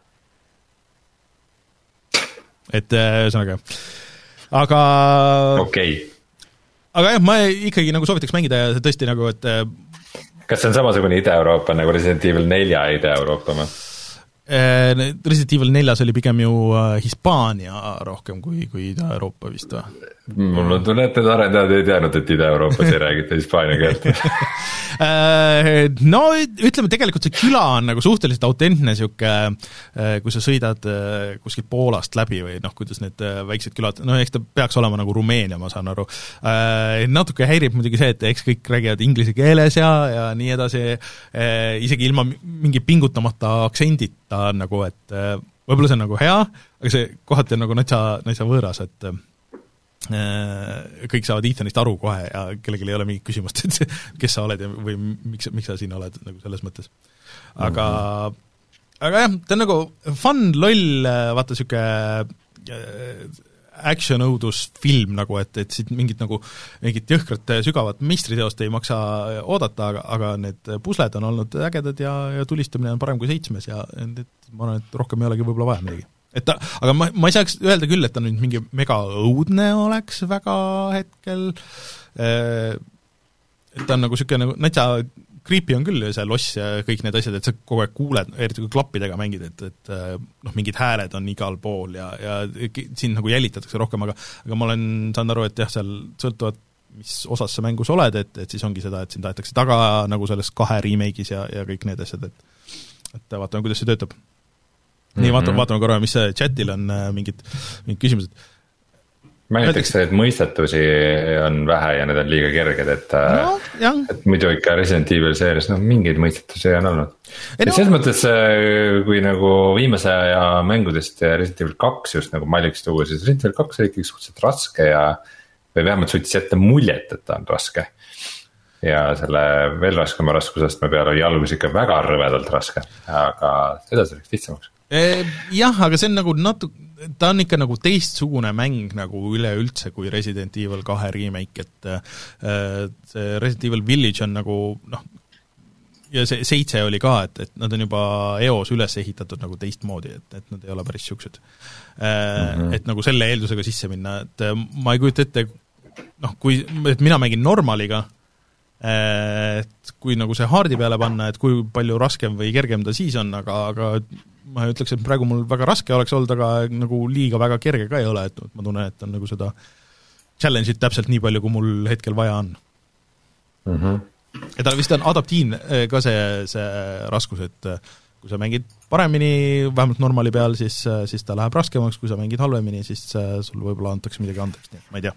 Et ühesõnaga. Aga okei. Aga jah, ma ikkagi nagu soovitaks mängida ja see tõesti nagu, et kas see on samasugune Ida-Euroopa nagu Resident Evil nelja Ida-Euroopa ma? Resident Evil neljas oli pigem ju Hispaania rohkem kui, kui Ida-Euroopa vist või? Mul on tunne, et need arendajad ei teadnud, et Ida-Euroopas ei räägita hispaania keelt. No ütleme, tegelikult see küla on nagu suhteliselt autentne siuke, kui sa sõidad kuskilt Poolast läbi või noh, kuidas need väiksed külad, no eks ta peaks olema nagu Rumeenia, ma saan aru. Natuke häirib muidugi see, et eks kõik räägivad inglise keeles ja, ja nii edasi, isegi ilma mingi pingutamata aktsendita nagu, et võib-olla see on nagu hea, aga see kohati on nagu natsa, natsa võõras, et kõik saavad Ethanist aru kohe ja kellelgi ei ole mingit küsimust, et kes sa oled ja, või miks, miks sa siin oled nagu selles mõttes. Aga mm-hmm. aga jah, ta on nagu fun, loll, vaata siuke action-õudusfilm nagu, et, et siit mingit nagu mingit jõhkrat sügavat meistriteost ei maksa oodata, aga, aga need pusled on olnud ägedad ja, ja tulistamine on parem kui seitsmes ja et, ma arvan, et rohkem ei olegi võib-olla vaja midagi. Et ta, aga ma, ma ei saaks öelda küll, et ta nüüd mingi mega õudne oleks väga hetkel, et ta on nagu siuke nagu natsa creepy on küll see loss ja kõik need asjad, et sa kogu aeg kuuled, eriti kui klappidega mängid, et, et noh, mingid hääled on igal pool ja, ja siin nagu jälitatakse rohkem, aga, aga ma olen saanud aru, et jah, seal sõltuvad, mis osas sa mängus oled, et, et siis ongi seda, et siin tahetakse taga nagu selles kahe remake'is ja, ja kõik need asjad, et, et vaatame, kuidas see töötab. Nii, vaatame, vaatame korra, mis chatil on mingid, mingid küsimused. Ma näiteks, et mõistetusi on vähe ja need on liiga kerged, et, no, et muidu ikka Resident Evil seeris, no mingeid mõistetusi on olnud. Ei, no. Selles mõttes, kui nagu viimase aja mängudest Resident Evil kaks just nagu malliks tuua, siis Resident Evil kaks oli ikkagi suhteliselt raske ja või vähemalt suutis jätta muljet, et ta on raske. Ja selle veel raskema raskusest me peale oli algus ikka väga rõvedalt raske, aga seda see oleks lihtsamaks. Jah, aga see on nagu natu-, ta on ikka nagu teistsugune mäng nagu üleüldse kui Resident Evil kahe remake, et see Resident Evil Village on nagu noh, ja see seitse oli ka, et, et nad on juba eos üles ehitatud nagu teistmoodi, et, et nad ei ole päris siuksed. Mm-hmm. Et nagu selle eeldusega sisse minna, et ma ei kujuta ette, noh, kui et mina mängin normaliga, et kui nagu see hardi peale panna, et kui palju raskem või kergem ta siis on, aga, aga ma ütleks, et praegu mul väga raske oleks olnud, aga nagu liiga väga kerge ka ei ole, et ma tunnen, et on nagu seda challenge'it täpselt nii palju, kui mul hetkel vaja on. Mm-hmm. Ja ta vist on adaptiivne ka see, see raskus, et kui sa mängid paremini, vähemalt normali peal, siis, siis ta läheb raskemaks, kui sa mängid halvemini, siis sul võib-olla antakse midagi andeks, nii et ma ei tea.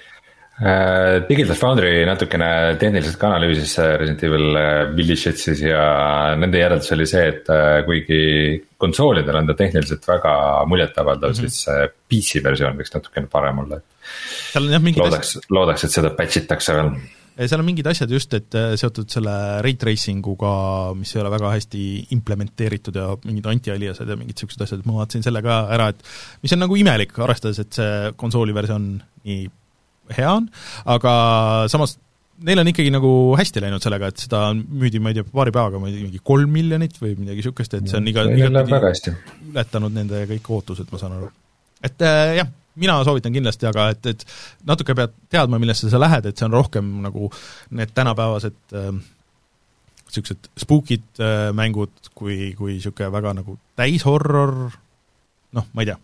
Digital Foundry natukene tehniliselt ka analüüsis Resident Evil Village'it siis ja nende järeldus oli see, et kuigi konsoolidel on ta tehniliselt väga muljetavaldav, mm-hmm. siis P C versioon võiks natukene parem olla. Seal on jah mingid loodaks, asjad... loodaks, et seda patchitakse veel. Seal on mingid asjad just, et seotud selle ray tracinguga, mis ei ole väga hästi implementeeritud ja mingid anti-aliased ja mingid sellised asjad, ma vaatasin selle ka ära, et mis on nagu imelik, arvestades, et see konsooli versioon nii hea on, aga samas neil on ikkagi nagu hästi läinud sellega, et seda müüdi, ma ei tea, paari päevaga mingi kolm miljonit või midagi sükest, et see on iga, iga ületanud nende kõik ootused, ma saan aru. Et äh, jah, mina soovitan kindlasti, aga et, et natuke pead teadma, millesse sa lähed, et see on rohkem nagu need tänapäevased äh, sellised spookid äh, mängud kui, kui siuke väga nagu täishorror, noh, ma ei tea, et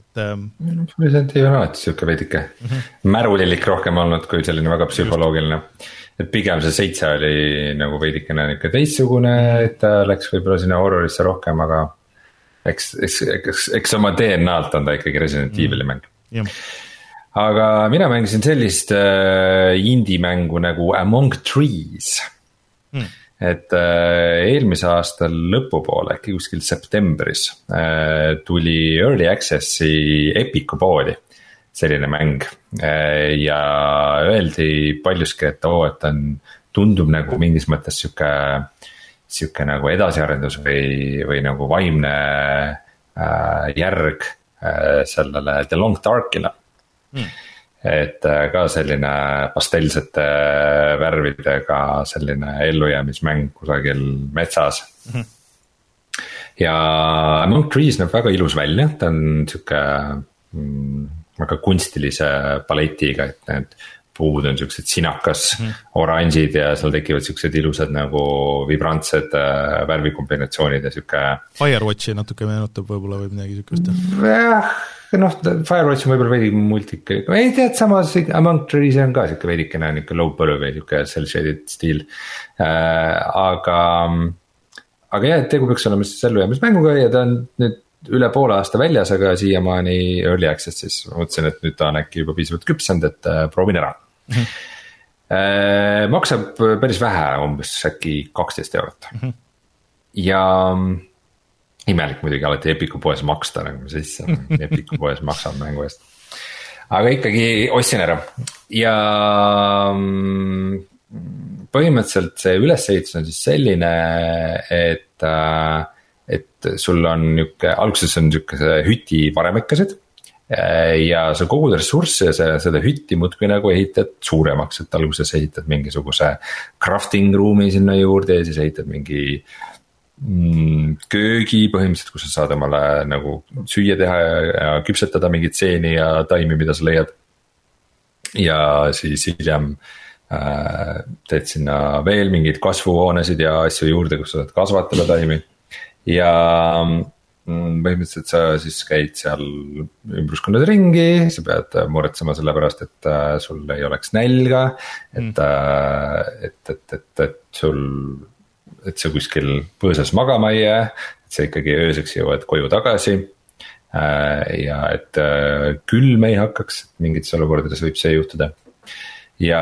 et ähm... Resident Evil on alati siuke veidike mm-hmm. märulilik rohkem olnud kui selline väga psühholoogiline. Et pigem see seitse oli nagu veidikene niuke teistsugune, et ta läks võib-olla sinna horrorisse rohkem, aga eks, eks, eks, eks oma D N A-lt on ta ikkagi Resident mm. Evil'i mäng yeah. Aga mina mängisin sellist äh, indie-mängu nagu Among Trees mm. Et äh, eelmise aasta lõpupoole, äkki kuskil septembris äh, tuli Early Access'i Epiku poodi selline mäng äh, ja öeldi paljuski, et oo, et on, tundub nagu mingis mõttes siuke, siuke nagu edasiarendus või, või nagu vaimne äh, järg äh, sellele The Long Dark'ile mm. Et ka selline pastellsete värvidega selline ellujäämismäng kusagil metsas mm-hmm. Ja Among Trees näeb väga ilus välja, ta on siuke mm, väga kunstilise paletiga, et need puud on siuksed sinakas mm-hmm. oranžid ja seal tekivad siuksed ilusad nagu vibrantsed värvikombinatsioonid ja siuke Firewatchi natuke meenutab võib-olla või midagi siukest jah noh, Firewatch on võib-olla veidi multik, ei tead, samas Among Trees on ka siuke veidikene niuke low põllu või siuke cel-shaded stiil äh,. Aga, aga jah, et tegu peaks olema siis ellujäämismänguga ja ta on nüüd üle poole aasta väljas, aga siiamaani early access, siis mõtlesin, et nüüd ta on äkki juba piisavalt küpsend, et äh, proovin ära mm-hmm. äh, maksab päris vähe, umbes äkki kaksteist eurot mm-hmm. Ja imelik muidugi alati Epiku poes maksta, nagu siis Epiku poes maksab mängu eest. Aga ikkagi ostsin ära ja põhimõtteliselt see ülesehitus on siis selline, et, et sul on niuke, alguses on niuke hüti varemekesed ja sa kogud ressursse ja sa, seda hütti muudkui nagu ehitad suuremaks, et alguses ehitad mingisuguse crafting ruumi sinna juurde ja siis ehitad mingi köögi põhimõtteliselt, kus sa saad omale nagu süüa teha ja küpsetada mingit seeni ja taimi, mida sa leiad. Ja siis hiljem äh, teed sinna veel mingid kasvuhoonesid ja asju juurde, kus sa saad kasvatada taimi. Ja põhimõtteliselt sa siis käid seal ümbruskonnas ringi, sa pead muretsema selle pärast, et äh, sul ei oleks nälga, et, mm. äh, et, et, et, et sul et sa kuskil põõsas magama ei jää, et sa ikkagi ööseks jõuad koju tagasi ja et külm ei hakkaks, mingites olukordades võib see juhtuda. Ja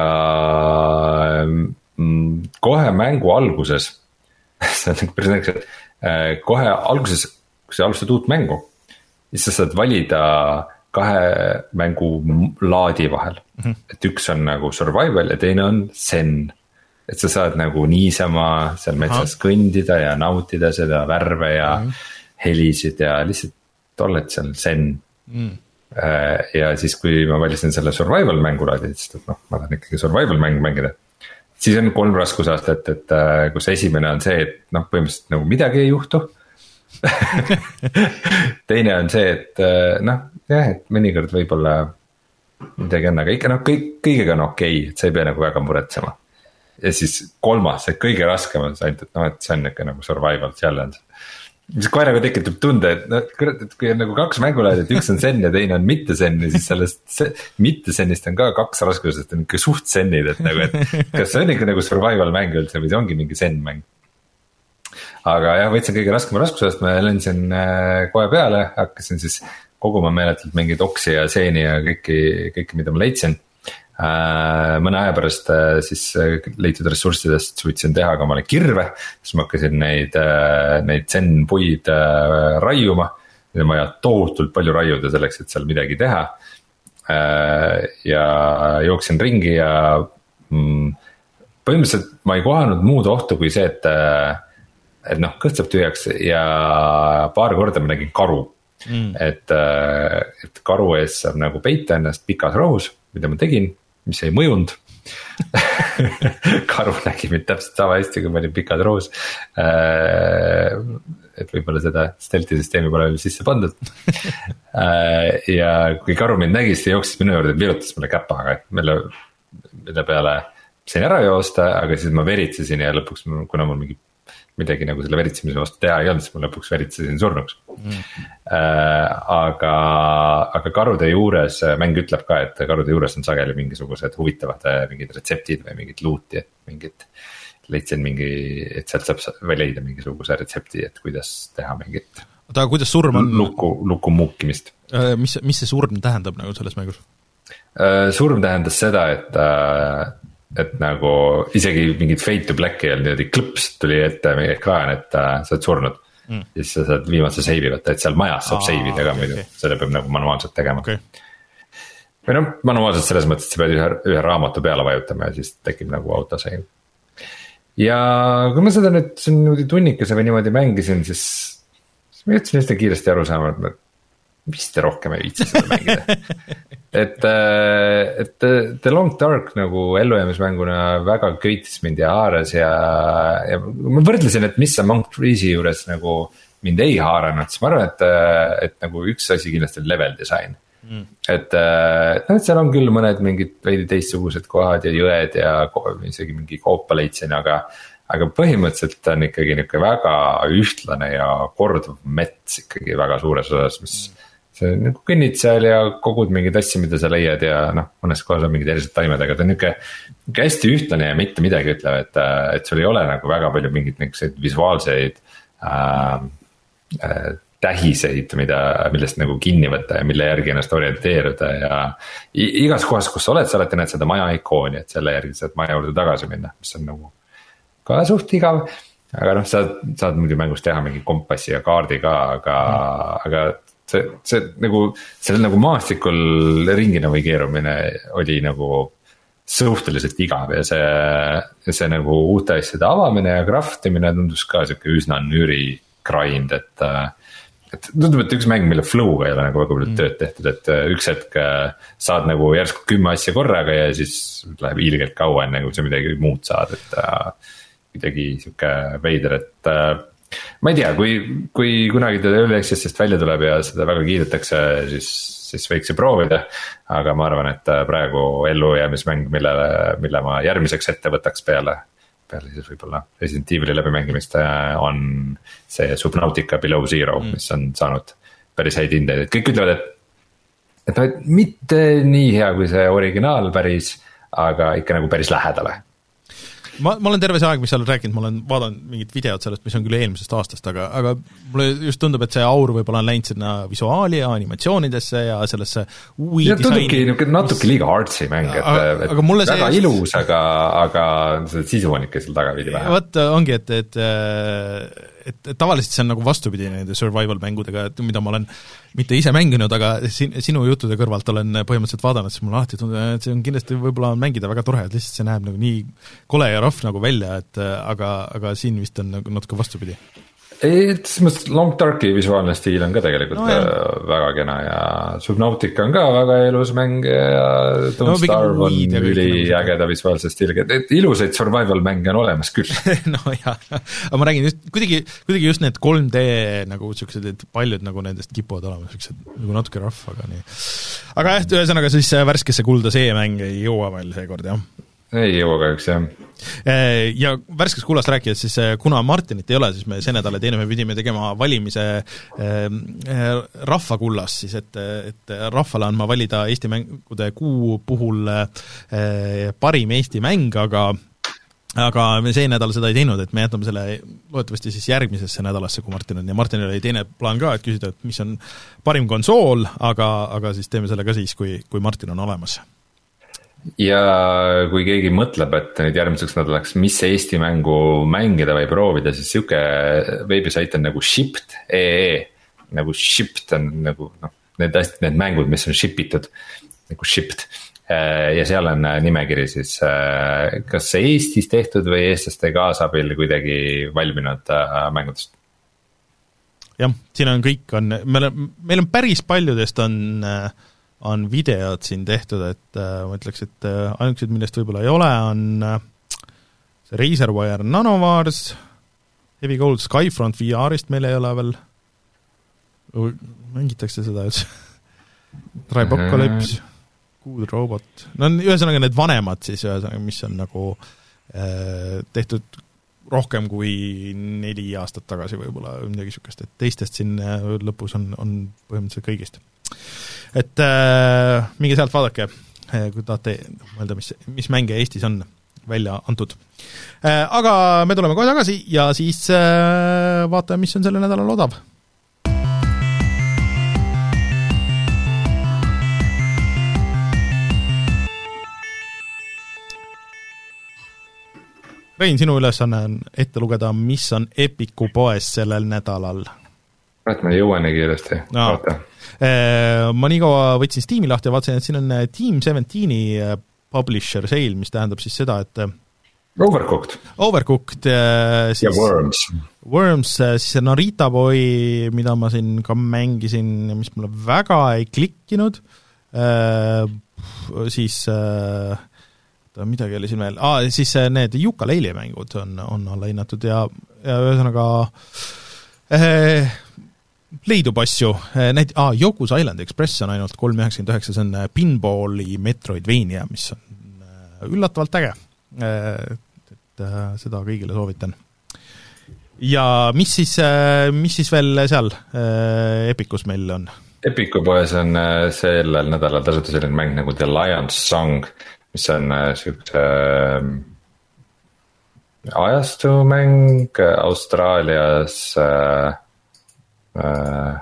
kohe mängu alguses, see on nagu päris näiteks, et kohe alguses, kui sa alustad uut mängu, siis sa saad valida kahe mängu laadi vahel, mm-hmm. et üks on nagu survival ja teine on zen. Et sa saad nagu niisama seal metsas Aha. kõndida ja nautida seda värve ja mm. helisid ja lihtsalt oled seal zen mm. Ja siis kui ma valisin selle survival mängulaadi, et noh, ma tahan ikkagi survival mäng mängida, siis on kolm raskusastet, et, et kus esimene on see, et noh, põhimõtteliselt nagu midagi ei juhtu teine on see, et noh, jah, et mõnikord võib-olla midagi on, aga ikka noh, kõik, kõigega on okei, et sa ei pea nagu väga muretsema. Ja siis kolmas, see kõige raskem on see ainult, et noh, et see on ikka nagu survival challenge. Mis kohe nagu tekitab tunde, et noh, et kui on nagu kaks mängulaadi, et üks on zen ja teine on mitte zen ja siis sellest mitte zenist on ka kaks raskusest on ikka suht zenid, et nagu, et kas see on ikka nagu survival mäng üldse või see ongi mingi zen mäng. Aga jah, võtsin kõige raskema raskusest, ma lensin kohe peale, hakkasin siis koguma meeletult mingeid oksi ja seeni ja kõiki, kõiki, mida ma leidsin. Mõne aja pärast siis leitud ressurssidest suutsin teha ka omale kirve, siis ma hakkasin neid, neid zen puid raiuma, ja ma vaja tohutult palju raiuda selleks, et seal midagi teha. Ja jooksin ringi ja põhimõtteliselt ma ei kohanud muud ohtu kui see, et, et noh, kõht saab tühjaks ja paar korda ma nägin karu. Mm. Et, et karu ees saab nagu peita ennast pikas rohus, mida ma tegin, mis ei mõjunud karu nägi mind täpselt sama hästi, kui ma olin pikas rohus. Et võib-olla seda stealthi süsteemi pole veel sisse pandud. Ja kui karu mind nägi, siis jooksis minu juurde, virutas mulle käpaga, et mille, mille peale sain ära joosta, aga siis ma veritsesin ja lõpuks, kuna mul mingi midagi nagu selle veritsemise vastu teha ei olnud, siis ma lõpuks veritsesin surnuks mm.. Äh, aga, aga karude juures, mäng ütleb ka, et karude juures on sageli mingisugused huvitavad mingid retseptid või mingid luuti, et mingid leidsin mingi, et sealt saab või leida mingisuguse retsepti, et kuidas teha mingit oota, aga kuidas surm on? Luku, luku muukimist. Mis, mis see surm tähendab nagu selles mängus? Surm tähendas seda, et et nagu isegi mingid fade to black ei olnud niimoodi klõps tuli ette meie ekraan, et uh, sa oled surnud mm. ja siis sa saad viimase seivi võtta, et seal majas saab seivida ka muidu okay., selle peab nagu manuaalselt tegema okay. Või noh, manuaalselt selles mõttes, et sa pead ühe, ühe raamatu peale vajutama ja siis tekib nagu autoseiv. Ja kui ma seda nüüd niimoodi tunnikese või niimoodi mängisin, siis, siis ma jõudsin hästi kiiresti aru saama, et ma vist rohkem ei viitsi seda mängida. et, et The Long Dark nagu ellujäämismänguna väga köitis mind ja haaras ja, ja ma võrdlesin, et mis see Monk Freeze'i juures nagu mind ei haaranud, siis ma arvan, et, et nagu üks asi kindlasti on level design mm.. et, et noh, et seal on küll mõned mingid veidi teistsugused kohad ja jõed ja isegi mingi koopa leidsin, aga aga põhimõtteliselt on ikkagi niisugune väga ühtlane ja korduv mets ikkagi väga suures osas, mis mm. see nagu kõnnid seal ja kogud mingeid asju, mida sa leiad ja noh, mõnes kohas on mingid erised taimed, aga ta on niisugune hästi ühtlane ja mitte midagi ütleb, et, et sul ei ole nagu väga palju mingeid niisuguseid visuaalseid äh, äh, tähiseid, mida, millest nagu kinni võtta ja mille järgi ennast orienteeruda ja igas kohas, kus sa oled, sa alati näed seda maja ikooni, et selle järgi saad maja juurde tagasi minna, mis on nagu ka suht igav, aga noh, sa saad mingi mängus teha mingi kompassi ja kaardi ka, aga mm., aga see, see nagu, see nagu maastikul ringina või keerumine oli nagu suhteliselt igav ja see, see nagu uute asjade avamine ja craftimine tundus ka siuke üsna nüri grind, et et tundub, et üks mäng, mille flow'ga ei ole nagu väga palju tööd tehtud, et üks hetk saad nagu järsku kümme asja korraga ja siis läheb ilgelt kaua enne, kui sa midagi muud saad, et midagi siuke veider, et ma ei tea, kui, kui kunagi teda Early Access'ist välja tuleb ja seda väga kiidetakse, siis, siis võiks ju proovida, aga ma arvan, et praegu ellujäämismäng, mille, mille ma järgmiseks ette võtaks peale, peale siis võib-olla Resident Evil'i läbimängimist on see Subnautica Below Zero, mm. mis on saanud päris häid hindeid, et kõik ütlevad, et et no, et mitte nii hea kui see originaal päris, aga ikka nagu päris lähedale. Ma, ma olen terve see aeg, mis sa oled rääkinud, ma olen vaadanud mingit videot sellest, mis on küll eelmisest aastast, aga, aga mulle just tundub, et see aur võib-olla on läinud sinna visuaali ja animatsioonidesse ja sellesse ui ja disaini. Tundubki natuke liiga artsy mäng, et, aga, et aga väga see... ilus, aga, aga see sisu on ikka seal taga viidi vähe. Vot ongi, et, et, et, et tavaliselt see on nagu vastupidi nende survival mängudega, et mida ma olen mitte ise mänginud, aga sin, sinu juttude kõrvalt olen põhimõtteliselt vaadanud, siis mul alati tundub, et see on kindlasti võib-olla mängida väga tore, et lihtsalt see näeb nagu nii kole ja rohv nagu välja, et aga, aga siin vist on nagu natuke vastupidi. Ei, et selles mõttes Long Darki visuaalne stiil on ka tegelikult no, väga kena ja Subnautica on ka väga ilus mäng ja Don't no, Starve on üli ägeda visuaalse stiiliga, et ilusaid survival mänge on olemas küll. no jah, aga ma räägin just, kuidagi, kuidagi just need kolm D nagu siuksed, et paljud nagu nendest kipuvad olema siuksed nagu natuke rough, aga nii. Aga jah, ühesõnaga siis värskesse kulda see mäng ei jõua veel seekord, jah. Ei jõua kahjuks, jah. Ja värskest kullast rääkides, siis kuna Martinit ei ole, siis me see nädal ja teine me pidime tegema valimise rahvakullas, siis et, et rahvale andma valida Eesti mängude kuu puhul parim Eesti mäng, aga aga me see nädal seda ei teinud, et me jätame selle loodetavasti siis järgmisesse nädalasse, kui Martin on, ja Martinil oli teine plaan ka, et küsida, et mis on parim konsool, aga, aga siis teeme selle ka siis, kui, kui Martin on olemas. Ja kui keegi mõtleb, et nüüd järgmiseks nädalaks, mis Eesti mängu mängida või proovida, siis siuke veebisait on nagu shipped punkt ee, nagu shipped on nagu noh, need, need mängud, mis on shipitud, nagu shipped. Ja seal on nimekiri siis kas Eestis tehtud või eestlaste kaasabil kuidagi valminud mängudest. Jah, siin on kõik, on, meil on, meil on päris paljudest on on videod siin tehtud, et äh, ma ütleks, et äh, ainukesed, millest võib-olla ei ole, on äh, see Razorwire Nanovars, Heavy Gold Skyfront V R-ist meil ei ole veel, mängitakse seda, et Tribocalypse, Good Robot, no ühesõnaga need vanemad siis, ühesõnaga, mis on nagu äh, tehtud rohkem kui neli aastat tagasi võib-olla midagi niisugust, et teistest siin lõpus on, on põhimõtteliselt kõigist. Et äh, minge sealt vaadake, kui tahate mõelda, mis, mis mänge Eestis on välja antud. Äh, aga me tuleme kohe tagasi ja siis äh, vaatame, mis on selle nädalal odav. Rein, sinu ülesanne on ette lugeda, mis on Epiku poes sellel nädalal. Et ma jõuan nii kiiresti. No. Ma nii kaua võtsin Steam'i lahti ja vaatasin, et siin on Team seventeeni publisher sale, mis tähendab siis seda, et Overcooked. Overcooked siis, ja Worms. Worms, siis Narita Boy, mida ma siin ka mängisin, mis mulle väga ei klikkinud, siis midagi oli siin veel, ah, siis need Yooka-Laylee mängud on, on alla hinnatud ja, ja ühesõnaga eh, leidub asju, need, ah, Yoku's Island Express on ainult kolm üheksakümmend üheksa, see on pinballi Metroidvania, mis on üllatavalt äge, et seda kõigile soovitan. Ja mis siis, mis siis veel seal Epicus meil on? Epicu poes on sellel nädalal tasuta selline mäng nagu The Lion's Song, mis on niisuguse äh, ajastumäng Austraalias äh, äh,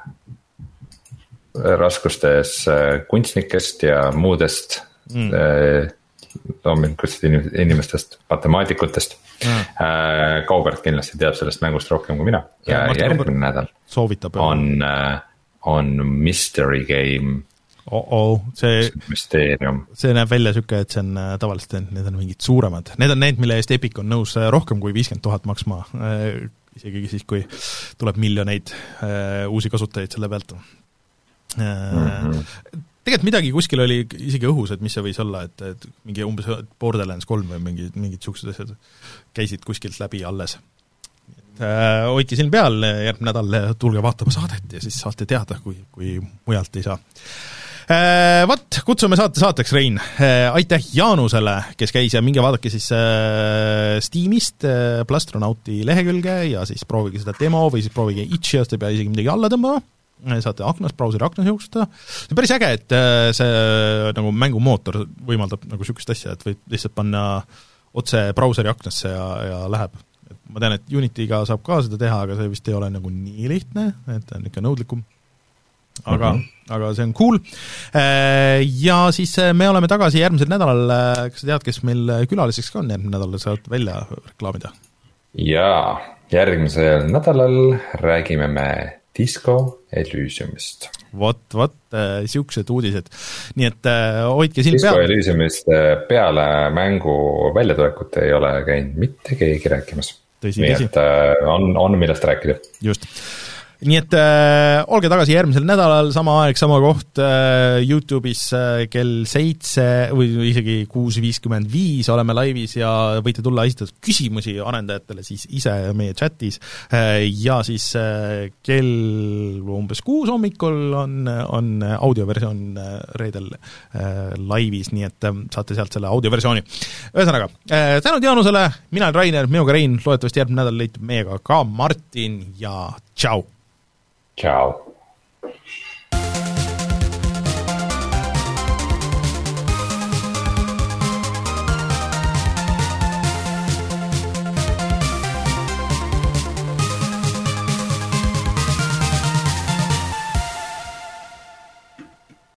raskustes äh, kunstnikest ja muudest mm. äh, loomulikult inimestest, matemaatikutest mm. äh, Kaubert kindlasti teab sellest mängust rohkem kui mina ja, ja järgmine nädal soovitab, on, äh, on Mystery Game Oh-oh, see, Mysteerium. See näeb välja süke, et see on tavaliselt, need on mingid suuremad. Need on need, mille eest Epic on nõus rohkem kui viiskümmend tuhat maksma, isegi siis, kui tuleb miljoneid uusi kasutajaid selle pealt. Mm-hmm. Tegelikult midagi kuskil oli isegi õhus, et mis see võis olla, et, et mingi umbes Borderlands kolm või mingi, mingid suksed asjad käisid kuskilt läbi alles. Äh, hoidke siin peal, järgmine nädal tulge vaatama saadet ja siis saate teada, kui, kui mujalt ei saa. Äh, Vat, kutsume saate saateks, Rein. Äh, aitäh Jaanusele, kes käis ja minge vaadake siis äh, Steamist äh, Plastronauti lehekülge ja siis proovige seda demo või siis proovige Itchiast, ei pea isegi midagi alla tõmbama. Saate aknas, brauseri aknas jooksutada. See on päris äge, et äh, see nagu mängumootor võimaldab nagu sükest asja, et võib lihtsalt panna otse brauseri aknasse ja, ja läheb. Ma tean, et Unityga saab ka seda teha, aga see vist ei ole nagu nii lihtne, et on ikka nõudlikum. Aga, mm-hmm. aga see on cool. Ja siis me oleme tagasi järgmisel nädalal, kas sa tead, kes meil külaliseks ka on järgmine nädal, saad välja reklaamida? Jaa, järgmisel nädalal räägime me Disco Elysiumist. Vot, vot, siuksed uudised. Nii et hoidke siin Disco peal. Disco Elysiumist peale mängu väljatulekut ei ole käinud mitte keegi rääkimas. Tõsi, nii tõsi. et on, on millest rääkida. Just. Nii et äh, olge tagasi järgmisel nädalal, sama aeg, sama koht äh, YouTube'is äh, kell seitse või isegi kuus viiskümmend viis oleme laivis ja võite tulla esitada küsimusi arendajatele siis ise meie chatis äh, ja siis äh, kell umbes kuus hommikul on, on audioversioon äh, reedel äh, laivis, nii et äh, saate sealt selle audioversiooni. Ühesõnaga, äh, tänud Jaanusele, mina olen Rainer, minuga Rein, loodetavasti järgmine nädal leitub meiega ka Martin ja tšau! Ciao.